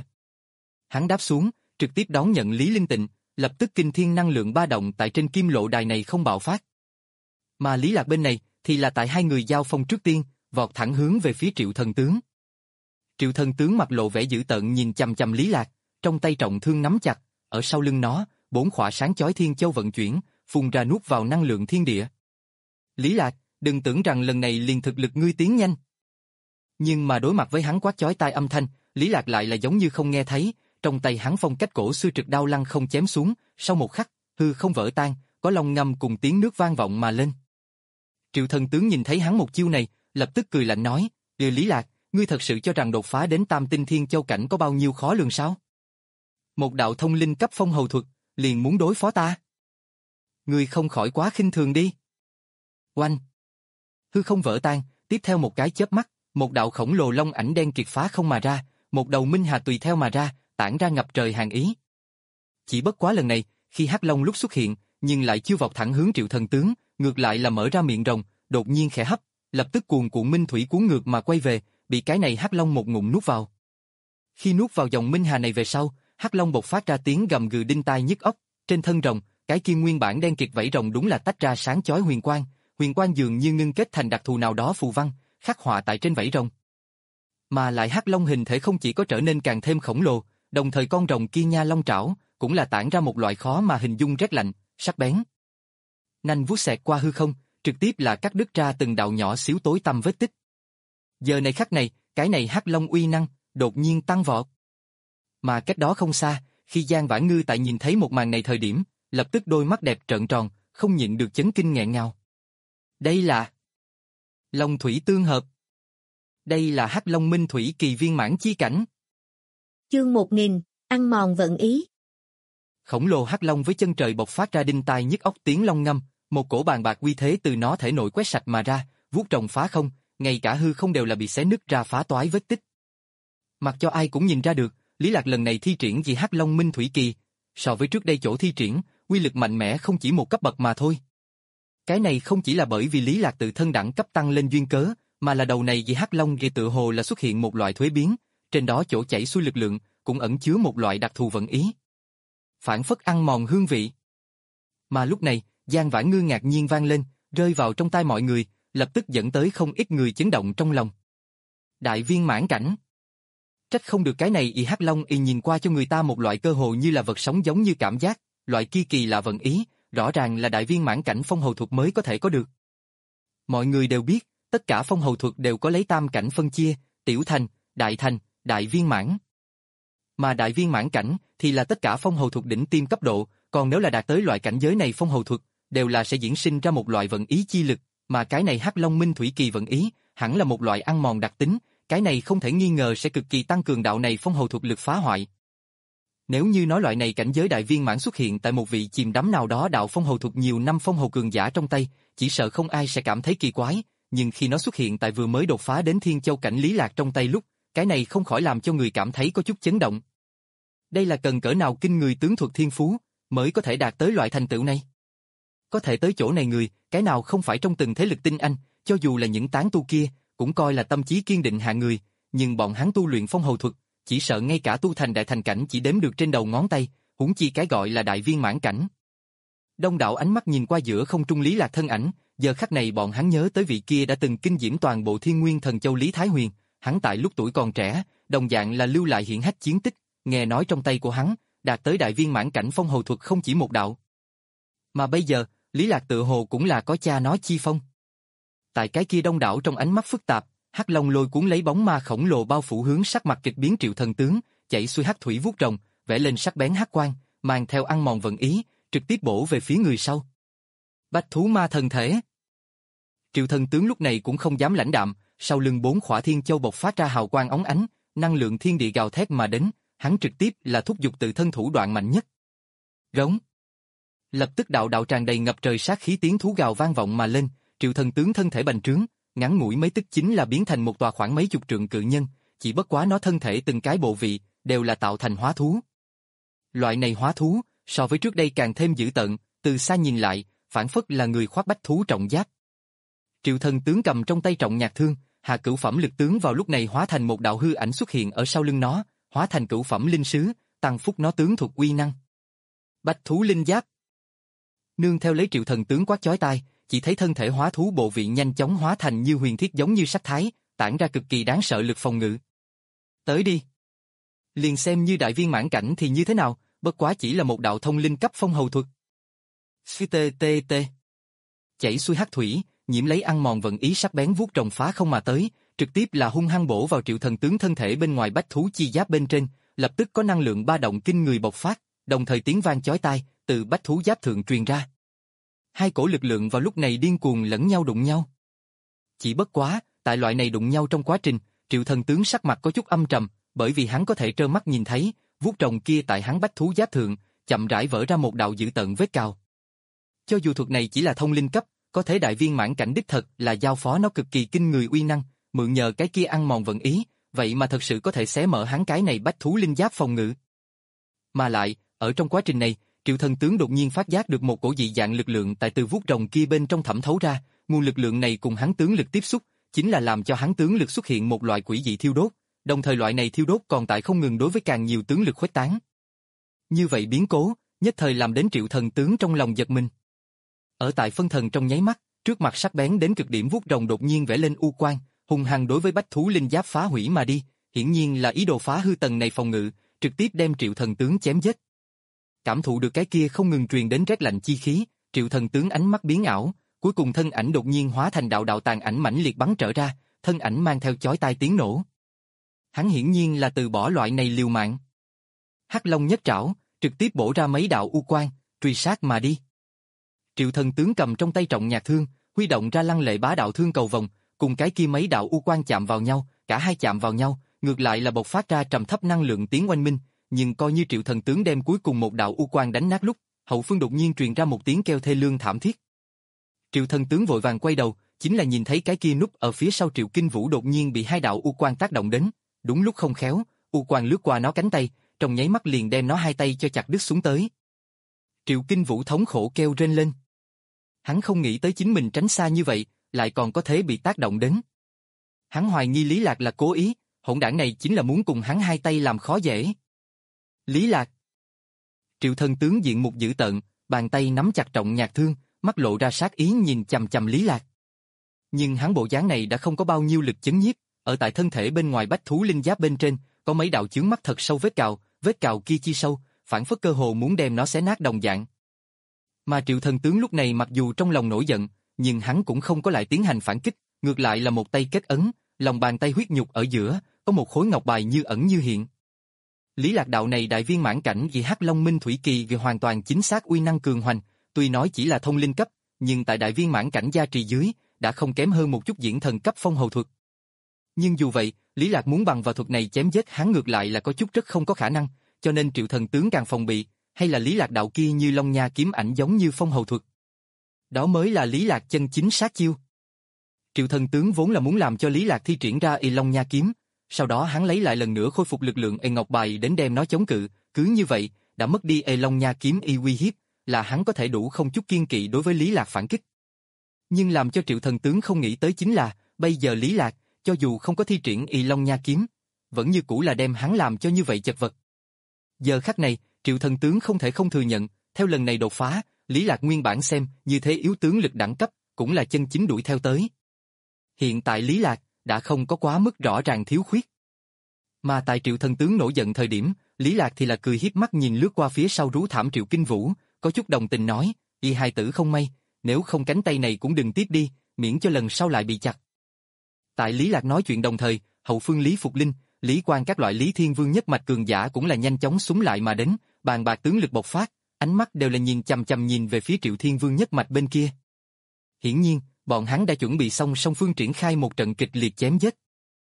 Hắn đáp xuống, trực tiếp đón nhận Lý Linh Tịnh, lập tức kinh thiên năng lượng ba động tại trên kim lộ đài này không bạo phát. Mà Lý Lạc bên này thì là tại hai người giao phong trước tiên, vọt thẳng hướng về phía Triệu Thần Tướng. Triệu Thần Tướng mặt lộ vẻ dữ tợn nhìn chằm chằm Lý Lạc, trong tay trọng thương nắm chặt, ở sau lưng nó, bốn khỏa sáng chói thiên châu vận chuyển, phun ra nuốt vào năng lượng thiên địa. Lý Lạc, đừng tưởng rằng lần này liền thực lực ngươi tiến nhanh. Nhưng mà đối mặt với hắn quát chói tai âm thanh, Lý Lạc lại là giống như không nghe thấy, trong tay hắn phong cách cổ xưa trực đao lăng không chém xuống, sau một khắc, hư không vỡ tan, có long ngâm cùng tiếng nước vang vọng mà lên. Triệu Thần Tướng nhìn thấy hắn một chiêu này, lập tức cười lạnh nói, "Điều Lý Lạc, ngươi thật sự cho rằng đột phá đến Tam Tinh Thiên Châu cảnh có bao nhiêu khó lường sao? Một đạo thông linh cấp phong hầu thuật, liền muốn đối phó ta? Ngươi không khỏi quá khinh thường đi." Oanh! Hư không vỡ tan, tiếp theo một cái chớp mắt, một đạo khổng lồ long ảnh đen kiệt phá không mà ra, một đầu minh hà tùy theo mà ra, tản ra ngập trời hàn ý. Chỉ bất quá lần này, khi hắc long lúc xuất hiện, nhưng lại chưa vọt thẳng hướng Triệu Thần Tướng, ngược lại là mở ra miệng rồng, đột nhiên khẽ hấp, lập tức cuồn cuộn minh thủy cuốn ngược mà quay về, bị cái này hắc long một ngụm nuốt vào. Khi nuốt vào dòng minh hà này về sau, hắc long bộc phát ra tiếng gầm gừ đinh tai nhức óc, trên thân rồng, cái kia nguyên bản đen kịt vảy rồng đúng là tách ra sáng chói huyền quang, huyền quang dường như ngưng kết thành đặc thù nào đó phù văn, khắc họa tại trên vảy rồng. Mà lại hắc long hình thể không chỉ có trở nên càng thêm khổng lồ, đồng thời con rồng kia nha long trảo cũng là tản ra một loại khó mà hình dung rét lạnh, sắc bén. Nanh vuốt xẹt qua hư không, trực tiếp là cắt đứt ra từng đạo nhỏ xíu tối tăm vết tích. Giờ này khắc này, cái này hắc long uy năng đột nhiên tăng vọt. Mà cách đó không xa, khi Giang Vãn Ngư tại nhìn thấy một màn này thời điểm, lập tức đôi mắt đẹp trợn tròn, không nhịn được chấn kinh nghẹn ngào. Đây là Long thủy tương hợp. Đây là hắc long minh thủy kỳ viên mãn chi cảnh. Chương một nghìn, ăn mòn vận ý. Khổng lồ hắc long với chân trời bộc phát ra đinh tai nhức óc tiếng long ngâm, một cổ bàn bạc uy thế từ nó thể nội quét sạch mà ra, vuốt rồng phá không, ngay cả hư không đều là bị xé nứt ra phá toái vết tích. Mặc cho ai cũng nhìn ra được, Lý Lạc lần này thi triển vì hắc long minh thủy kỳ, So với trước đây chỗ thi triển, uy lực mạnh mẽ không chỉ một cấp bậc mà thôi. Cái này không chỉ là bởi vì Lý Lạc tự thân đẳng cấp tăng lên duyên cớ, mà là đầu này vì Hắc Long gây tự hồ là xuất hiện một loại thuế biến, trên đó chỗ chảy xuôi lực lượng cũng ẩn chứa một loại đặc thù vận ý. Phản phất ăn mòn hương vị. Mà lúc này, Giang Vãn Ngư ngạc nhiên vang lên, rơi vào trong tai mọi người, lập tức dẫn tới không ít người chấn động trong lòng. Đại viên mãn cảnh. Trách không được cái này y Hắc Long y nhìn qua cho người ta một loại cơ hồ như là vật sống giống như cảm giác, loại kia kỳ lạ vận ý, rõ ràng là đại viên mãn cảnh phong hầu thuật mới có thể có được. Mọi người đều biết, tất cả phong hầu thuật đều có lấy tam cảnh phân chia, tiểu thành, đại thành, đại viên mãn. Mà đại viên mãn cảnh thì là tất cả phong hầu thuật đỉnh tiêm cấp độ, còn nếu là đạt tới loại cảnh giới này phong hầu thuật, đều là sẽ diễn sinh ra một loại vận ý chi lực, mà cái này Hắc Long Minh Thủy Kỳ vận ý, hẳn là một loại ăn mòn đặc tính, cái này không thể nghi ngờ sẽ cực kỳ tăng cường đạo này phong hầu thuật lực phá hoại. Nếu như nói loại này cảnh giới đại viên mãn xuất hiện tại một vị chìm đắm nào đó đạo phong hầu thuật nhiều năm phong hầu cường giả trong tay, chỉ sợ không ai sẽ cảm thấy kỳ quái, nhưng khi nó xuất hiện tại vừa mới đột phá đến Thiên Châu cảnh Lý Lạc trong tay lúc, cái này không khỏi làm cho người cảm thấy có chút chấn động. Đây là cần cỡ nào kinh người tướng thuật thiên phú, mới có thể đạt tới loại thành tựu này. Có thể tới chỗ này người, cái nào không phải trong từng thế lực tinh anh, cho dù là những tán tu kia, cũng coi là tâm trí kiên định hạng người, nhưng bọn hắn tu luyện phong hầu thuật, chỉ sợ ngay cả tu thành đại thành cảnh chỉ đếm được trên đầu ngón tay, huống chi cái gọi là đại viên mãn cảnh. Đông đảo ánh mắt nhìn qua giữa không trung Lý Lạc thân ảnh, giờ khắc này bọn hắn nhớ tới vị kia đã từng kinh diễm toàn bộ Thiên Nguyên Thần Châu Lý Thái Huyền, hắn tại lúc tuổi còn trẻ, đồng dạng là lưu lại hiển hách chiến tích, nghe nói trong tay của hắn, đạt tới đại viên mãn cảnh phong hầu thuật không chỉ một đạo. Mà bây giờ, Lý Lạc tự hồ cũng là có cha nó chi phong. Tại cái kia đông đảo trong ánh mắt phức tạp, Hắc Long lôi cuốn lấy bóng ma khổng lồ bao phủ hướng sắc mặt kịch biến Triệu Thần tướng, chảy xuôi hắc thủy vuốt rồng, vẽ lên sắc bén hắc quang, mang theo ăn mòn vận ý, trực tiếp bổ về phía người sau. Bách thú ma thần thể. Triệu Thần tướng lúc này cũng không dám lãnh đạm, sau lưng bốn khỏa thiên châu bộc phát ra hào quang óng ánh, năng lượng thiên địa gào thét mà đến, hắn trực tiếp là thúc giục tự thân thủ đoạn mạnh nhất. Rống. Lập tức đạo đạo tràn đầy ngập trời sát khí tiếng thú gào vang vọng mà lên, Triệu Thần tướng thân thể bành trướng, ngắn ngủi mấy tức chính là biến thành một tòa khoảng mấy chục trượng cự nhân, chỉ bất quá nó thân thể từng cái bộ vị đều là tạo thành hóa thú. Loại này hóa thú, so với trước đây càng thêm dữ tợn, từ xa nhìn lại, phản phất là người khoác bách thú trọng giáp. Triệu Thần tướng cầm trong tay trọng nhạc thương, hạ cửu phẩm lực tướng vào lúc này hóa thành một đạo hư ảnh xuất hiện ở sau lưng nó, hóa thành cửu phẩm linh sứ, tăng phúc nó tướng thuộc uy năng. Bách thú linh giáp. Nương theo lấy Triệu Thần tướng quát chói tai, chỉ thấy thân thể hóa thú bộ vị nhanh chóng hóa thành như huyền thiết giống như sắc thái, tản ra cực kỳ đáng sợ lực phòng ngự. Tới đi. Liền xem như đại viên mãn cảnh thì như thế nào, bất quá chỉ là một đạo thông linh cấp phong hầu thuật. Tê tê tê. Chảy xuôi hắc thủy, nhiễm lấy ăn mòn vận ý sắc bén vuốt rồng phá không mà tới, trực tiếp là hung hăng bổ vào Triệu Thần tướng thân thể bên ngoài bách thú chi giáp bên trên, lập tức có năng lượng ba động kinh người bộc phát, đồng thời tiếng vang chói tai từ bách thú giáp thượng truyền ra. Hai cổ lực lượng vào lúc này điên cuồng lẫn nhau đụng nhau. Chỉ bất quá, tại loại này đụng nhau trong quá trình, Triệu Thần tướng sắc mặt có chút âm trầm, bởi vì hắn có thể trơ mắt nhìn thấy, vuốt rồng kia tại hắn bách thú giáp thượng, chậm rãi vỡ ra một đạo dữ tợn vết cào. Cho dù thuật này chỉ là thông linh cấp, có thể đại viên mãn cảnh đích thật là giao phó nó cực kỳ kinh người uy năng, mượn nhờ cái kia ăn mòn vận ý, vậy mà thật sự có thể xé mở hắn cái này bách thú linh giáp phòng ngự. Mà lại, ở trong quá trình này, Triệu Thần tướng đột nhiên phát giác được một cổ dị dạng lực lượng tại từ vuốt rồng kia bên trong thẩm thấu ra, nguồn lực lượng này cùng hắn tướng lực tiếp xúc, chính là làm cho hắn tướng lực xuất hiện một loại quỷ dị thiêu đốt, đồng thời loại này thiêu đốt còn tại không ngừng đối với càng nhiều tướng lực khuếch tán. Như vậy biến cố, nhất thời làm đến Triệu Thần tướng trong lòng giật mình. Ở tại phân thần trong nháy mắt, trước mặt sắc bén đến cực điểm vuốt rồng đột nhiên vẽ lên u quang, hung hăng đối với bách thú linh giáp phá hủy mà đi, hiển nhiên là ý đồ phá hư tầng này phòng ngự, trực tiếp đem Triệu Thần tướng chém giết. Cảm thụ được cái kia không ngừng truyền đến rét lạnh chi khí, Triệu Thần tướng ánh mắt biến ảo, cuối cùng thân ảnh đột nhiên hóa thành đạo đạo tàn ảnh mãnh liệt bắn trở ra, thân ảnh mang theo chói tai tiếng nổ. Hắn hiển nhiên là từ bỏ loại này liều mạng. Hắc Long nhất trảo, trực tiếp bổ ra mấy đạo u quang, truy sát mà đi. Triệu Thần tướng cầm trong tay trọng nhạc thương, huy động ra lăng lệ bá đạo thương cầu vòng, cùng cái kia mấy đạo u quang chạm vào nhau, cả hai chạm vào nhau, ngược lại là bộc phát ra trầm thấp năng lượng tiếng oanh minh, nhưng coi như Triệu Thần tướng đem cuối cùng một đạo u quang đánh nát lúc, hậu phương đột nhiên truyền ra một tiếng kêu thê lương thảm thiết. Triệu Thần tướng vội vàng quay đầu, chính là nhìn thấy cái kia núp ở phía sau Triệu Kinh Vũ đột nhiên bị hai đạo u quang tác động đến, đúng lúc không khéo, u quang lướt qua nó cánh tay, trong nháy mắt liền đem nó hai tay cho chặt đứt xuống tới. Triệu Kinh Vũ thống khổ kêu rên lên. Hắn không nghĩ tới chính mình tránh xa như vậy, lại còn có thể bị tác động đến. Hắn hoài nghi Lý Lạc là cố ý, hỗn đảng này chính là muốn cùng hắn hai tay làm khó dễ. Lý Lạc. Triệu Thần tướng diện mục dữ tợn, bàn tay nắm chặt trọng nhạc thương, mắt lộ ra sát ý nhìn chằm chằm Lý Lạc. Nhưng hắn bộ dáng này đã không có bao nhiêu lực chấn nhiếp, ở tại thân thể bên ngoài bách thú linh giáp bên trên, có mấy đạo chướng mắt thật sâu vết cào, vết cào kia chi sâu, phản phất cơ hồ muốn đem nó xé nát đồng dạng. Mà Triệu Thần tướng lúc này mặc dù trong lòng nổi giận, nhưng hắn cũng không có lại tiến hành phản kích, ngược lại là một tay kết ấn, lòng bàn tay huyết nhục ở giữa, có một khối ngọc bài như ẩn như hiện. Lý Lạc đạo này đại viên mãn cảnh vì Hắc Long Minh Thủy Kỳ vì hoàn toàn chính xác uy năng cường hoành, tuy nói chỉ là thông linh cấp, nhưng tại đại viên mãn cảnh gia trì dưới, đã không kém hơn một chút diễn thần cấp phong hầu thuật. Nhưng dù vậy, Lý Lạc muốn bằng vào thuật này chém giết hắn ngược lại là có chút rất không có khả năng, cho nên Triệu Thần tướng càng phòng bị, hay là Lý Lạc đạo kia như Long Nha kiếm ảnh giống như phong hầu thuật. Đó mới là Lý Lạc chân chính sát chiêu. Triệu Thần tướng vốn là muốn làm cho Lý Lạc thi triển ra y Long Nha kiếm, sau đó hắn lấy lại lần nữa khôi phục lực lượng y ngọc bài đến đem nó chống cự, cứ như vậy, đã mất đi y Long Nha kiếm y uy hiếp, là hắn có thể đủ không chút kiên kỵ đối với Lý Lạc phản kích. Nhưng làm cho Triệu Thần tướng không nghĩ tới chính là, bây giờ Lý Lạc, cho dù không có thi triển y Long Nha kiếm, vẫn như cũ là đem hắn làm cho như vậy chật vật. Giờ khắc này, Triệu Thần tướng không thể không thừa nhận, theo lần này đột phá, Lý Lạc nguyên bản xem như thế yếu tướng lực đẳng cấp, cũng là chân chính đuổi theo tới. Hiện tại Lý Lạc đã không có quá mức rõ ràng thiếu khuyết. Mà tại Triệu Thần tướng nổi giận thời điểm, Lý Lạc thì là cười hiếp mắt nhìn lướt qua phía sau rú thảm Triệu Kinh Vũ, có chút đồng tình nói, y hai tử không may, nếu không cánh tay này cũng đừng tiếp đi, miễn cho lần sau lại bị chặt. Tại Lý Lạc nói chuyện đồng thời, hậu phương Lý Phục Linh, Lý Quang các loại Lý Thiên Vương nhất mạch cường giả cũng là nhanh chóng xúm lại mà đến, bàn bạc tướng lực bộc phát, ánh mắt đều là nhìn chằm chằm nhìn về phía Triệu Thiên Vương nhất mạch bên kia. Hiển nhiên, bọn hắn đã chuẩn bị xong song phương triển khai một trận kịch liệt chém giết.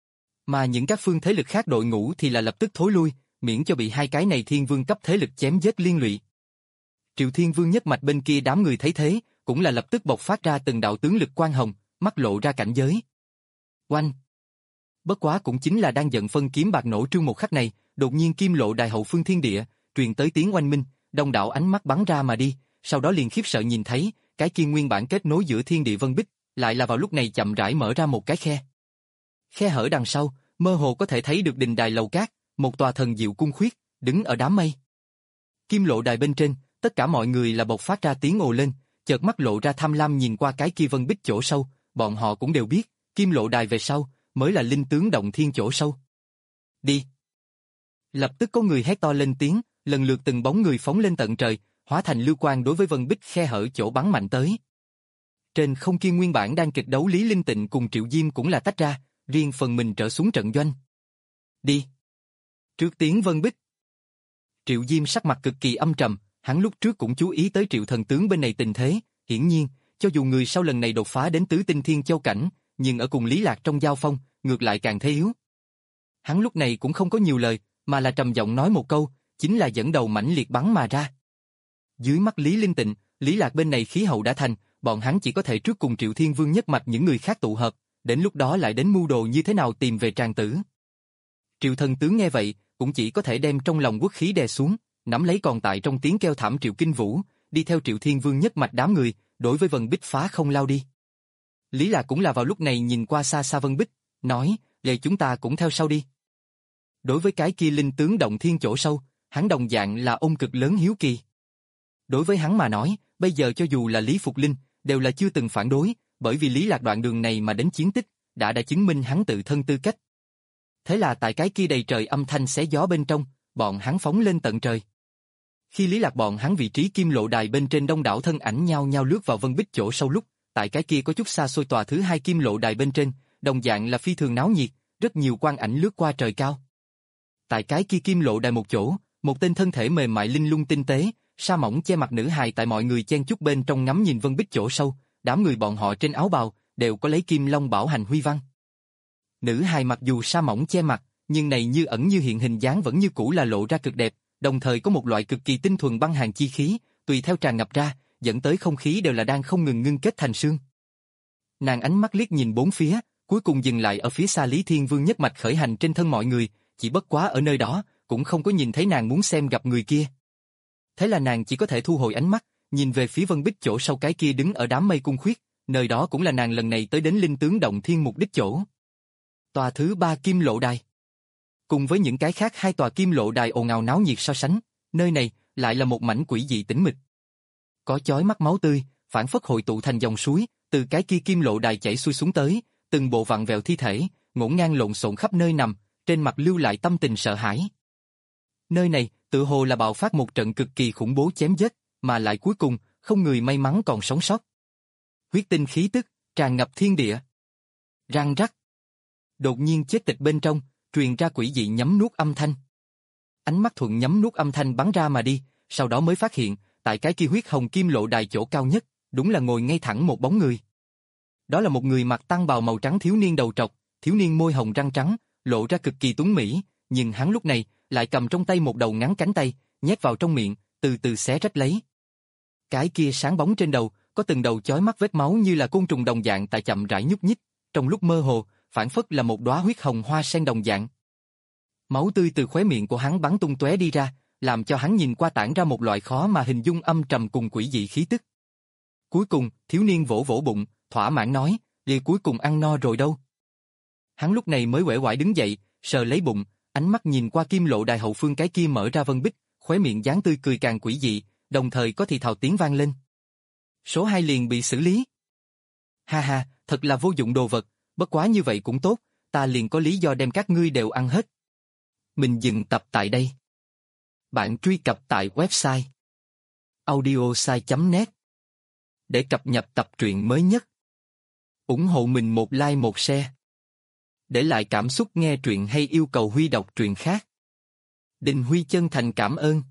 Mà những các phương thế lực khác đội ngũ thì là lập tức thối lui, miễn cho bị hai cái này thiên vương cấp thế lực chém giết liên lụy. Triệu Thiên Vương nhất mạch bên kia đám người thấy thế, cũng là lập tức bộc phát ra từng đạo tướng lực quang hồng, mắt lộ ra cảnh giới. Oanh! Bất quá cũng chính là đang giận phân kiếm bạc nổ trương một khắc này, đột nhiên kim lộ đài hậu phương thiên địa, truyền tới tiếng oanh minh, đông đảo ánh mắt bắn ra mà đi, sau đó liền khiếp sợ nhìn thấy, cái kia nguyên bản kết nối giữa thiên địa vân bích, lại là vào lúc này chậm rãi mở ra một cái khe. Khe hở đằng sau, mơ hồ có thể thấy được đình đài lầu cát, một tòa thần diệu cung khuyết, đứng ở đám mây. Kim lộ đài bên trên, tất cả mọi người là bộc phát ra tiếng ồ lên, chợt mắt lộ ra tham lam nhìn qua cái kia vân bích chỗ sâu, bọn họ cũng đều biết, kim lộ đài về sau, mới là linh tướng động thiên chỗ sâu. Đi! Lập tức có người hét to lên tiếng, lần lượt từng bóng người phóng lên tận trời, hóa thành lưu quang đối với vân bích khe hở chỗ bắn mạnh tới. Trên không kia nguyên bản đang kịch đấu Lý Linh Tịnh cùng Triệu Diêm cũng là tách ra, riêng phần mình trở xuống trận doanh. Đi! Trước tiếng vân bích. Triệu Diêm sắc mặt cực kỳ âm trầm, hắn lúc trước cũng chú ý tới Triệu Thần tướng bên này tình thế, hiển nhiên, cho dù người sau lần này đột phá đến tứ tinh thiên châu cảnh, nhưng ở cùng Lý Lạc trong giao phong, ngược lại càng thế yếu. Hắn lúc này cũng không có nhiều lời, mà là trầm giọng nói một câu, chính là dẫn đầu mãnh liệt bắn mà ra. Dưới mắt Lý Linh Tịnh, Lý Lạc bên này khí hậu đã thành, bọn hắn chỉ có thể trước cùng Triệu Thiên Vương nhất mạch những người khác tụ hợp, đến lúc đó lại đến mưu đồ như thế nào tìm về tràng tử. Triệu Thần tướng nghe vậy, cũng chỉ có thể đem trong lòng quốc khí đè xuống, nắm lấy còn tại trong tiếng kêu thảm Triệu Kinh Vũ, đi theo Triệu Thiên Vương nhất mạch đám người, đối với vân bích phá không lao đi. Lý Lạc cũng là vào lúc này nhìn qua xa xa vân bích, nói, vậy chúng ta cũng theo sau đi. Đối với cái kia linh tướng động thiên chỗ sâu, hắn đồng dạng là ôm cực lớn hiếu kỳ. Đối với hắn mà nói, bây giờ cho dù là Lý Phục Linh, đều là chưa từng phản đối, bởi vì Lý Lạc đoạn đường này mà đến chiến tích, đã đã chứng minh hắn tự thân tư cách. Thế là tại cái kia đầy trời âm thanh xé gió bên trong, bọn hắn phóng lên tận trời. Khi Lý Lạc bọn hắn vị trí kim lộ đài bên trên đông đảo thân ảnh nhao nhao lướt vào vân bích chỗ sâu lúc, tại cái kia có chút xa xôi tòa thứ hai kim lộ đài bên trên, đồng dạng là phi thường náo nhiệt, rất nhiều quang ảnh lướt qua trời cao. Tại cái kia kim lộ đài một chỗ, một tên thân thể mềm mại linh lung tinh tế, sa mỏng che mặt nữ hài tại mọi người chen chúc bên trong ngắm nhìn vân bích chỗ sâu, đám người bọn họ trên áo bào đều có lấy kim long bảo hành huy văn. Nữ hài mặc dù sa mỏng che mặt, nhưng này như ẩn như hiện hình dáng vẫn như cũ là lộ ra cực đẹp, đồng thời có một loại cực kỳ tinh thuần băng hàn chi khí, tùy theo tràn ngập ra, dẫn tới không khí đều là đang không ngừng ngưng kết thành sương. Nàng ánh mắt liếc nhìn bốn phía, cuối cùng dừng lại ở phía xa Lý Thiên Vương nhất mạch khởi hành trên thân mọi người, chỉ bất quá ở nơi đó, cũng không có nhìn thấy nàng muốn xem gặp người kia. Thế là nàng chỉ có thể thu hồi ánh mắt, nhìn về phía Vân Bích chỗ sau cái kia đứng ở đám mây cung khuyết, nơi đó cũng là nàng lần này tới đến linh tướng động thiên mục đích chỗ. Tòa thứ ba Kim Lộ Đài. Cùng với những cái khác hai tòa Kim Lộ Đài ồn ào náo nhiệt so sánh, nơi này lại là một mảnh quỷ dị tĩnh mịch. Có chói mắt máu tươi, phản phất hội tụ thành dòng suối, từ cái kia Kim Lộ Đài chảy xuôi xuống tới, từng bộ vặn vẹo thi thể, ngổn ngang lộn xộn khắp nơi nằm, trên mặt lưu lại tâm tình sợ hãi. Nơi này, tự hồ là bạo phát một trận cực kỳ khủng bố chém giết, mà lại cuối cùng, không người may mắn còn sống sót. Huyết tinh khí tức, tràn ngập thiên địa. Răng rắc. Đột nhiên chết tịch bên trong, truyền ra quỷ dị nhấm nuốt âm thanh. Ánh mắt Thuận nhấm nuốt âm thanh bắn ra mà đi, sau đó mới phát hiện, tại cái kia huyết hồng Kim Lộ Đài chỗ cao nhất, đúng là ngồi ngay thẳng một bóng người. Đó là một người mặc tăng bào màu trắng thiếu niên đầu trọc, thiếu niên môi hồng răng trắng, lộ ra cực kỳ tuấn mỹ, nhưng hắn lúc này lại cầm trong tay một đầu ngắn cánh tay, nhét vào trong miệng, từ từ xé rách lấy. Cái kia sáng bóng trên đầu, có từng đầu chói mắt vết máu như là côn trùng đồng dạng tại chậm rãi nhúc nhích, trong lúc mơ hồ, phản phất là một đóa huyết hồng hoa sen đồng dạng. Máu tươi từ khóe miệng của hắn bắn tung tóe đi ra, làm cho hắn nhìn qua tản ra một loại khó mà hình dung âm trầm cùng quỷ dị khí tức. Cuối cùng, thiếu niên vỗ vỗ bụng, thỏa mãn nói, "Lìa cuối cùng ăn no rồi đâu." Hắn lúc này mới uể oải đứng dậy, sờ lấy bụng, ánh mắt nhìn qua Kim Lộ Đài hậu phương cái kia mở ra Vân Bích, khóe miệng dáng tươi cười càng quỷ dị, đồng thời có thì thào tiếng vang lên. Số hai liền bị xử lý. Ha ha, thật là vô dụng đồ vật, bất quá như vậy cũng tốt, ta liền có lý do đem các ngươi đều ăn hết. Mình dừng tập tại đây. Bạn truy cập tại website audiosai chấm net để cập nhật tập truyện mới nhất. Ủng hộ mình một like một share. Để lại cảm xúc nghe truyện hay yêu cầu Huy đọc truyện khác. Đình Huy chân thành cảm ơn.